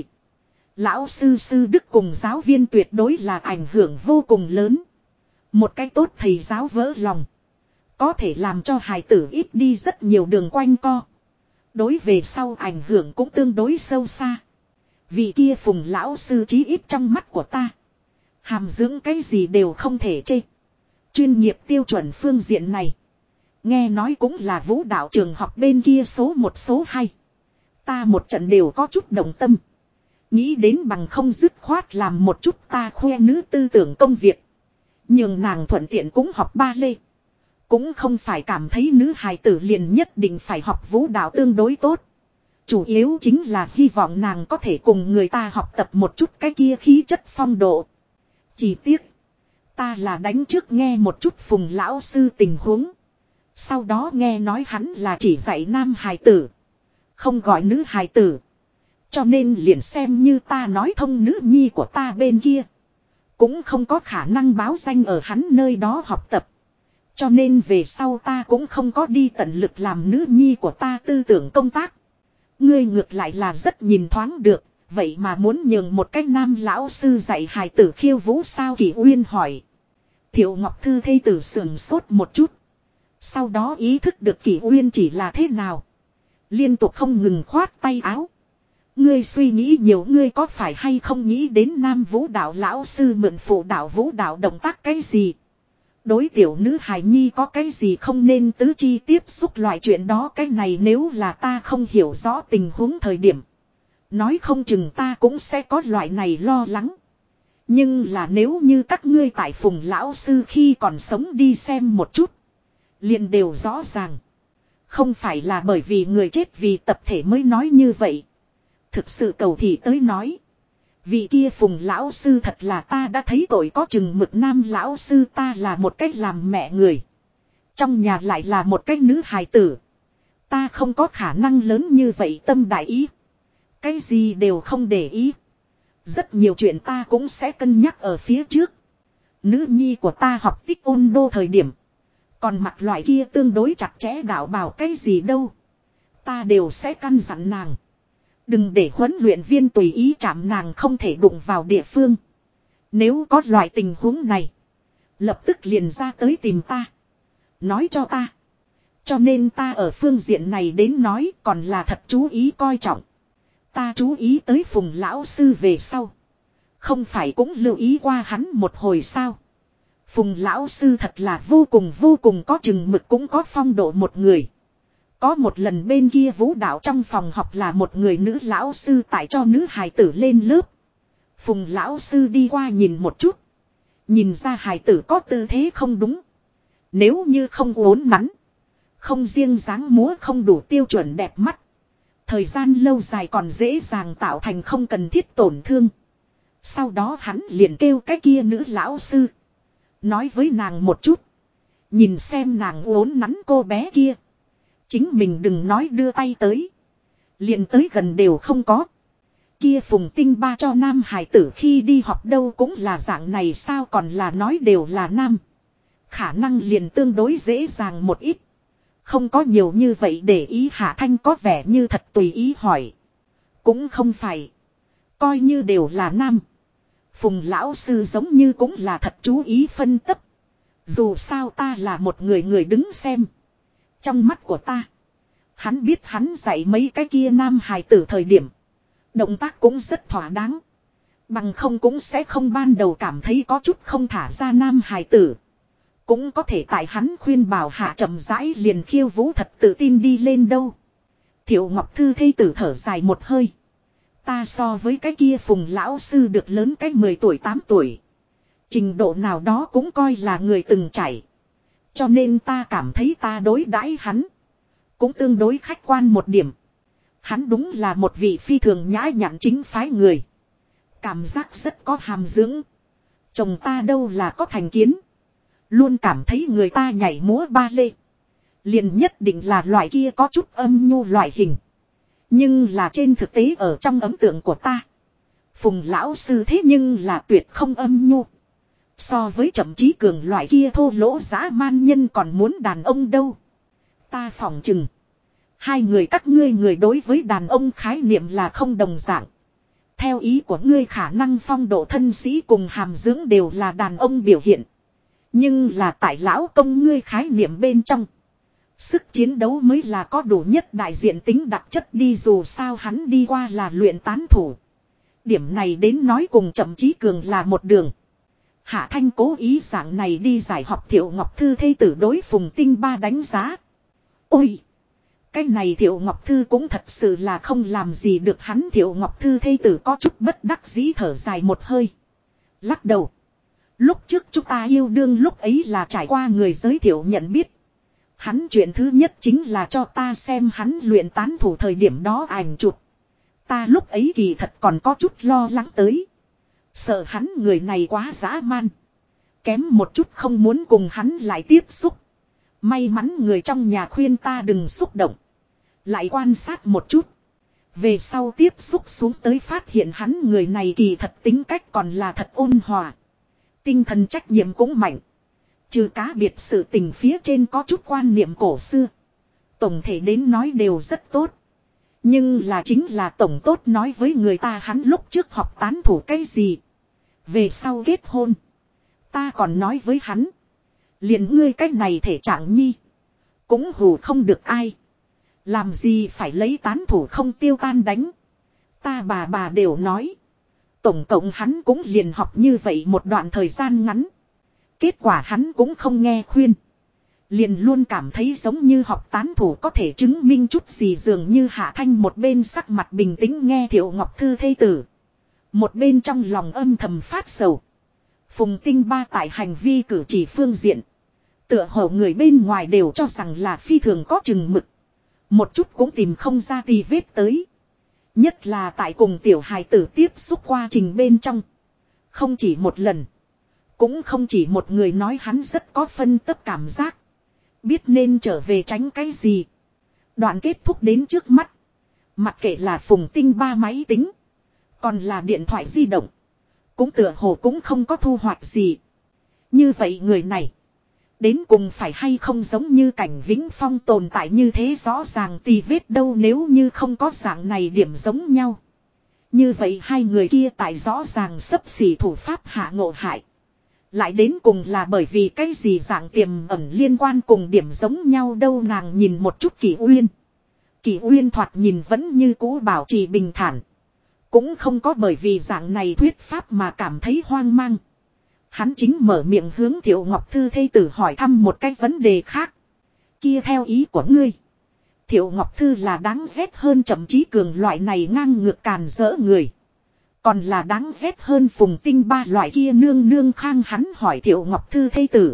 Lão sư sư đức cùng giáo viên tuyệt đối là ảnh hưởng vô cùng lớn. Một cái tốt thầy giáo vỡ lòng. Có thể làm cho hài tử ít đi rất nhiều đường quanh co. Đối về sau ảnh hưởng cũng tương đối sâu xa. Vì kia Phùng lão sư chí ít trong mắt của ta. Hàm dưỡng cái gì đều không thể chê. Chuyên nghiệp tiêu chuẩn phương diện này. Nghe nói cũng là vũ đạo trường học bên kia số 1 số 2. Ta một trận đều có chút động tâm. Nghĩ đến bằng không dứt khoát làm một chút ta khoe nữ tư tưởng công việc. Nhưng nàng thuận tiện cũng học ba lê. Cũng không phải cảm thấy nữ hài tử liền nhất định phải học vũ đạo tương đối tốt. Chủ yếu chính là hy vọng nàng có thể cùng người ta học tập một chút cái kia khí chất phong độ. Chỉ tiếc. Ta là đánh trước nghe một chút Phùng lão sư tình huống. Sau đó nghe nói hắn là chỉ dạy nam hài tử. Không gọi nữ hài tử. Cho nên liền xem như ta nói thông nữ nhi của ta bên kia. Cũng không có khả năng báo danh ở hắn nơi đó học tập. Cho nên về sau ta cũng không có đi tận lực làm nữ nhi của ta tư tưởng công tác. Ngươi ngược lại là rất nhìn thoáng được. Vậy mà muốn nhường một cái nam lão sư dạy hài tử khiêu vũ sao Kỳ Uyên hỏi. Thiệu Ngọc Thư thê tử sườn sốt một chút. Sau đó ý thức được Kỳ Uyên chỉ là thế nào. Liên tục không ngừng khoát tay áo. Ngươi suy nghĩ nhiều ngươi có phải hay không nghĩ đến nam vũ đạo lão sư mượn phụ đạo vũ đạo động tác cái gì. Đối tiểu nữ hài nhi có cái gì không nên tứ chi tiếp xúc loại chuyện đó cái này nếu là ta không hiểu rõ tình huống thời điểm. Nói không chừng ta cũng sẽ có loại này lo lắng. Nhưng là nếu như các ngươi tại Phùng lão sư khi còn sống đi xem một chút. Liền đều rõ ràng. Không phải là bởi vì người chết vì tập thể mới nói như vậy. Thực sự cầu thị tới nói. Vị kia Phùng lão sư thật là ta đã thấy tội có chừng mực nam lão sư, ta là một cách làm mẹ người. Trong nhà lại là một cách nữ hài tử. Ta không có khả năng lớn như vậy tâm đại ý. Cái gì đều không để ý. Rất nhiều chuyện ta cũng sẽ cân nhắc ở phía trước. Nữ nhi của ta học tích ôn đô thời điểm. Còn mặc loại kia tương đối chặt chẽ đạo bào cái gì đâu. Ta đều sẽ căn dặn nàng. Đừng để huấn luyện viên tùy ý chạm nàng không thể đụng vào địa phương. Nếu có loại tình huống này. Lập tức liền ra tới tìm ta. Nói cho ta. Cho nên ta ở phương diện này đến nói còn là thật chú ý coi trọng. Ta chú ý tới Phùng lão sư về sau. Không phải cũng lưu ý qua hắn một hồi sao. Phùng lão sư thật là vô cùng có chừng mực cũng có phong độ một người. Có một lần bên kia vũ đạo trong phòng học là một người nữ lão sư tại cho nữ hài tử lên lớp. Phùng lão sư đi qua nhìn một chút. Nhìn ra hài tử có tư thế không đúng. Nếu như không uốn nắn. Không riêng dáng múa không đủ tiêu chuẩn đẹp mắt. Thời gian lâu dài còn dễ dàng tạo thành không cần thiết tổn thương. Sau đó hắn liền kêu cái kia nữ lão sư. Nói với nàng một chút. Nhìn xem nàng uốn nắn cô bé kia. Chính mình đừng nói đưa tay tới. Liền tới gần đều không có. Kia Phùng Tinh Ba cho nam hài tử khi đi học đâu cũng là dạng này sao còn là nói đều là nam. Khả năng liền tương đối dễ dàng một ít. Không có nhiều như vậy để ý Hạ Thanh có vẻ như thật tùy ý hỏi. Cũng không phải. Coi như đều là nam. Phùng lão sư giống như cũng là thật chú ý phân tích. Dù sao ta là một người đứng xem. Trong mắt của ta. Hắn biết hắn dạy mấy cái kia nam hài tử thời điểm. Động tác cũng rất thỏa đáng. Bằng không cũng sẽ không ban đầu cảm thấy có chút không thả ra nam hài tử. Cũng có thể tại hắn khuyên bảo hạ chậm rãi liền khiêu vũ thật tự tin đi lên đâu. Thiệu Ngọc Thư thê tử thở dài một hơi. Ta so với cái kia Phùng lão sư được lớn cách 10 tuổi 8 tuổi. Trình độ nào đó cũng coi là người từng trải. Cho nên ta cảm thấy ta đối đãi hắn. Cũng tương đối khách quan một điểm. Hắn đúng là một vị phi thường nhã nhặn chính phái người. Cảm giác rất có hàm dưỡng. Chồng ta đâu là có thành kiến. Luôn cảm thấy người ta nhảy múa ba lê. Liền nhất định là loại kia có chút âm nhu loại hình. Nhưng là trên thực tế ở trong ấn tượng của ta. Phùng lão sư thế nhưng là tuyệt không âm nhu. So với Trầm Chí Cường loại kia thô lỗ dã man nhân còn muốn đàn ông đâu. Ta phỏng chừng. Hai người các ngươi người đối với đàn ông khái niệm là không đồng dạng. Theo ý của ngươi khả năng phong độ thân sĩ cùng hàm dưỡng đều là đàn ông biểu hiện. Nhưng là tại lão công ngươi khái niệm bên trong. Sức chiến đấu mới là có đủ nhất đại diện tính đặc chất đi dù sao hắn đi qua là luyện tán thủ. Điểm này đến nói cùng Trầm Chí Cường là một đường. Hạ Thanh cố ý dạng này đi giải học Thiệu Ngọc Thư thê tử đối Phùng Tinh Ba đánh giá. Ôi! Cái này Thiệu Ngọc Thư cũng thật sự là không làm gì được hắn. Thiệu Ngọc Thư thê tử có chút bất đắc dĩ thở dài một hơi. Lắc đầu. Lúc trước chúng ta yêu đương lúc ấy là trải qua người giới thiệu nhận biết. Hắn chuyện thứ nhất chính là cho ta xem hắn luyện tán thủ thời điểm đó ảnh chụp. Ta lúc ấy kỳ thật còn có chút lo lắng tới. Sợ hắn người này quá dã man. Kém một chút không muốn cùng hắn lại tiếp xúc. May mắn người trong nhà khuyên ta đừng xúc động. Lại quan sát một chút. Về sau tiếp xúc xuống tới phát hiện hắn người này kỳ thật tính cách còn là thật ôn hòa. Tinh thần trách nhiệm cũng mạnh. Trừ cá biệt sự tình phía trên có chút quan niệm cổ xưa. Tổng thể đến nói đều rất tốt. Nhưng là chính là tổng tốt nói với người ta hắn lúc trước học tán thủ cái gì. Về sau kết hôn. Ta còn nói với hắn. Liền ngươi cách này thể trạng nhi. Cũng hù không được ai. Làm gì phải lấy tán thủ không tiêu tan đánh. Ta bà đều nói. Tổng cộng hắn cũng liền học như vậy một đoạn thời gian ngắn. Kết quả hắn cũng không nghe khuyên. Liền luôn cảm thấy giống như học tán thủ có thể chứng minh chút gì dường như Hạ Thanh một bên sắc mặt bình tĩnh nghe Thiệu Ngọc Thư thê tử. Một bên trong lòng âm thầm phát sầu. Phùng Tinh Ba tại hành vi cử chỉ phương diện. Tựa hồ người bên ngoài đều cho rằng là phi thường có chừng mực. Một chút cũng tìm không ra tì vết tới. Nhất là tại cùng tiểu hài tử tiếp xúc quá trình bên trong. Không chỉ một lần. Cũng không chỉ một người nói hắn rất có phân tích cảm giác. Biết nên trở về tránh cái gì. Đoạn kết thúc đến trước mắt. Mặc kệ là Phùng Tinh Ba máy tính. Còn là điện thoại di động. Cũng tựa hồ cũng không có thu hoạch gì. Như vậy người này. Đến cùng phải hay không giống như Cảnh Vĩnh Phong tồn tại như thế rõ ràng tì vết đâu nếu như không có dạng này điểm giống nhau. Như vậy hai người kia tại rõ ràng sấp xỉ thủ pháp hạ ngộ hại. Lại đến cùng là bởi vì cái gì dạng tiềm ẩn liên quan cùng điểm giống nhau đâu nàng nhìn một chút Kỷ Uyên. Kỷ Uyên thoạt nhìn vẫn như cũ bảo trì bình thản. Cũng không có bởi vì dạng này thuyết pháp mà cảm thấy hoang mang. Hắn chính mở miệng hướng Thiệu Ngọc Thư thê tử hỏi thăm một cái vấn đề khác. Kia theo ý của ngươi. Thiệu Ngọc Thư là đáng ghét hơn Trầm Chí Cường loại này ngang ngược càn rỡ người. Còn là đáng ghét hơn Phùng Tinh Ba loại kia nương nương khang hắn hỏi Thiệu Ngọc Thư thê tử.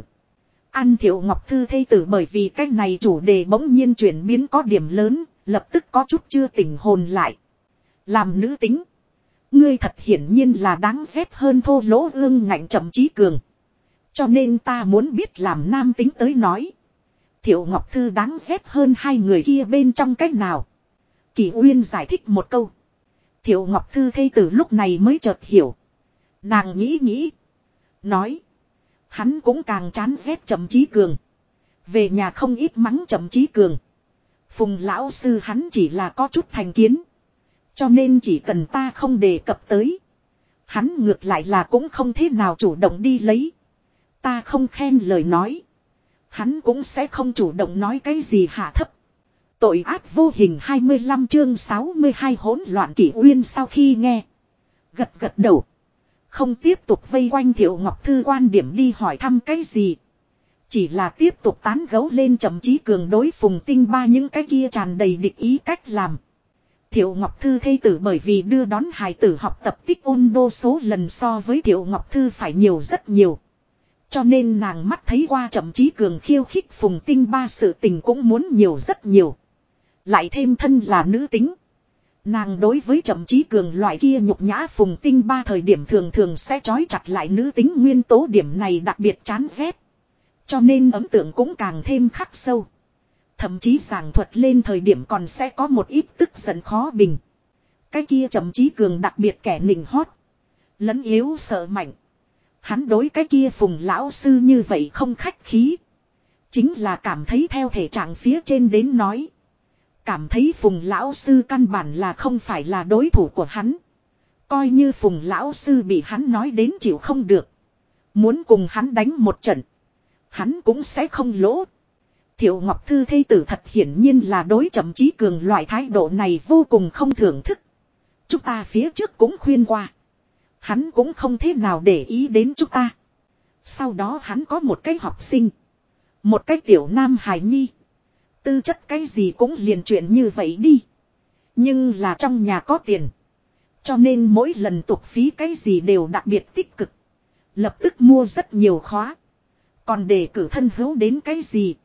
Ăn Thiệu Ngọc Thư thê tử bởi vì cái này chủ đề bỗng nhiên chuyển biến có điểm lớn, lập tức có chút chưa tỉnh hồn lại. Làm nữ tính. Ngươi thật hiển nhiên là đáng ghét hơn thô lỗ ương ngạnh Trầm Chí Cường. Cho nên ta muốn biết làm nam tính tới nói. Thiệu Ngọc Thư đáng ghét hơn hai người kia bên trong cách nào. Kỷ Uyên giải thích một câu. Thiệu Ngọc Thư thê tử lúc này mới chợt hiểu. Nàng nghĩ nghĩ. Nói. Hắn cũng càng chán ghét Trầm Chí Cường. Về nhà không ít mắng Trầm Chí Cường. Phùng lão sư hắn chỉ là có chút thành kiến. Cho nên chỉ cần ta không đề cập tới. Hắn ngược lại là cũng không thế nào chủ động đi lấy. Ta không khen lời nói. Hắn cũng sẽ không chủ động nói cái gì hạ thấp. Tội ác vô hình 25 chương 62 hỗn loạn. Kỷ Uyên sau khi nghe. Gật gật đầu. Không tiếp tục vây quanh Thiệu Ngọc Thư quan điểm đi hỏi thăm cái gì. Chỉ là tiếp tục tán gấu lên Trầm Chí Cường đối Phùng Tinh Ba những cái kia tràn đầy địch ý cách làm. Thiệu Ngọc Thư thê tử bởi vì đưa đón hài tử học tập tích ôn đô số lần so với Thiệu Ngọc Thư phải nhiều rất nhiều. Cho nên nàng mắt thấy qua Trầm Chí Cường khiêu khích Phùng Tinh Ba sự tình cũng muốn nhiều rất nhiều. Lại thêm thân là nữ tính. Nàng đối với Trầm Chí Cường loại kia nhục nhã Phùng Tinh Ba thời điểm thường thường sẽ trói chặt lại nữ tính nguyên tố điểm này đặc biệt chán ghét. Cho nên ấn tượng cũng càng thêm khắc sâu. Thậm chí giảng thuật lên thời điểm còn sẽ có một ít tức giận khó bình. Cái kia Trầm Chí Cường đặc biệt kẻ nịnh hót. Lẫn yếu sợ mạnh. Hắn đối cái kia Phùng lão sư như vậy không khách khí. Chính là cảm thấy theo thể trạng phía trên đến nói. Cảm thấy Phùng lão sư căn bản là không phải là đối thủ của hắn. Coi như Phùng lão sư bị hắn nói đến chịu không được. Muốn cùng hắn đánh một trận. Hắn cũng sẽ không lỗ. Thiệu Ngọc Thư thê tử thật hiển nhiên là đối Trầm Chí Cường loại thái độ này vô cùng không thưởng thức. Chúng ta phía trước cũng khuyên qua. Hắn cũng không thế nào để ý đến chúng ta. Sau đó hắn có một cái học sinh. Một cái tiểu nam hài nhi. Tư chất cái gì cũng liền chuyện như vậy đi. Nhưng là trong nhà có tiền. Cho nên mỗi lần tục phí cái gì đều đặc biệt tích cực. Lập tức mua rất nhiều khóa. Còn để cử thân hữu đến cái gì.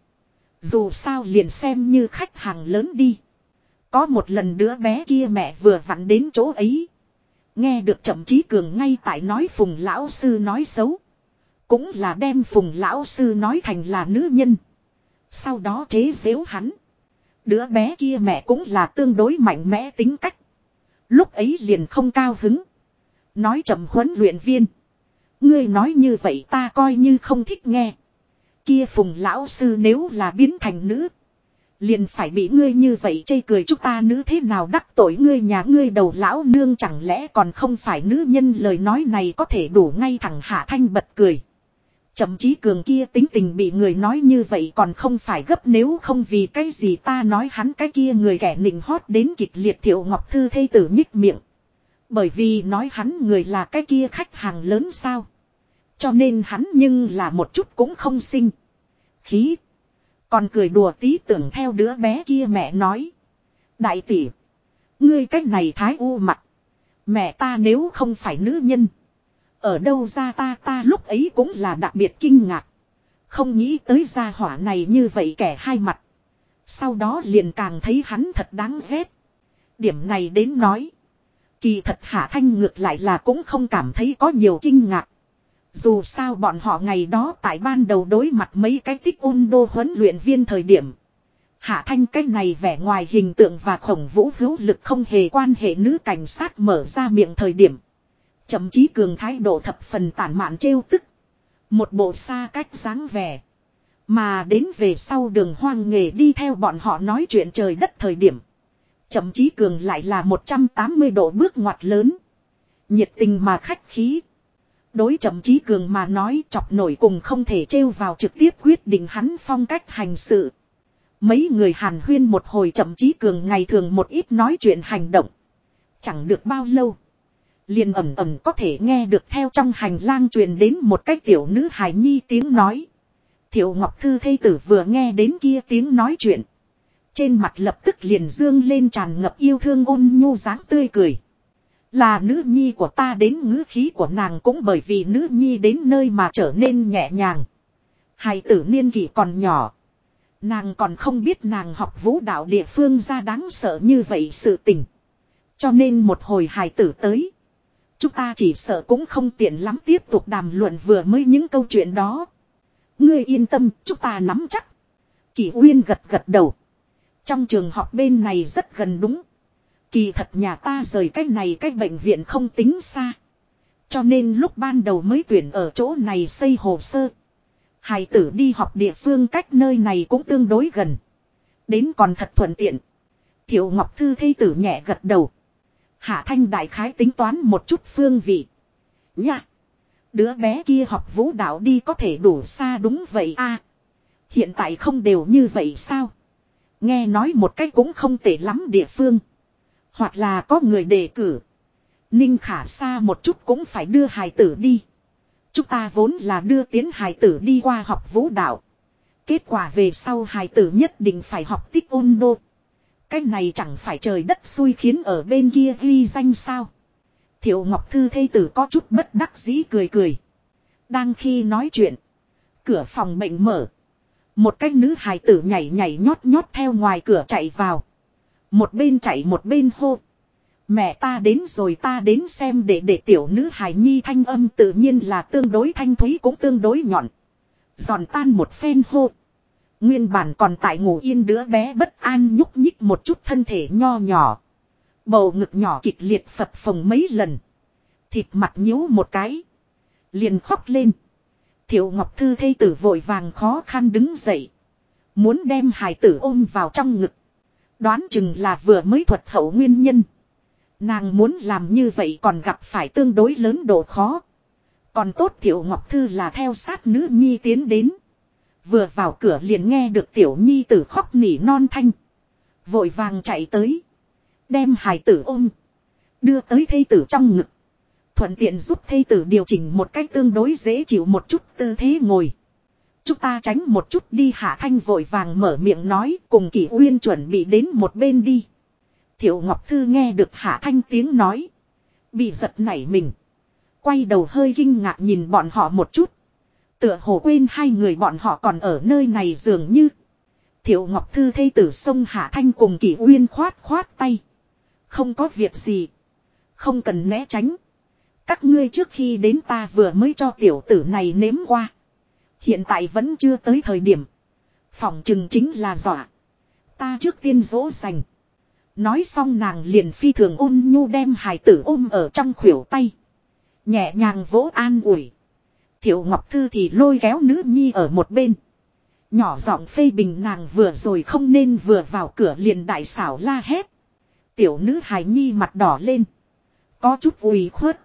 Dù sao liền xem như khách hàng lớn đi. Có một lần đứa bé kia mẹ vừa vặn đến chỗ ấy. Nghe được Trầm Chí Cường ngay tại nói Phùng lão sư nói xấu. Cũng là đem Phùng lão sư nói thành là nữ nhân. Sau đó chế giễu hắn. Đứa bé kia mẹ cũng là tương đối mạnh mẽ tính cách. Lúc ấy liền không cao hứng. Nói Trầm huấn luyện viên. Ngươi nói như vậy ta coi như không thích nghe. Kia Phùng lão sư nếu là biến thành nữ. Liền phải bị ngươi như vậy chê cười chúng ta nữ thế nào đắc tội ngươi nhà ngươi đầu lão nương chẳng lẽ còn không phải nữ nhân lời nói này có thể đủ ngay thẳng Hạ Thanh bật cười. Trầm Chí Cường kia tính tình bị người nói như vậy còn không phải gấp nếu không vì cái gì ta nói hắn cái kia người kẻ nịnh hót đến kịch liệt. Thiệu Ngọc Thư thê tử nhích miệng. Bởi vì nói hắn người là cái kia khách hàng lớn sao. Cho nên hắn nhưng là một chút cũng không sinh khí. Còn cười đùa tí tưởng theo đứa bé kia mẹ nói. Đại tỷ. Ngươi cách này thái u mặt. Mẹ ta nếu không phải nữ nhân. Ở đâu ra ta lúc ấy cũng là đặc biệt kinh ngạc. Không nghĩ tới gia hỏa này như vậy kẻ hai mặt. Sau đó liền càng thấy hắn thật đáng ghét. Điểm này đến nói. Kỳ thật Hạ Thanh ngược lại là cũng không cảm thấy có nhiều kinh ngạc. Dù sao bọn họ ngày đó tại ban đầu đối mặt mấy cái tích ôn đô huấn luyện viên thời điểm. Hạ Thanh cái này vẻ ngoài hình tượng và Khổng Vũ hữu lực không hề quan hệ nữ cảnh sát mở ra miệng thời điểm. Chậm chí cường thái độ thập phần tản mạn trêu tức. Một bộ xa cách dáng vẻ. Mà đến về sau Đường Hoang nghề đi theo bọn họ nói chuyện trời đất thời điểm. Chậm chí cường lại là 180 độ bước ngoặt lớn. Nhiệt tình mà khách khí. Đối Chậm chí cường mà nói chọc nổi cùng không thể trêu vào trực tiếp quyết định hắn phong cách hành sự. Mấy người hàn huyên một hồi Chậm chí cường ngày thường một ít nói chuyện hành động. Chẳng được bao lâu. Liền ẩm ẩm có thể nghe được theo trong hành lang truyền đến một cái tiểu nữ hài nhi tiếng nói. Thiệu Ngọc Thư thê tử vừa nghe đến kia tiếng nói chuyện. Trên mặt lập tức liền dương lên tràn ngập yêu thương ôn nhu dáng tươi cười. Là nữ nhi của ta đến ngữ khí của nàng cũng bởi vì nữ nhi đến nơi mà trở nên nhẹ nhàng. Hài tử niên kỷ còn nhỏ. Nàng còn không biết nàng học vũ đạo địa phương ra đáng sợ như vậy sự tình. Cho nên một hồi hài tử tới. Chúng ta chỉ sợ cũng không tiện lắm tiếp tục đàm luận vừa mới những câu chuyện đó. Ngươi yên tâm, chúng ta nắm chắc. Kỳ Uyên gật gật đầu. Trong trường học bên này rất gần đúng. Kỳ thật nhà ta rời cái này cái bệnh viện không tính xa. Cho nên lúc ban đầu mới tuyển ở chỗ này xây hồ sơ. Hài tử đi học địa phương cách nơi này cũng tương đối gần. Đến còn thật thuận tiện. Thiệu Ngọc Thư thê tử nhẹ gật đầu. Hạ Thanh đại khái tính toán một chút phương vị. Nha! Đứa bé kia học vũ đạo đi có thể đủ xa đúng vậy a. Hiện tại không đều như vậy sao? Nghe nói một cách cũng không tệ lắm địa phương. Hoặc là có người đề cử. Ninh Khả xa một chút cũng phải đưa hài tử đi. Chúng ta vốn là đưa tiến hài tử đi qua học vũ đạo. Kết quả về sau hài tử nhất định phải học tích ôn đô. Cái này chẳng phải trời đất xui khiến ở bên kia ghi danh sao. Thiệu Ngọc Thư thê tử có chút bất đắc dĩ cười cười. Đang khi nói chuyện. Cửa phòng bệnh mở. Một cái nữ hài tử nhảy nhảy nhót nhót theo ngoài cửa chạy vào. Một bên chạy một bên hô. Mẹ ta đến rồi ta đến xem để tiểu nữ hài nhi thanh âm tự nhiên là tương đối thanh thúy cũng tương đối nhọn. Giòn tan một phen hô. Nguyên bản còn tại ngủ yên đứa bé bất an nhúc nhích một chút thân thể nho nhỏ. Bầu ngực nhỏ kịch liệt phập phồng mấy lần. Thịt mặt nhíu một cái. Liền khóc lên. Thiệu Ngọc Thư thê tử vội vàng khó khăn đứng dậy. Muốn đem hài tử ôm vào trong ngực. Đoán chừng là vừa mới thuật hậu nguyên nhân. Nàng muốn làm như vậy còn gặp phải tương đối lớn độ khó. Còn tốt Thiệu Ngọc Thư là theo sát nữ nhi tiến đến. Vừa vào cửa liền nghe được tiểu nhi tử khóc nỉ non thanh. Vội vàng chạy tới. Đem hài tử ôm. Đưa tới thê tử trong ngực. Thuận tiện giúp thê tử điều chỉnh một cách tương đối dễ chịu một chút tư thế ngồi. Chúng ta tránh một chút đi. Hạ Thanh vội vàng mở miệng nói cùng Kỷ Uyên chuẩn bị đến một bên đi. Thiệu Ngọc Thư nghe được Hạ Thanh tiếng nói. Bị giật nảy mình. Quay đầu hơi kinh ngạc nhìn bọn họ một chút. Tựa hồ quên hai người bọn họ còn ở nơi này dường như. Thiệu Ngọc Thư thê tử xông Hạ Thanh cùng Kỷ Uyên khoát khoát tay. Không có việc gì. Không cần né tránh. Các ngươi trước khi đến ta vừa mới cho tiểu tử này nếm qua. Hiện tại vẫn chưa tới thời điểm. Phỏng chừng chính là dọa. Ta trước tiên dỗ dành. Nói xong nàng liền phi thường ôn nhu đem hài tử ôm ở trong khuỷu tay. Nhẹ nhàng vỗ an ủi. Thiệu Ngọc Thư thì lôi kéo nữ nhi ở một bên. Nhỏ giọng phê bình nàng vừa rồi không nên vừa vào cửa liền đại xảo la hét. Tiểu nữ hài nhi mặt đỏ lên. Có chút ủy khuất.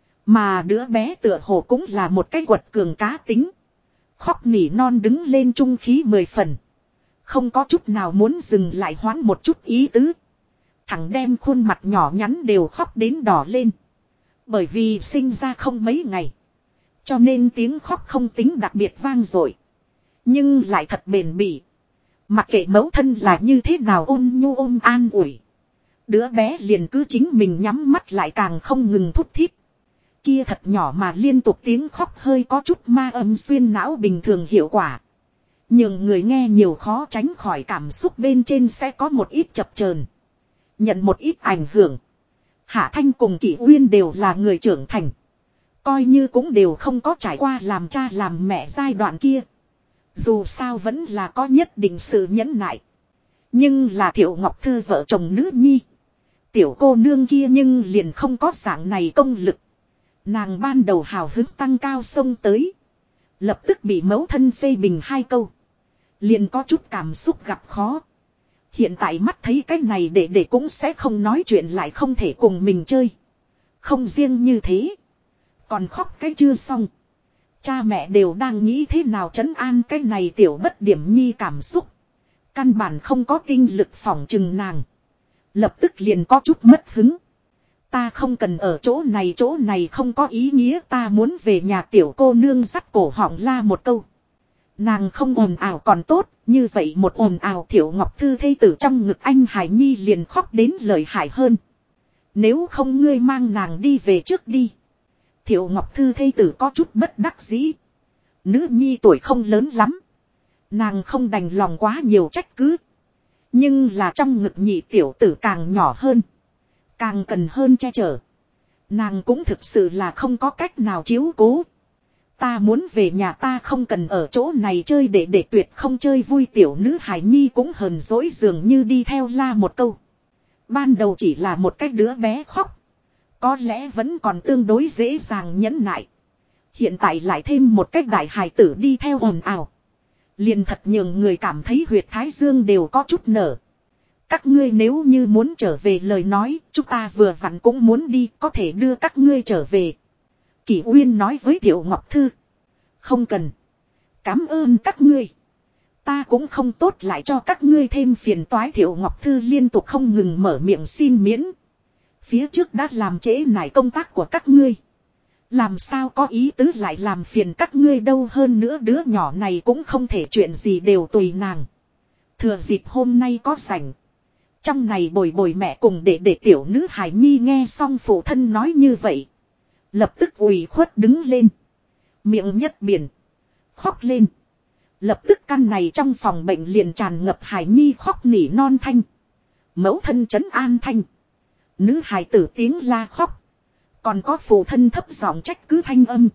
Mà đứa bé tựa hồ cũng là một cái quật cường cá tính. Khóc nỉ non đứng lên trung khí 10 phần. Không có chút nào muốn dừng lại hoãn một chút ý tứ. Thằng đem khuôn mặt nhỏ nhắn đều khóc đến đỏ lên. Bởi vì sinh ra không mấy ngày. Cho nên tiếng khóc không tính đặc biệt vang dội. Nhưng lại thật bền bỉ. Mặc kệ mẫu thân là như thế nào ôn nhu ôm an ủi. Đứa bé liền cứ chính mình nhắm mắt lại càng không ngừng thút thít. Kia thật nhỏ mà liên tục tiếng khóc hơi có chút ma âm xuyên não bình thường hiệu quả. Nhưng người nghe nhiều khó tránh khỏi cảm xúc bên trên sẽ có một ít chập chờn. Nhận một ít ảnh hưởng. Hạ Thanh cùng Kỷ Uyên đều là người trưởng thành. Coi như cũng đều không có trải qua làm cha làm mẹ giai đoạn kia. Dù sao vẫn là có nhất định sự nhẫn nại. Nhưng là Thiệu Ngọc Thư vợ chồng nữ nhi. Tiểu cô nương kia nhưng liền không có dạng này công lực. Nàng ban đầu hào hứng tăng cao xông tới. Lập tức bị mẫu thân phê bình 2 câu. Liền có chút cảm xúc gặp khó. Hiện tại mắt thấy cái này để cũng sẽ không nói chuyện lại không thể cùng mình chơi. Không riêng như thế. Còn khóc cái chưa xong. Cha mẹ đều đang nghĩ thế nào trấn an cái này tiểu bất điểm nhi cảm xúc. Căn bản không có tinh lực phỏng chừng nàng. Lập tức liền có chút mất hứng. Ta không cần ở chỗ này không có ý nghĩa, ta muốn về nhà. Tiểu cô nương dắt cổ họng la một câu. Nàng không ồn ào còn tốt, như vậy một ồn ào Thiệu Ngọc Thư thây tử trong ngực anh Hải Nhi liền khóc đến lợi hại hơn. Nếu không ngươi mang nàng đi về trước đi. Thiệu Ngọc Thư thây tử có chút bất đắc dĩ. Nữ nhi tuổi không lớn lắm. Nàng không đành lòng quá nhiều trách cứ. Nhưng là trong ngực nhị tiểu tử càng nhỏ hơn. Càng cần hơn che chở. Nàng cũng thực sự là không có cách nào chiếu cố. Ta muốn về nhà, ta không cần ở chỗ này chơi để tuyệt không chơi vui. Tiểu nữ Hải Nhi cũng hờn dỗi dường như đi theo la một câu. Ban đầu chỉ là một cái đứa bé khóc. Có lẽ vẫn còn tương đối dễ dàng nhẫn nại. Hiện tại lại thêm một cái đại hài tử đi theo ồn ào. Liền thật nhường người cảm thấy huyệt thái dương đều có chút nở. Các ngươi nếu như muốn trở về lời nói, chúng ta vừa vặn cũng muốn đi, có thể đưa các ngươi trở về. Kỷ Uyên nói với Thiệu Ngọc Thư. Không cần. Cảm ơn các ngươi. Ta cũng không tốt lại cho các ngươi thêm phiền toái. Thiệu Ngọc Thư liên tục không ngừng mở miệng xin miễn. Phía trước đã làm trễ nải công tác của các ngươi. Làm sao có ý tứ lại làm phiền các ngươi đâu, hơn nữa đứa nhỏ này cũng không thể chuyện gì đều tùy nàng. Thừa dịp hôm nay có rảnh. Trong này bồi mẹ cùng để tiểu nữ Hải Nhi nghe xong phụ thân nói như vậy. Lập tức ủy khuất đứng lên. Miệng nhất biển. Khóc lên. Lập tức căn này trong phòng bệnh liền tràn ngập Hải Nhi khóc nỉ non thanh. Mẫu thân trấn an thanh. Nữ hài tử tiếng la khóc. Còn có phụ thân thấp giọng trách cứ thanh âm.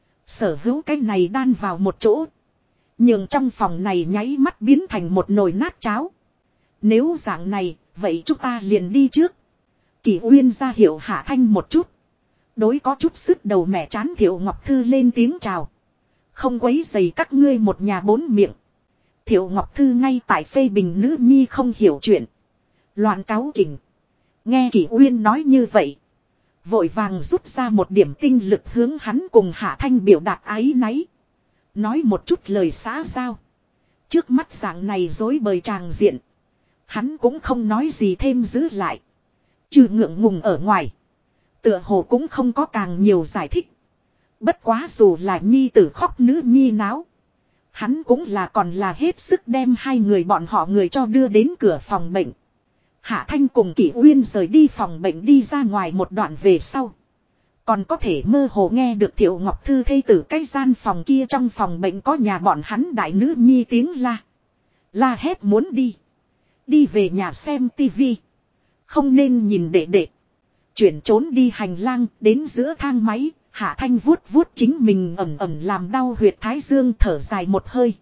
Sở hữu cái này đan vào một chỗ. Nhưng trong phòng này nháy mắt biến thành một nồi nát cháo. Nếu dạng này, vậy chúng ta liền đi trước. Kỷ Uyên ra hiệu Hạ Thanh một chút. Đối có chút sức đầu mẹ chán Thiệu Ngọc Thư lên tiếng chào. Không quấy rầy các ngươi một nhà 4 miệng. Thiệu Ngọc Thư ngay tại phê bình nữ nhi không hiểu chuyện. Loạn cáo kỉnh. Nghe Kỷ Uyên nói như vậy. Vội vàng rút ra một điểm tinh lực hướng hắn cùng Hạ Thanh biểu đạt áy náy. Nói một chút lời xã giao. Trước mắt dạng này dối bời tràng diện. Hắn cũng không nói gì thêm giữ lại. Trừ ngượng ngùng ở ngoài. Tựa hồ cũng không có càng nhiều giải thích. Bất quá dù là nhi tử khóc nữ nhi náo. Hắn cũng là còn là hết sức đem 2 người bọn họ người cho đưa đến cửa phòng bệnh. Hạ Thanh cùng Kỷ Uyên rời đi phòng bệnh đi ra ngoài một đoạn về sau. Còn có thể mơ hồ nghe được Thiệu Ngọc Thư thây tử cái gian phòng kia trong phòng bệnh có nhà bọn hắn đại nữ nhi tiếng la. La hét muốn đi. Đi về nhà xem tivi. Không nên nhìn đệ. Chuyển trốn đi hành lang đến giữa thang máy. Hạ Thanh vuốt vuốt chính mình ẩm làm đau huyệt thái dương thở dài một hơi.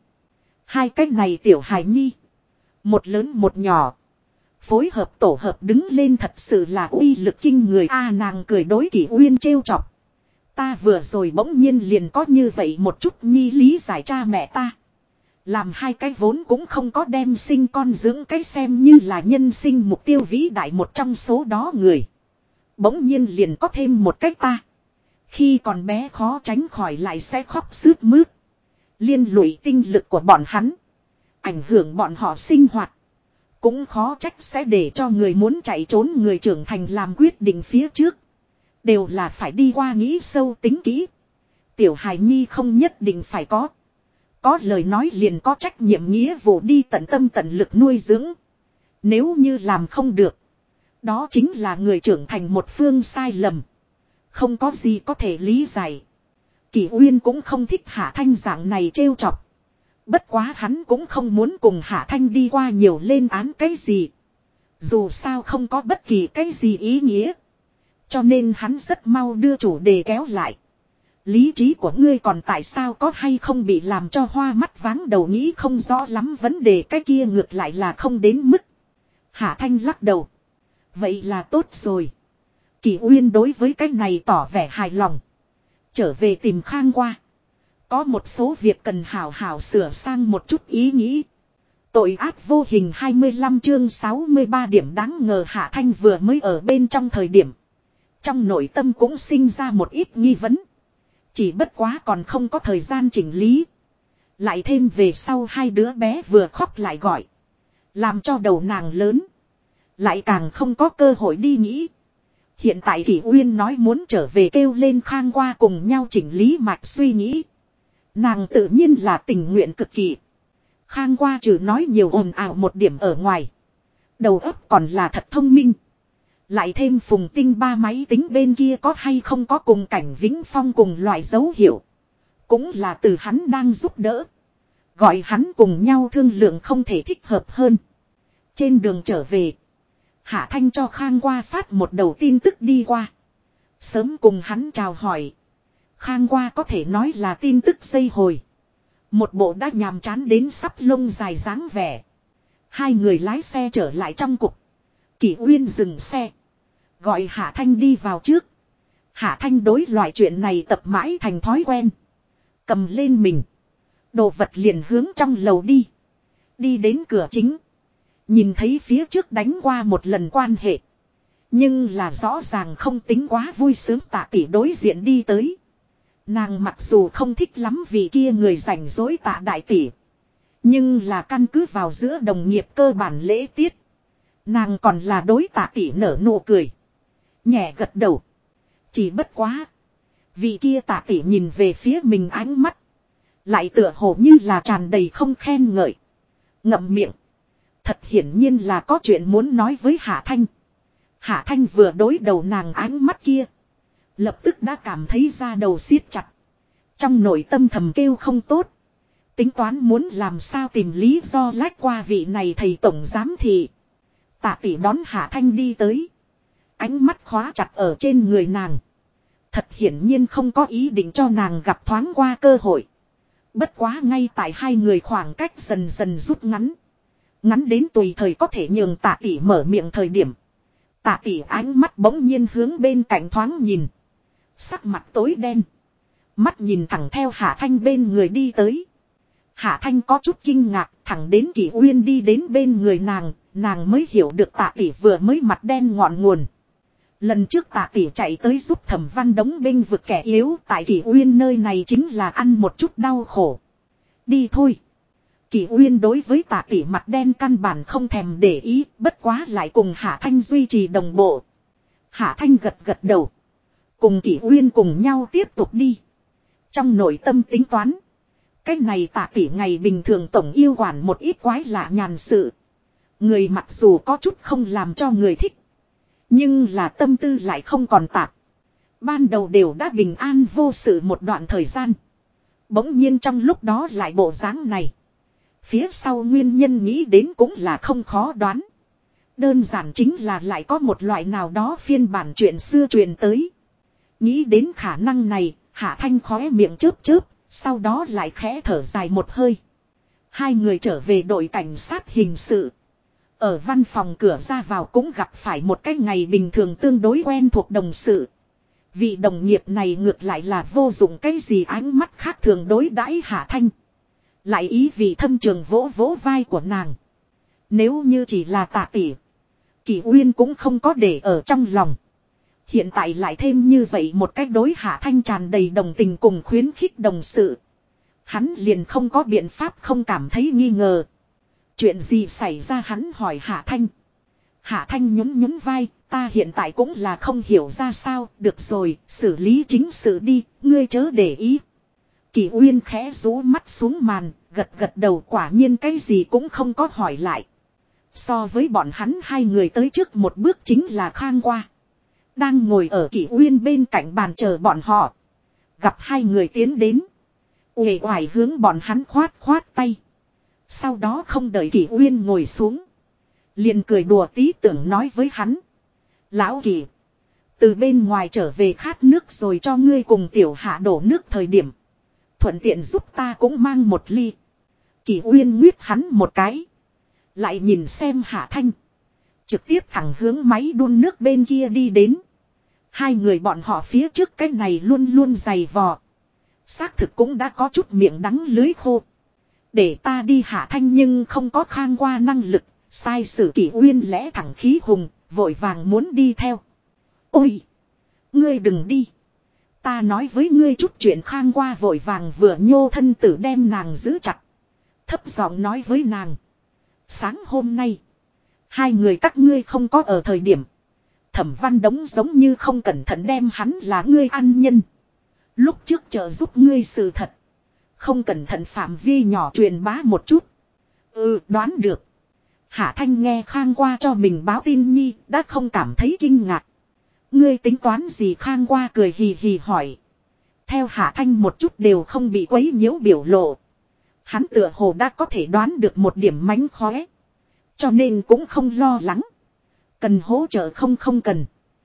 2 cái này tiểu hài nhi. Một lớn một nhỏ. Phối hợp tổ hợp đứng lên thật sự là uy lực kinh người. Nàng cười đối Kỷ Uyên trêu chọc. Ta vừa rồi bỗng nhiên liền có như vậy một chút nhi lý giải cha mẹ ta. Làm 2 cái vốn cũng không có đem sinh con dưỡng cái xem như là nhân sinh mục tiêu vĩ đại một trong số đó người. Bỗng nhiên liền có thêm một cái ta. Khi còn bé khó tránh khỏi lại sẽ khóc sướt mướt. Liên lụy tinh lực của bọn hắn. Ảnh hưởng bọn họ sinh hoạt. Cũng khó trách sẽ để cho người muốn chạy trốn người trưởng thành làm quyết định phía trước. Đều là phải đi qua nghĩ sâu tính kỹ. Tiểu hài nhi không nhất định phải có. Có lời nói liền có trách nhiệm nghĩa vụ đi tận tâm tận lực nuôi dưỡng. Nếu như làm không được. Đó chính là người trưởng thành một phương sai lầm. Không có gì có thể lý giải. Kỷ Uyên cũng không thích Hạ Thanh dạng này trêu chọc. Bất quá hắn cũng không muốn cùng Hạ Thanh đi qua nhiều lên án cái gì. Dù sao không có bất kỳ cái gì ý nghĩa. Cho nên hắn rất mau đưa chủ đề kéo lại. Lý trí của ngươi còn tại sao có hay không bị làm cho hoa mắt váng đầu nghĩ không rõ lắm vấn đề cái kia ngược lại là không đến mức. Hạ Thanh lắc đầu. Vậy là tốt rồi. Kỷ Uyên đối với cái này tỏ vẻ hài lòng. Trở về tìm Khang qua. Có một số việc cần hảo hảo sửa sang một chút ý nghĩ. Tội ác vô hình 25 chương 63 điểm đáng ngờ Hạ Thanh vừa mới ở bên trong thời điểm. Trong nội tâm cũng sinh ra một ít nghi vấn. Chỉ bất quá còn không có thời gian chỉnh lý. Lại thêm về sau hai đứa bé vừa khóc lại gọi. Làm cho đầu nàng lớn. Lại càng không có cơ hội đi nghĩ. Hiện tại Kỷ Uyên nói muốn trở về kêu lên Khang qua cùng nhau chỉnh lý mạch suy nghĩ. Nàng tự nhiên là tình nguyện cực kỳ. Khang qua trừ nói nhiều ồn ào một điểm ở ngoài. Đầu óc còn là thật thông minh. Lại thêm Phùng Tinh ba máy tính bên kia có hay không có cùng Cảnh Vĩnh Phong cùng loại dấu hiệu. Cũng là từ hắn đang giúp đỡ. Gọi hắn cùng nhau thương lượng không thể thích hợp hơn. Trên đường trở về. Hạ Thanh cho Khang qua phát một đầu tin tức đi qua. Sớm cùng hắn chào hỏi. Khang qua có thể nói là tin tức dây hồi. Một bộ đã nhàm chán đến sắp lông dài dáng vẻ. Hai người lái xe trở lại trong cục. Kỷ Uyên dừng xe. Gọi Hạ Thanh đi vào trước. Hạ Thanh đối loại chuyện này tập mãi thành thói quen. Cầm lên mình. Đồ vật liền hướng trong lầu đi. Đi đến cửa chính. Nhìn thấy phía trước đánh qua một lần quan hệ. Nhưng là rõ ràng không tính quá vui sướng Tạ tỷ đối diện đi tới. Nàng mặc dù không thích lắm vì kia người rảnh rỗi Tạ đại tỷ. Nhưng là căn cứ vào giữa đồng nghiệp cơ bản lễ tiết. Nàng còn là đối Tạ tỷ nở nụ cười. Nhẹ gật đầu. Chỉ bất quá. Vị kia Tạ tỷ nhìn về phía mình ánh mắt. Lại tựa hồ như là tràn đầy không khen ngợi. Ngậm miệng. Thật hiển nhiên là có chuyện muốn nói với Hạ Thanh. Hạ Thanh vừa đối đầu nàng ánh mắt kia. Lập tức đã cảm thấy da đầu siết chặt. Trong nội tâm thầm kêu không tốt. Tính toán muốn làm sao tìm lý do lách qua vị này thầy tổng giám thị. Tạ tỷ đón Hạ Thanh đi tới. Ánh mắt khóa chặt ở trên người nàng. Thật hiển nhiên không có ý định cho nàng gặp thoáng qua cơ hội. Bất quá ngay tại hai người khoảng cách dần dần rút ngắn. Ngắn đến tùy thời có thể nhường Tạ tỷ mở miệng thời điểm. Tạ tỷ ánh mắt bỗng nhiên hướng bên cạnh thoáng nhìn. Sắc mặt tối đen. Mắt nhìn thẳng theo Hạ Thanh bên người đi tới. Hạ Thanh có chút kinh ngạc, thẳng đến Kỷ Uyên đi đến bên người nàng mới hiểu được Tạ tỷ vừa mới mặt đen ngọn nguồn. Lần trước Tạ tỷ chạy tới giúp Thẩm Văn Đống bênh vực kẻ yếu, tại Kỷ Uyên nơi này chính là ăn một chút đau khổ. Đi thôi. Kỷ Uyên đối với Tạ tỷ mặt đen căn bản không thèm để ý, bất quá lại cùng Hạ Thanh duy trì đồng bộ. Hạ Thanh gật gật đầu. Cùng Kỷ Uyên cùng nhau tiếp tục đi. Trong nội tâm tính toán. Cái này Tạ tỷ ngày bình thường tổng yêu quản một ít quái lạ nhàn sự. Người mặc dù có chút không làm cho người thích. Nhưng là tâm tư lại không còn tạp. Ban đầu đều đã bình an vô sự một đoạn thời gian. Bỗng nhiên trong lúc đó lại bộ dáng này. Phía sau nguyên nhân nghĩ đến cũng là không khó đoán. Đơn giản chính là lại có một loại nào đó phiên bản chuyện xưa truyền tới. Nghĩ đến khả năng này, Hạ Thanh khóe miệng chớp chớp, sau đó lại khẽ thở dài một hơi. Hai người trở về đội cảnh sát hình sự. Ở văn phòng cửa ra vào cũng gặp phải một cái ngày bình thường tương đối quen thuộc đồng sự. Vị đồng nghiệp này ngược lại là vô dụng cái gì ánh mắt khác thường đối đãi Hạ Thanh. Lại ý vì thâm trường vỗ vỗ vai của nàng. Nếu như chỉ là Tạ tỷ, Kỷ Uyên cũng không có để ở trong lòng. Hiện tại lại thêm như vậy một cách đối Hạ Thanh tràn đầy đồng tình cùng khuyến khích đồng sự. Hắn liền không có biện pháp không cảm thấy nghi ngờ. Chuyện gì xảy ra hắn hỏi Hạ Thanh. Hạ Thanh nhún nhún vai, ta hiện tại cũng là không hiểu ra sao, được rồi, xử lý chính sự đi, ngươi chớ để ý. Kỷ Uyên khẽ rũ mắt xuống màn, gật gật đầu quả nhiên cái gì cũng không có hỏi lại. So với bọn hắn hai người tới trước một bước chính là Khang qua. Đang ngồi ở Kỷ Uyên bên cạnh bàn chờ bọn họ. Gặp hai người tiến đến. Uể oải hướng bọn hắn khoát khoát tay. Sau đó không đợi Kỷ Uyên ngồi xuống. Liền cười đùa tí tưởng nói với hắn. Lão Kỳ. Từ bên ngoài trở về khát nước rồi cho ngươi cùng tiểu hạ đổ nước thời điểm. Thuận tiện giúp ta cũng mang một ly. Kỳ Uyên nguyết hắn một cái. Lại nhìn xem Hạ Thanh. Trực tiếp thẳng hướng máy đun nước bên kia đi đến. Hai người bọn họ phía trước cái này luôn luôn dày vò. Xác thực cũng đã có chút miệng đắng lưới khô. Để ta đi Hạ Thanh nhưng không có Khang qua năng lực. Sai sử Kỳ Uyên lẽ thẳng khí hùng. Vội vàng muốn đi theo. Ôi! Ngươi đừng đi. Ta nói với ngươi chút chuyện. Khang qua vội vàng vừa nhô thân tử đem nàng giữ chặt. Thấp giọng nói với nàng. Sáng hôm nay. Hai người các ngươi không có ở thời điểm. Thẩm Văn Đống giống như không cẩn thận đem hắn là ngươi ăn nhân. Lúc trước trợ giúp ngươi sự thật. Không cẩn thận phạm vi nhỏ truyền bá một chút. Đoán được. Hạ Thanh nghe Khang qua cho mình báo tin nhi. Đã không cảm thấy kinh ngạc. Ngươi tính toán gì? Khang qua cười hì hì hỏi. Theo Hạ Thanh một chút đều không bị quấy nhiễu biểu lộ. Hắn tựa hồ đã có thể đoán được một điểm mánh khóe. Cho nên cũng không lo lắng. Cần hỗ trợ không cần.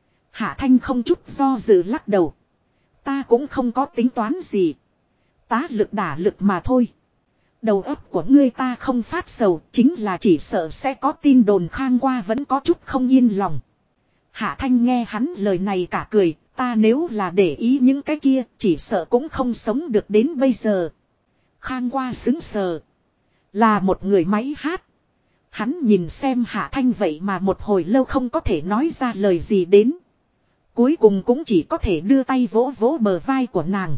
Hạ Thanh không chút do dự lắc đầu. Ta cũng không có tính toán gì. Tá lực đả lực mà thôi. Đầu óc của ngươi ta không phát sầu. Chính là chỉ sợ sẽ có tin đồn. Khang qua vẫn có chút không yên lòng. Hạ Thanh nghe hắn lời này cả cười. Ta nếu là để ý những cái kia. Chỉ sợ cũng không sống được đến bây giờ. Khang qua xứng sờ. Là một người máy hát. Hắn nhìn xem Hạ Thanh vậy mà một hồi lâu không có thể nói ra lời gì đến. Cuối cùng cũng chỉ có thể đưa tay vỗ vỗ bờ vai của nàng.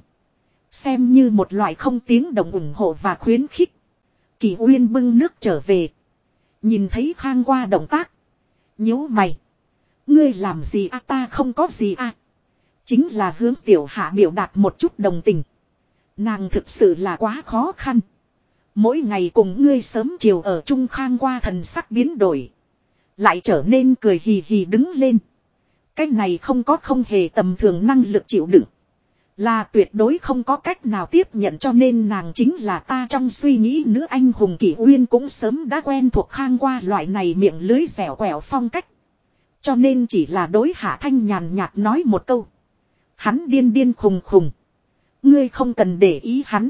Xem như một loại không tiếng động ủng hộ và khuyến khích. Kỳ Uyên bưng nước trở về. Nhìn thấy Khang qua động tác. Nhíu mày. Ngươi làm gì à? Ta không có gì à. Chính là hướng tiểu Hạ biểu đạt một chút đồng tình. Nàng thực sự là quá khó khăn. Mỗi ngày cùng ngươi sớm chiều ở chung. Khang qua thần sắc biến đổi. Lại trở nên cười hì hì đứng lên. Cái này không có không hề tầm thường năng lực chịu đựng. Là tuyệt đối không có cách nào tiếp nhận, cho nên nàng chính là ta trong suy nghĩ nữ anh hùng. Kỳ Uyên cũng sớm đã quen thuộc Khang qua loại này miệng lưới dẻo quẹo phong cách. Cho nên chỉ là đối Hạ Thanh nhàn nhạt nói một câu. Hắn điên điên khùng khùng. Ngươi không cần để ý hắn.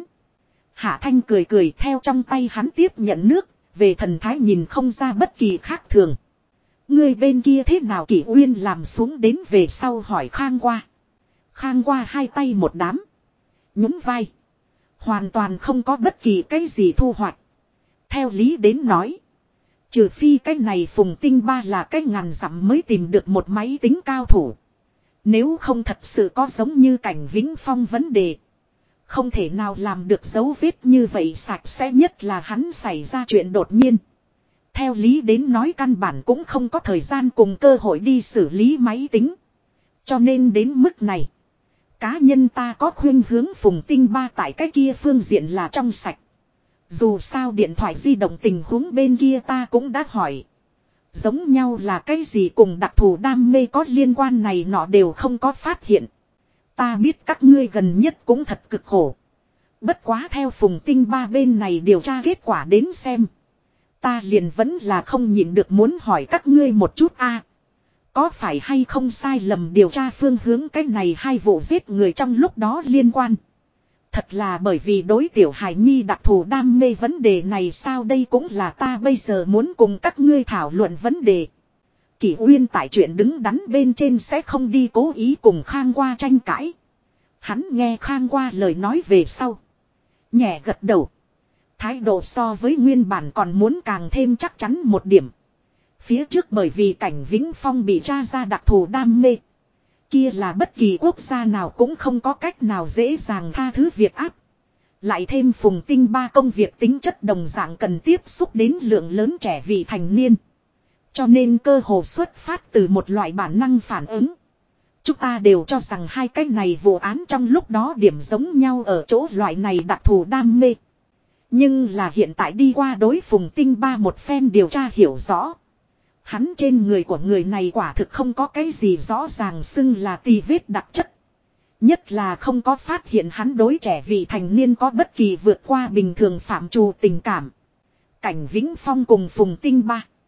Hạ Thanh cười cười theo trong tay hắn tiếp nhận nước. Về thần thái nhìn không ra bất kỳ khác thường. Ngươi bên kia thế nào? Kỳ Uyên làm xuống đến về sau hỏi Khang qua. Khang qua hai tay một đám. Nhún vai. Hoàn toàn không có bất kỳ cái gì thu hoạch. Theo lý đến nói. Trừ phi cái này Phùng Tinh Ba là cái ngàn dặm mới tìm được một máy tính cao thủ. Nếu không thật sự có giống như Cảnh Vĩnh Phong vấn đề. Không thể nào làm được dấu vết như vậy sạch sẽ, nhất là hắn xảy ra chuyện đột nhiên. Theo lý đến nói căn bản cũng không có thời gian cùng cơ hội đi xử lý máy tính. Cho nên đến mức này. Cá nhân ta có khuyên hướng Phùng Tinh Ba tại cái kia phương diện là trong sạch. Dù sao điện thoại di động tình huống bên kia ta cũng đã hỏi. Giống nhau là cái gì cùng đặc thù đam mê có liên quan này nọ đều không có phát hiện. Ta biết các ngươi gần nhất cũng thật cực khổ. Bất quá theo Phùng Tinh Ba bên này điều tra kết quả đến xem. Ta liền vẫn là không nhịn được muốn hỏi các ngươi một chút a. Có phải hay không sai lầm điều tra phương hướng cái này hai vụ giết người trong lúc đó liên quan. Thật là bởi vì đối tiểu Hải Nhi đặc thù đam mê vấn đề này sao? Đây cũng là ta bây giờ muốn cùng các ngươi thảo luận vấn đề. Kỳ Uyên tại chuyện đứng đắn bên trên sẽ không đi cố ý cùng Khang qua tranh cãi. Hắn nghe Khang qua lời nói về sau. Nhẹ gật đầu. Thái độ so với nguyên bản còn muốn càng thêm chắc chắn một điểm. Phía trước bởi vì Cảnh Vĩnh Phong bị tra ra đặc thù đam mê. Kia là bất kỳ quốc gia nào cũng không có cách nào dễ dàng tha thứ việc áp. Lại thêm Phùng Tinh Ba công việc tính chất đồng dạng cần tiếp xúc đến lượng lớn trẻ vị thành niên. Cho nên cơ hồ xuất phát từ một loại bản năng phản ứng. Chúng ta đều cho rằng hai cái này vụ án trong lúc đó điểm giống nhau ở chỗ loại này đặc thù đam mê. Nhưng là hiện tại đi qua đối Phùng Tinh Ba một phen điều tra hiểu rõ. Hắn trên người của người này quả thực không có cái gì rõ ràng xưng là tì vết đặc chất. Nhất là không có phát hiện hắn đối trẻ vị thành niên có bất kỳ vượt qua bình thường phạm trù tình cảm. Cảnh Vĩnh Phong cùng Phùng Tinh Ba.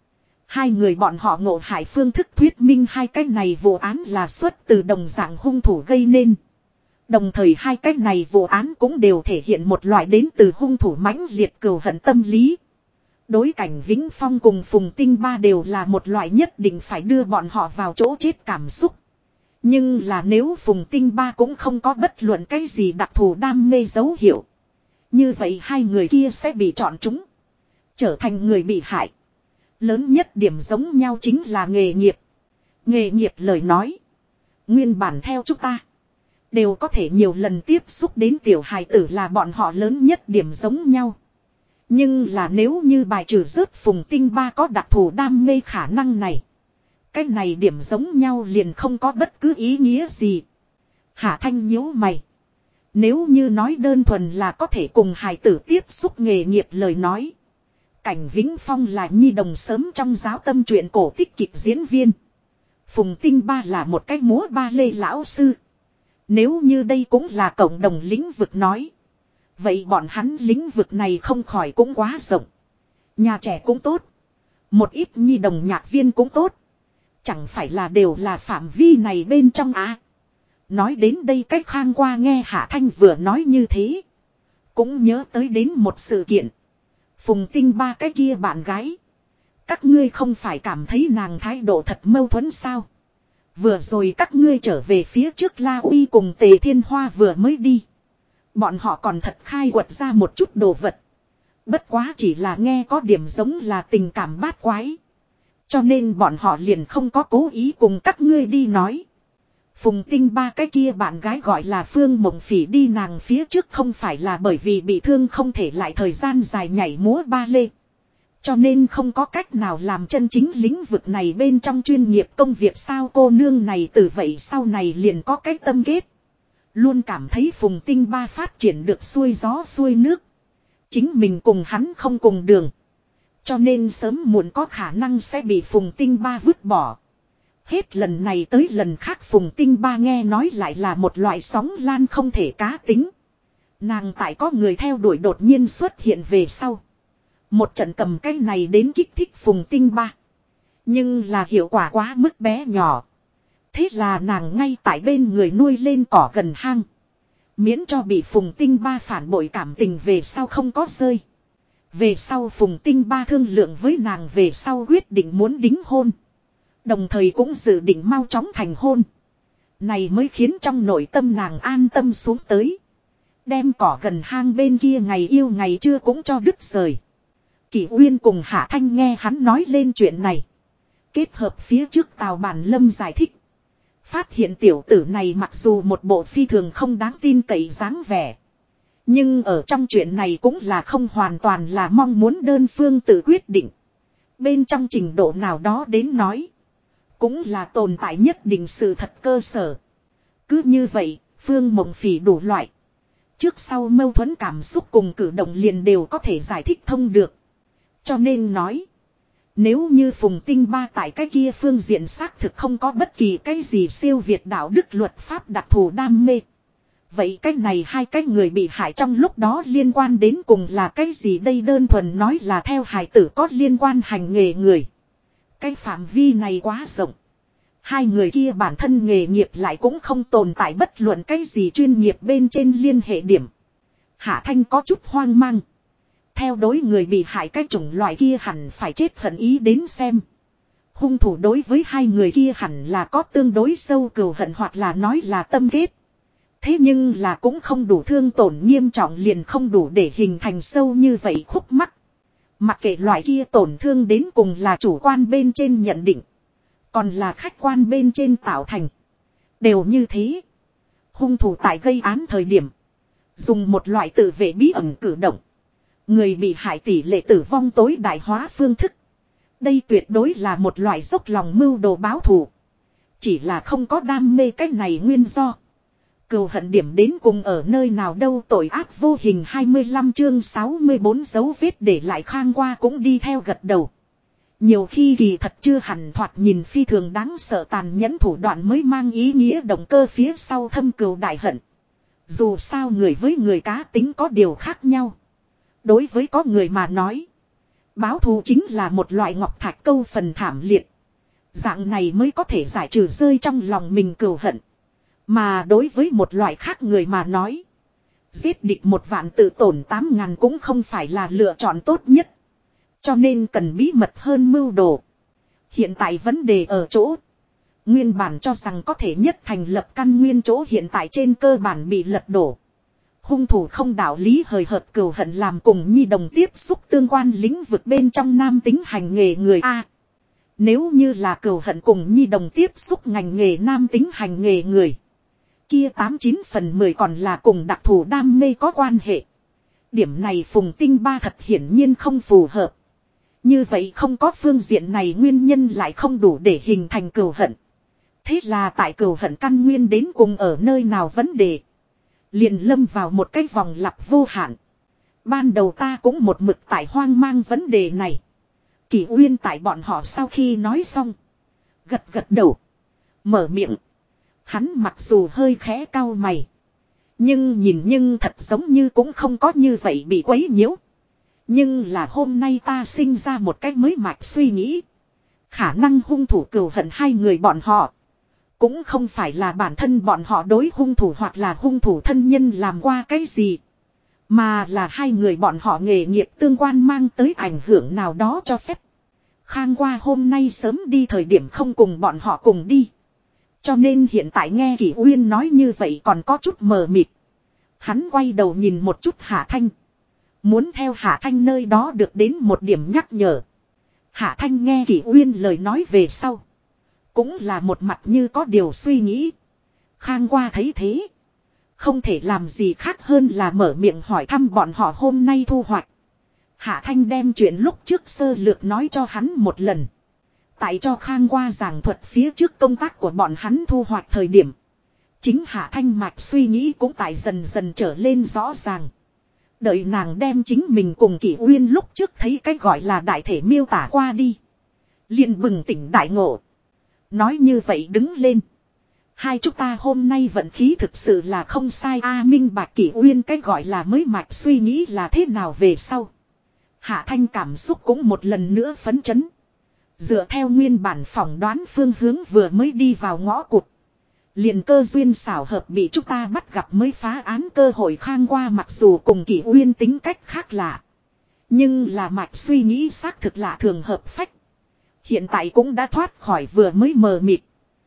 Hai người bọn họ ngộ hại phương thức thuyết minh hai cái này vụ án là xuất từ đồng dạng hung thủ gây nên. Đồng thời hai cái này vụ án cũng đều thể hiện một loại đến từ hung thủ mãnh liệt cừu hận tâm lý. Đối cảnh Vĩnh Phong cùng Phùng Tinh Ba đều là một loại nhất định phải đưa bọn họ vào chỗ chết cảm xúc. Nhưng là nếu Phùng Tinh Ba cũng không có bất luận cái gì đặc thù đam mê dấu hiệu. Như vậy hai người kia sẽ bị chọn chúng. Trở thành người bị hại. Lớn nhất điểm giống nhau chính là nghề nghiệp. Nghề nghiệp lời nói. Nguyên bản theo chúng ta. Đều có thể nhiều lần tiếp xúc đến tiểu hài tử là bọn họ lớn nhất điểm giống nhau. Nhưng là nếu như bài trừ rớt Phùng Tinh Ba có đặc thù đam mê khả năng này. Cái này điểm giống nhau liền không có bất cứ ý nghĩa gì. Hạ Thanh nhíu mày. Nếu như nói đơn thuần là có thể cùng hài tử tiếp xúc nghề nghiệp lời nói. Cảnh Vĩnh Phong là nhi đồng sớm trong giáo tâm truyện cổ tích kịch diễn viên. Phùng Tinh Ba là một cái múa ba lê lão sư. Nếu như đây cũng là cộng đồng lĩnh vực nói. Vậy bọn hắn lĩnh vực này không khỏi cũng quá rộng. Nhà trẻ cũng tốt. Một ít nhi đồng nhạc viên cũng tốt. Chẳng phải là đều là phạm vi này bên trong á. Nói đến đây cách Khang qua nghe Hạ Thanh vừa nói như thế. Cũng nhớ tới đến một sự kiện. Phùng Tinh Ba cái kia bạn gái. Các ngươi không phải cảm thấy nàng thái độ thật mâu thuẫn sao? Vừa rồi các ngươi trở về phía trước La Uy cùng Tề Thiên Hoa vừa mới đi. Bọn họ còn thật khai quật ra một chút đồ vật. Bất quá chỉ là nghe có điểm giống là tình cảm bát quái. Cho nên bọn họ liền không có cố ý cùng các ngươi đi nói. Phùng Tinh Ba cái kia bạn gái gọi là Phương Mộng Phỉ đi nàng phía trước không phải là bởi vì bị thương không thể lại thời gian dài nhảy múa ba lê. Cho nên không có cách nào làm chân chính lĩnh vực này bên trong chuyên nghiệp công việc sao cô nương này từ vậy sau này liền có cái tâm kết. Luôn cảm thấy Phùng Tinh Ba phát triển được xuôi gió xuôi nước. Chính mình cùng hắn không cùng đường. Cho nên sớm muộn có khả năng sẽ bị Phùng Tinh Ba vứt bỏ. Hết lần này tới lần khác Phùng Tinh Ba nghe nói lại là một loại sóng lan không thể cá tính. Nàng tại có người theo đuổi đột nhiên xuất hiện về sau. Một trận cầm cái này đến kích thích Phùng Tinh Ba. Nhưng là hiệu quả quá mức bé nhỏ. Thế là nàng ngay tại bên người nuôi lên cỏ gần hang. Miễn cho bị Phùng Tinh Ba phản bội cảm tình về sau không có rơi. Về sau Phùng Tinh Ba thương lượng với nàng về sau quyết định muốn đính hôn. Đồng thời cũng dự định mau chóng thành hôn. Này mới khiến trong nội tâm nàng an tâm xuống tới. Đem cỏ gần hang bên kia ngày yêu ngày trưa cũng cho đứt rời. Kỷ Uyên cùng Hạ Thanh nghe hắn nói lên chuyện này. Kết hợp phía trước Tào Bản Lâm giải thích. Phát hiện tiểu tử này mặc dù một bộ phi thường không đáng tin cậy dáng vẻ. Nhưng ở trong chuyện này cũng là không hoàn toàn là mong muốn đơn phương tự quyết định. Bên trong trình độ nào đó đến nói. Cũng là tồn tại nhất định sự thật cơ sở. Cứ như vậy, Phương Mộng Phỉ đủ loại. Trước sau mâu thuẫn cảm xúc cùng cử động liền đều có thể giải thích thông được. Cho nên nói. Nếu như Phùng Tinh Ba tại cái kia phương diện xác thực không có bất kỳ cái gì siêu việt đạo đức luật pháp đặc thù đam mê. Vậy cái này hai cái người bị hại trong lúc đó liên quan đến cùng là cái gì đây đơn thuần nói là theo hài tử có liên quan hành nghề người. Cái phạm vi này quá rộng. Hai người kia bản thân nghề nghiệp lại cũng không tồn tại bất luận cái gì chuyên nghiệp bên trên liên hệ điểm. Hạ Thanh có chút hoang mang. Theo đối người bị hại cái chủng loại kia hẳn phải chết hận ý đến xem. Hung thủ đối với hai người kia hẳn là có tương đối sâu cừu hận hoặc là nói là tâm kết. Thế nhưng là cũng không đủ thương tổn nghiêm trọng liền không đủ để hình thành sâu như vậy khúc mắc. Mặc kệ loại kia tổn thương đến cùng là chủ quan bên trên nhận định. Còn là khách quan bên trên tạo thành. Đều như thế. Hung thủ tại gây án thời điểm. Dùng một loại tự vệ bí ẩn cử động. Người bị hại tỷ lệ tử vong tối đại hóa phương thức. Đây tuyệt đối là một loại dốc lòng mưu đồ báo thù. Chỉ là không có đam mê cách này nguyên do. Cừu hận điểm đến cùng ở nơi nào đâu tội ác vô hình 25 chương 64 dấu vết để lại Khang qua cũng đi theo gật đầu. Nhiều khi kỳ thật chưa hẳn thoạt nhìn phi thường đáng sợ tàn nhẫn thủ đoạn mới mang ý nghĩa động cơ phía sau thâm cừu đại hận. Dù sao người với người cá tính có điều khác nhau. Đối với có người mà nói. Báo thù chính là một loại ngọc thạch câu phần thảm liệt. Dạng này mới có thể giải trừ rơi trong lòng mình cừu hận. Mà đối với một loại khác người mà nói. Giết địch 1.000 tự tổn 8.000 cũng không phải là lựa chọn tốt nhất. Cho nên cần bí mật hơn mưu đồ. Hiện tại vấn đề ở chỗ. Nguyên bản cho rằng có thể nhất thành lập căn nguyên chỗ hiện tại trên cơ bản bị lật đổ. Hung thủ không đạo lý hời hợt cừu hận làm cùng nhi đồng tiếp xúc tương quan lĩnh vực bên trong nam tính hành nghề người A. Nếu như là cừu hận cùng nhi đồng tiếp xúc ngành nghề nam tính hành nghề người. Kia 89/10 còn là cùng đặc thù đam mê có quan hệ. Điểm này Phùng Tinh Ba thật hiển nhiên không phù hợp. Như vậy không có phương diện này nguyên nhân lại không đủ để hình thành cừu hận. Thế là tại cừu hận căn nguyên đến cùng ở nơi nào vấn đề. Liền lâm vào một cái vòng lặp vô hạn. Ban đầu ta cũng một mực tại hoang mang vấn đề này. Kỷ Uyên tại bọn họ sau khi nói xong. Gật gật đầu. Mở miệng. Hắn mặc dù hơi khẽ cau mày. Nhưng thật giống như cũng không có như vậy bị quấy nhiễu. Nhưng là hôm nay ta sinh ra một cách mới mạch suy nghĩ. Khả năng hung thủ cừu hận hai người bọn họ. Cũng không phải là bản thân bọn họ đối hung thủ hoặc là hung thủ thân nhân làm qua cái gì. Mà là hai người bọn họ nghề nghiệp tương quan mang tới ảnh hưởng nào đó cho phép. Khang qua hôm nay sớm đi thời điểm không cùng bọn họ cùng đi. Cho nên hiện tại nghe Kỷ Uyên nói như vậy còn có chút mờ mịt. Hắn quay đầu nhìn một chút Hạ Thanh. Muốn theo Hạ Thanh nơi đó được đến một điểm nhắc nhở. Hạ Thanh nghe Kỷ Uyên lời nói về sau. Cũng là một mặt như có điều suy nghĩ. Khang qua thấy thế. Không thể làm gì khác hơn là mở miệng hỏi thăm bọn họ hôm nay thu hoạch. Hạ Thanh đem chuyện lúc trước sơ lược nói cho hắn một lần. Tại cho Khang qua giảng thuật phía trước công tác của bọn hắn thu hoạch thời điểm. Chính Hạ Thanh mạch suy nghĩ cũng tại dần dần trở lên rõ ràng. Đợi nàng đem chính mình cùng Kỷ Uyên lúc trước thấy cái gọi là đại thể miêu tả qua đi. Liền bừng tỉnh đại ngộ. Nói như vậy đứng lên. Hai chúng ta hôm nay vận khí thực sự là không sai a. Minh bạch Kỷ Uyên cái gọi là mới mạch suy nghĩ là thế nào về sau. Hạ Thanh cảm xúc cũng một lần nữa phấn chấn. Dựa theo nguyên bản phỏng đoán phương hướng vừa mới đi vào ngõ cụt. Liền cơ duyên xảo hợp bị chúng ta bắt gặp mới phá án cơ hội. Khang qua mặc dù cùng Kỷ Uyên tính cách khác lạ. Nhưng là mạch suy nghĩ xác thực lạ thường hợp phách. Hiện tại cũng đã thoát khỏi vừa mới mờ mịt.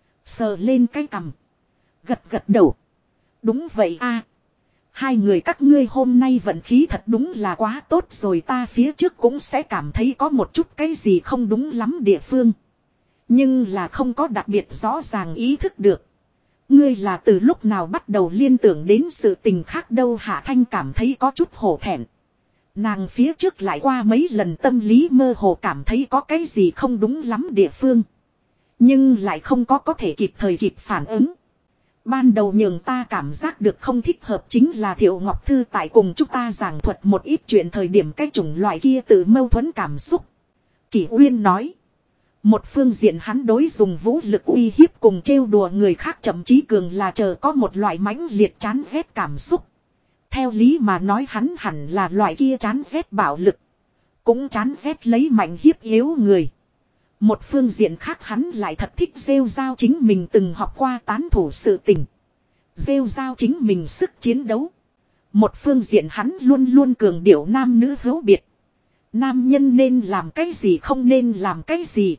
Sờ lên cái cằm. Gật gật đầu. Đúng vậy a. Hai người các ngươi hôm nay vận khí thật đúng là quá tốt rồi. Ta phía trước cũng sẽ cảm thấy có một chút cái gì không đúng lắm địa phương. Nhưng là không có đặc biệt rõ ràng ý thức được. Ngươi là từ lúc nào bắt đầu liên tưởng đến sự tình khác đâu. Hạ Thanh cảm thấy có chút hổ thẹn. Nàng phía trước lại qua mấy lần tâm lý mơ hồ cảm thấy có cái gì không đúng lắm địa phương. Nhưng lại không có thể kịp thời kịp phản ứng. Ban đầu nhường ta cảm giác được không thích hợp chính là Thiệu Ngọc Thư tại cùng chúng ta giảng thuật một ít chuyện thời điểm cái chủng loại kia tự mâu thuẫn cảm xúc. Kỷ Uyên nói. Một phương diện hắn đối dùng vũ lực uy hiếp cùng trêu đùa người khác chậm chí cường là chờ có một loại mãnh liệt chán ghét cảm xúc. Theo lý mà nói hắn hẳn là loại kia chán ghét bạo lực. Cũng chán ghét lấy mạnh hiếp yếu người. Một phương diện khác hắn lại thật thích rêu rao chính mình từng học qua tán thủ sự tình. Rêu rao chính mình sức chiến đấu. Một phương diện hắn luôn luôn cường điệu nam nữ hữu biệt. Nam nhân nên làm cái gì không nên làm cái gì.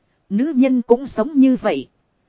Nữ nhân cũng giống như vậy.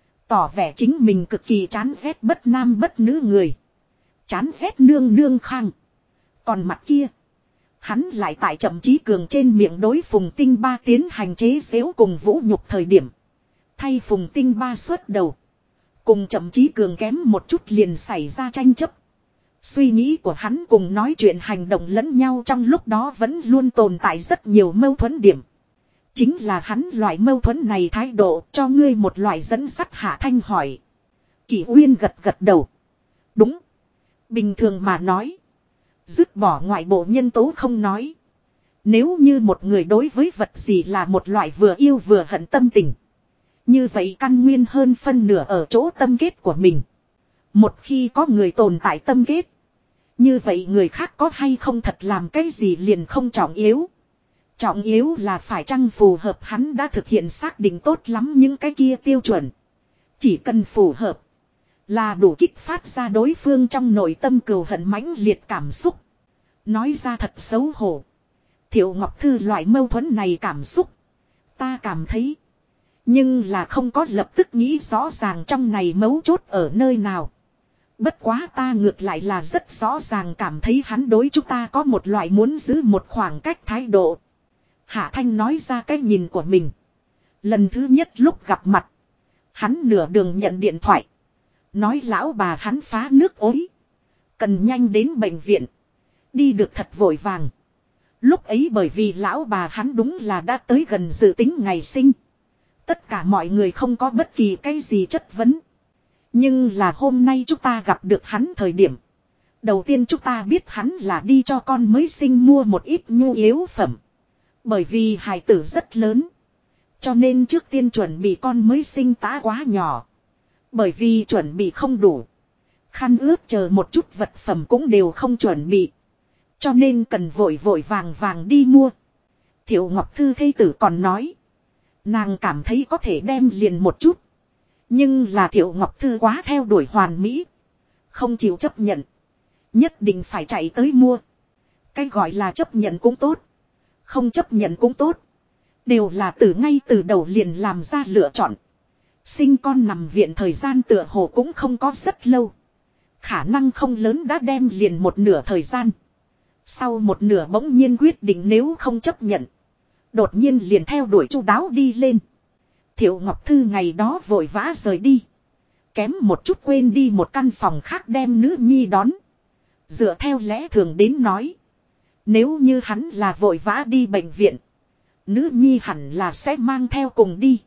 Tỏ vẻ chính mình cực kỳ chán ghét bất nam bất nữ người. Chán ghét nương nương khang. Còn mặt kia. Hắn lại tại chậm chí cường trên miệng đối Phùng Tinh Ba tiến hành chế giễu cùng vũ nhục thời điểm. Thay Phùng Tinh Ba xuất đầu. Cùng chậm chí cường kém một chút liền xảy ra tranh chấp. Suy nghĩ của hắn cùng nói chuyện hành động lẫn nhau trong lúc đó vẫn luôn tồn tại rất nhiều mâu thuẫn điểm. Chính là hắn loại mâu thuẫn này thái độ cho ngươi một loại dẫn dắt. Hạ Thanh hỏi. Kỷ Uyên gật gật đầu. Đúng. Bình thường mà nói. Dứt bỏ ngoại bộ nhân tố không nói. Nếu như một người đối với vật gì là một loại vừa yêu vừa hận tâm tình. Như vậy căn nguyên hơn phân nửa ở chỗ tâm kết của mình. Một khi có người tồn tại tâm kết. Như vậy người khác có hay không thật làm cái gì liền không trọng yếu. Trọng yếu là phải chăng phù hợp hắn đã thực hiện xác định tốt lắm những cái kia tiêu chuẩn. Chỉ cần phù hợp là đủ kích phát ra đối phương trong nội tâm cừu hận mãnh liệt cảm xúc. Nói ra thật xấu hổ. Thiệu Ngọc Thư loại mâu thuẫn này cảm xúc. Ta cảm thấy. Nhưng là không có lập tức nghĩ rõ ràng trong này mấu chốt ở nơi nào. Bất quá ta ngược lại là rất rõ ràng cảm thấy hắn đối chúng ta có một loại muốn giữ một khoảng cách thái độ. Hạ Thanh nói ra cái nhìn của mình. Lần thứ nhất lúc gặp mặt. Hắn nửa đường nhận điện thoại. Nói lão bà hắn phá nước ối. Cần nhanh đến bệnh viện. Đi được thật vội vàng. Lúc ấy bởi vì lão bà hắn đúng là đã tới gần dự tính ngày sinh. Tất cả mọi người không có bất kỳ cái gì chất vấn. Nhưng là hôm nay chúng ta gặp được hắn thời điểm. Đầu tiên chúng ta biết hắn là đi cho con mới sinh mua một ít nhu yếu phẩm. Bởi vì hài tử rất lớn. Cho nên trước tiên chuẩn bị con mới sinh tá quá nhỏ. Bởi vì chuẩn bị không đủ. Khăn ướt chờ một chút vật phẩm cũng đều không chuẩn bị. Cho nên cần vội vội vàng vàng đi mua. Thiệu Ngọc Thư thê tử còn nói. Nàng cảm thấy có thể đem liền một chút. Nhưng là Thiệu Ngọc Thư quá theo đuổi hoàn mỹ. Không chịu chấp nhận. Nhất định phải chạy tới mua. Cái gọi là chấp nhận cũng tốt. Không chấp nhận cũng tốt. Đều là ngay từ đầu liền làm ra lựa chọn. Sinh con nằm viện thời gian tựa hồ cũng không có rất lâu. Khả năng không lớn đã đem liền một nửa thời gian. Sau một nửa bỗng nhiên quyết định nếu không chấp nhận. Đột nhiên liền theo đuổi chu đáo đi lên. Thiệu Ngọc Thư ngày đó vội vã rời đi. Kém một chút quên đi một căn phòng khác đem nữ nhi đón. Dựa theo lẽ thường đến nói. Nếu như hắn là vội vã đi bệnh viện. Nữ nhi hẳn là sẽ mang theo cùng đi.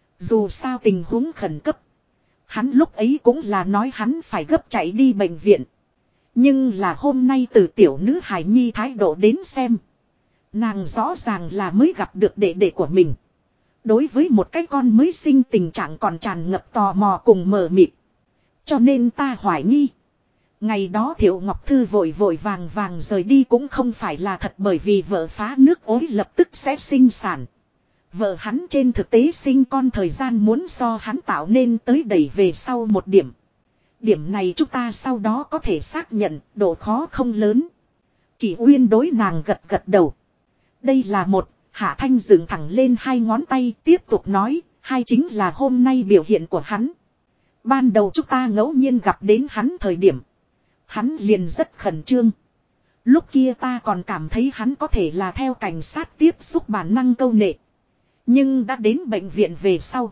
Dù sao tình huống khẩn cấp. Hắn lúc ấy cũng là nói hắn phải gấp chạy đi bệnh viện. Nhưng là hôm nay từ tiểu nữ hài nhi thái độ đến xem. Nàng rõ ràng là mới gặp được đệ đệ của mình. Đối với một cái con mới sinh tình trạng còn tràn ngập tò mò cùng mờ mịt. Cho nên ta hoài nghi. Ngày đó Thiệu Ngọc Thư vội vội vàng vàng rời đi cũng không phải là thật bởi vì vợ phá nước ối lập tức sẽ sinh sản. Vợ hắn trên thực tế sinh con thời gian muốn so hắn tạo nên tới đẩy về sau một điểm. Điểm này chúng ta sau đó có thể xác nhận độ khó không lớn. Kỷ Uyên đối nàng gật gật đầu. Đây là một, Hạ Thanh dựng thẳng lên hai ngón tay tiếp tục nói, hai chính là hôm nay biểu hiện của hắn. Ban đầu chúng ta ngẫu nhiên gặp đến hắn thời điểm. Hắn liền rất khẩn trương. Lúc kia ta còn cảm thấy hắn có thể là theo cảnh sát tiếp xúc bản năng câu nệ. Nhưng đã đến bệnh viện về sau.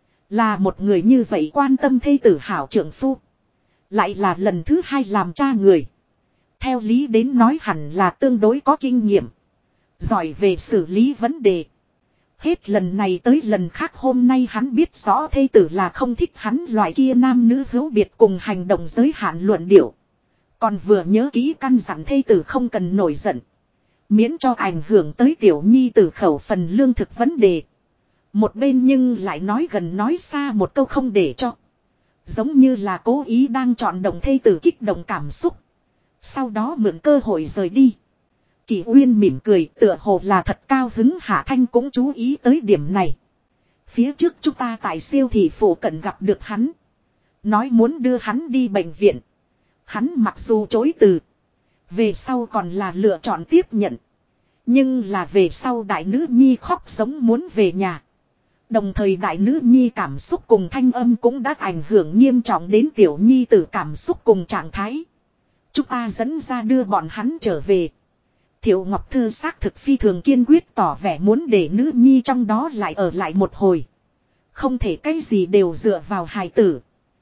Là một người như vậy quan tâm thê tử hảo trưởng phu. Lại là lần thứ hai làm cha người. Theo lý đến nói hẳn là tương đối có kinh nghiệm. Giỏi về xử lý vấn đề. Hết lần này tới lần khác hôm nay hắn biết rõ thê tử là không thích hắn loại kia nam nữ hữu biệt cùng hành động giới hạn luận điệu. Còn vừa nhớ kỹ căn dặn thê tử không cần nổi giận. Miễn cho ảnh hưởng tới tiểu nhi tử khẩu phần lương thực vấn đề. Một bên nhưng lại nói gần nói xa một câu không để cho. Giống như là cố ý đang chọn động thê tử kích động cảm xúc. Sau đó mượn cơ hội rời đi. Kỷ Uyên mỉm cười tựa hồ là thật cao hứng. Hạ Thanh cũng chú ý tới điểm này. Phía trước chúng ta tại siêu thị phụ cận gặp được hắn. Nói muốn đưa hắn đi bệnh viện. Hắn mặc dù chối từ. Về sau còn là lựa chọn tiếp nhận. Nhưng là về sau đại nữ nhi khóc sống muốn về nhà. Đồng thời đại nữ nhi cảm xúc cùng thanh âm cũng đã ảnh hưởng nghiêm trọng đến tiểu nhi tử cảm xúc cùng trạng thái. Chúng ta dẫn ra đưa bọn hắn trở về. Thiệu Ngọc Thư xác thực phi thường kiên quyết tỏ vẻ muốn để nữ nhi trong đó lại ở lại một hồi. Không thể cái gì đều dựa vào hài tử.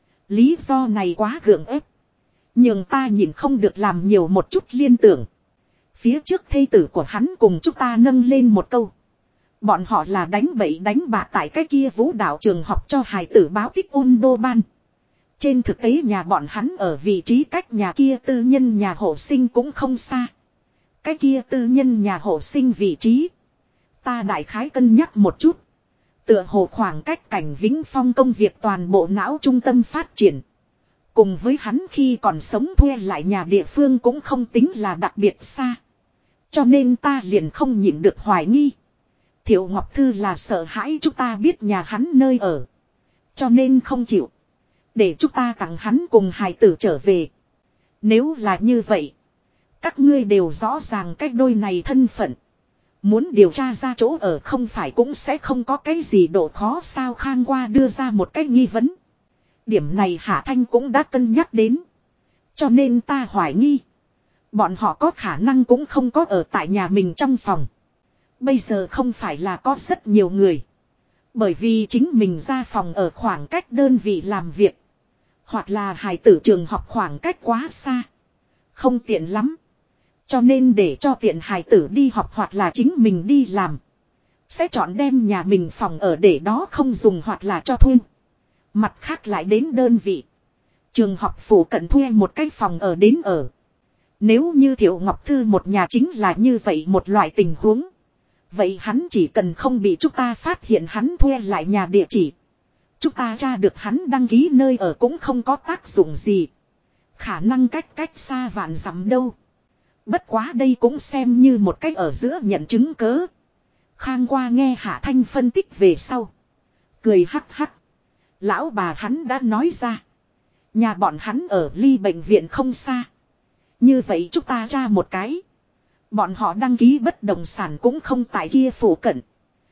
Lý do này quá gượng ép. Nhưng ta nhìn không được làm nhiều một chút liên tưởng. Phía trước thê tử của hắn cùng chúng ta nâng lên một câu. Bọn họ là đánh bậy đánh bạ tại cái kia vũ đạo trường học cho hài tử báo tích ôn đô ban. Trên thực tế nhà bọn hắn ở vị trí cách nhà kia tư nhân nhà hộ sinh cũng không xa. Cái kia tư nhân nhà hộ sinh vị trí. Ta đại khái cân nhắc một chút. Tựa hồ khoảng cách cảnh Vĩnh Phong công việc toàn bộ não trung tâm phát triển. Cùng với hắn khi còn sống thuê lại nhà địa phương cũng không tính là đặc biệt xa. Cho nên ta liền không nhịn được hoài nghi. Thiệu Ngọc Thư là sợ hãi chúng ta biết nhà hắn nơi ở. Cho nên không chịu. Để chúng ta tặng hắn cùng hài tử trở về. Nếu là như vậy. Các ngươi đều rõ ràng cách đôi này thân phận. Muốn điều tra ra chỗ ở không phải cũng sẽ không có cái gì độ khó sao. Khang Qua đưa ra một cái nghi vấn. Điểm này Hạ Thanh cũng đã cân nhắc đến. Cho nên ta hoài nghi. Bọn họ có khả năng cũng không có ở tại nhà mình trong phòng. Bây giờ không phải là có rất nhiều người. Bởi vì chính mình ra phòng ở khoảng cách đơn vị làm việc. Hoặc là hài tử trường học khoảng cách quá xa. Không tiện lắm. Cho nên để cho tiện hài tử đi học hoặc là chính mình đi làm. Sẽ chọn đem nhà mình phòng ở để đó không dùng hoặc là cho thuê. Mặt khác lại đến đơn vị. Trường học phủ cận thuê một cái phòng ở đến ở. Nếu như Thiệu Ngọc Thư một nhà chính là như vậy một loại tình huống. Vậy hắn chỉ cần không bị chúng ta phát hiện hắn thuê lại nhà địa chỉ. Chúng ta tra được hắn đăng ký nơi ở cũng không có tác dụng gì. Khả năng cách xa vạn dặm đâu. Bất quá đây cũng xem như một cách ở giữa nhận chứng cớ. Khang Qua nghe Hạ Thanh phân tích về sau. Cười hắc hắc. Lão bà hắn đã nói ra. Nhà bọn hắn ở ly bệnh viện không xa. Như vậy chúng ta tra một cái. Bọn họ đăng ký bất động sản cũng không tại kia phủ cận.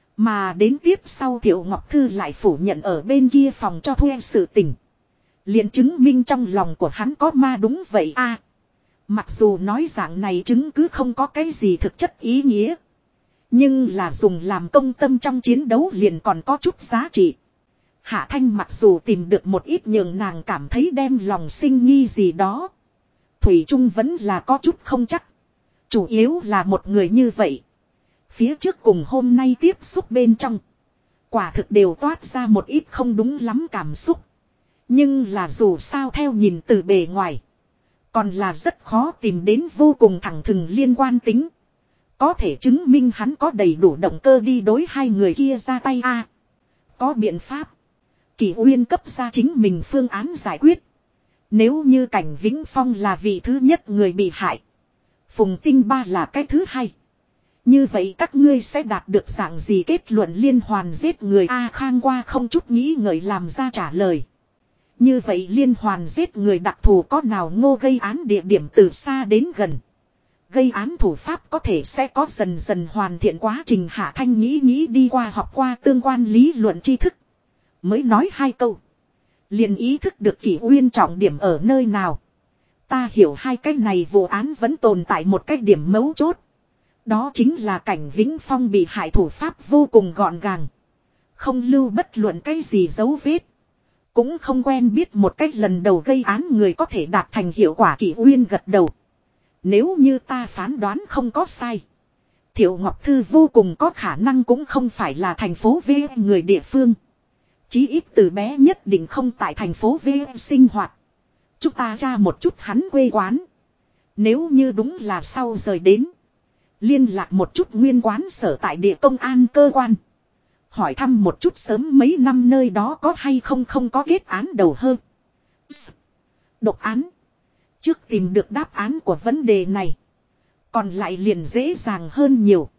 Mà đến tiếp sau Thiệu Ngọc Thư lại phủ nhận ở bên kia phòng cho thuê sự tình. Liền chứng minh trong lòng của hắn có ma đúng vậy a. Mặc dù nói dạng này chứng cứ không có cái gì thực chất ý nghĩa. Nhưng là dùng làm công tâm trong chiến đấu liền còn có chút giá trị. Hạ Thanh mặc dù tìm được một ít nhường nàng cảm thấy đem lòng sinh nghi gì đó. Thủy Trung vẫn là có chút không chắc. Chủ yếu là một người như vậy. Phía trước cùng hôm nay tiếp xúc bên trong. Quả thực đều toát ra một ít không đúng lắm cảm xúc. Nhưng là dù sao theo nhìn từ bề ngoài. Còn là rất khó tìm đến vô cùng thẳng thừng liên quan tính. Có thể chứng minh hắn có đầy đủ động cơ đi đối hai người kia ra tay a. Có biện pháp. Kỳ Uyên cấp ra chính mình phương án giải quyết. Nếu như Cảnh Vĩnh Phong là vị thứ nhất người bị hại. Phùng Tinh Ba là cái thứ hai. Như vậy các ngươi sẽ đạt được dạng gì kết luận liên hoàn giết người A Khang Qua không chút nghĩ ngợi làm ra trả lời. Như vậy liên hoàn giết người đặc thù có nào ngô gây án địa điểm từ xa đến gần. Gây án thủ pháp có thể sẽ có dần dần hoàn thiện quá trình. Hạ Thanh nghĩ đi qua học qua tương quan lý luận tri thức. Mới nói hai câu. Liền ý thức được Kỷ Uyên trọng điểm ở nơi nào. Ta hiểu hai cái này vụ án vẫn tồn tại một cái điểm mấu chốt. Đó chính là Cảnh Vĩnh Phong bị hại thủ pháp vô cùng gọn gàng. Không lưu bất luận cái gì dấu vết. Cũng không quen biết một cách lần đầu gây án người có thể đạt thành hiệu quả. Kỷ Uyên gật đầu. Nếu như ta phán đoán không có sai. Thiệu Ngọc Thư vô cùng có khả năng cũng không phải là thành phố V người địa phương. Chí ít từ bé nhất định không tại thành phố V sinh hoạt. Chúng ta tra một chút hắn quê quán. Nếu như đúng là sau rời đến. Liên lạc một chút nguyên quán sở tại địa công an cơ quan. Hỏi thăm một chút sớm mấy năm nơi đó có hay không có kết án đầu hơn. Độc án. Trước tìm được đáp án của vấn đề này. Còn lại liền dễ dàng hơn nhiều.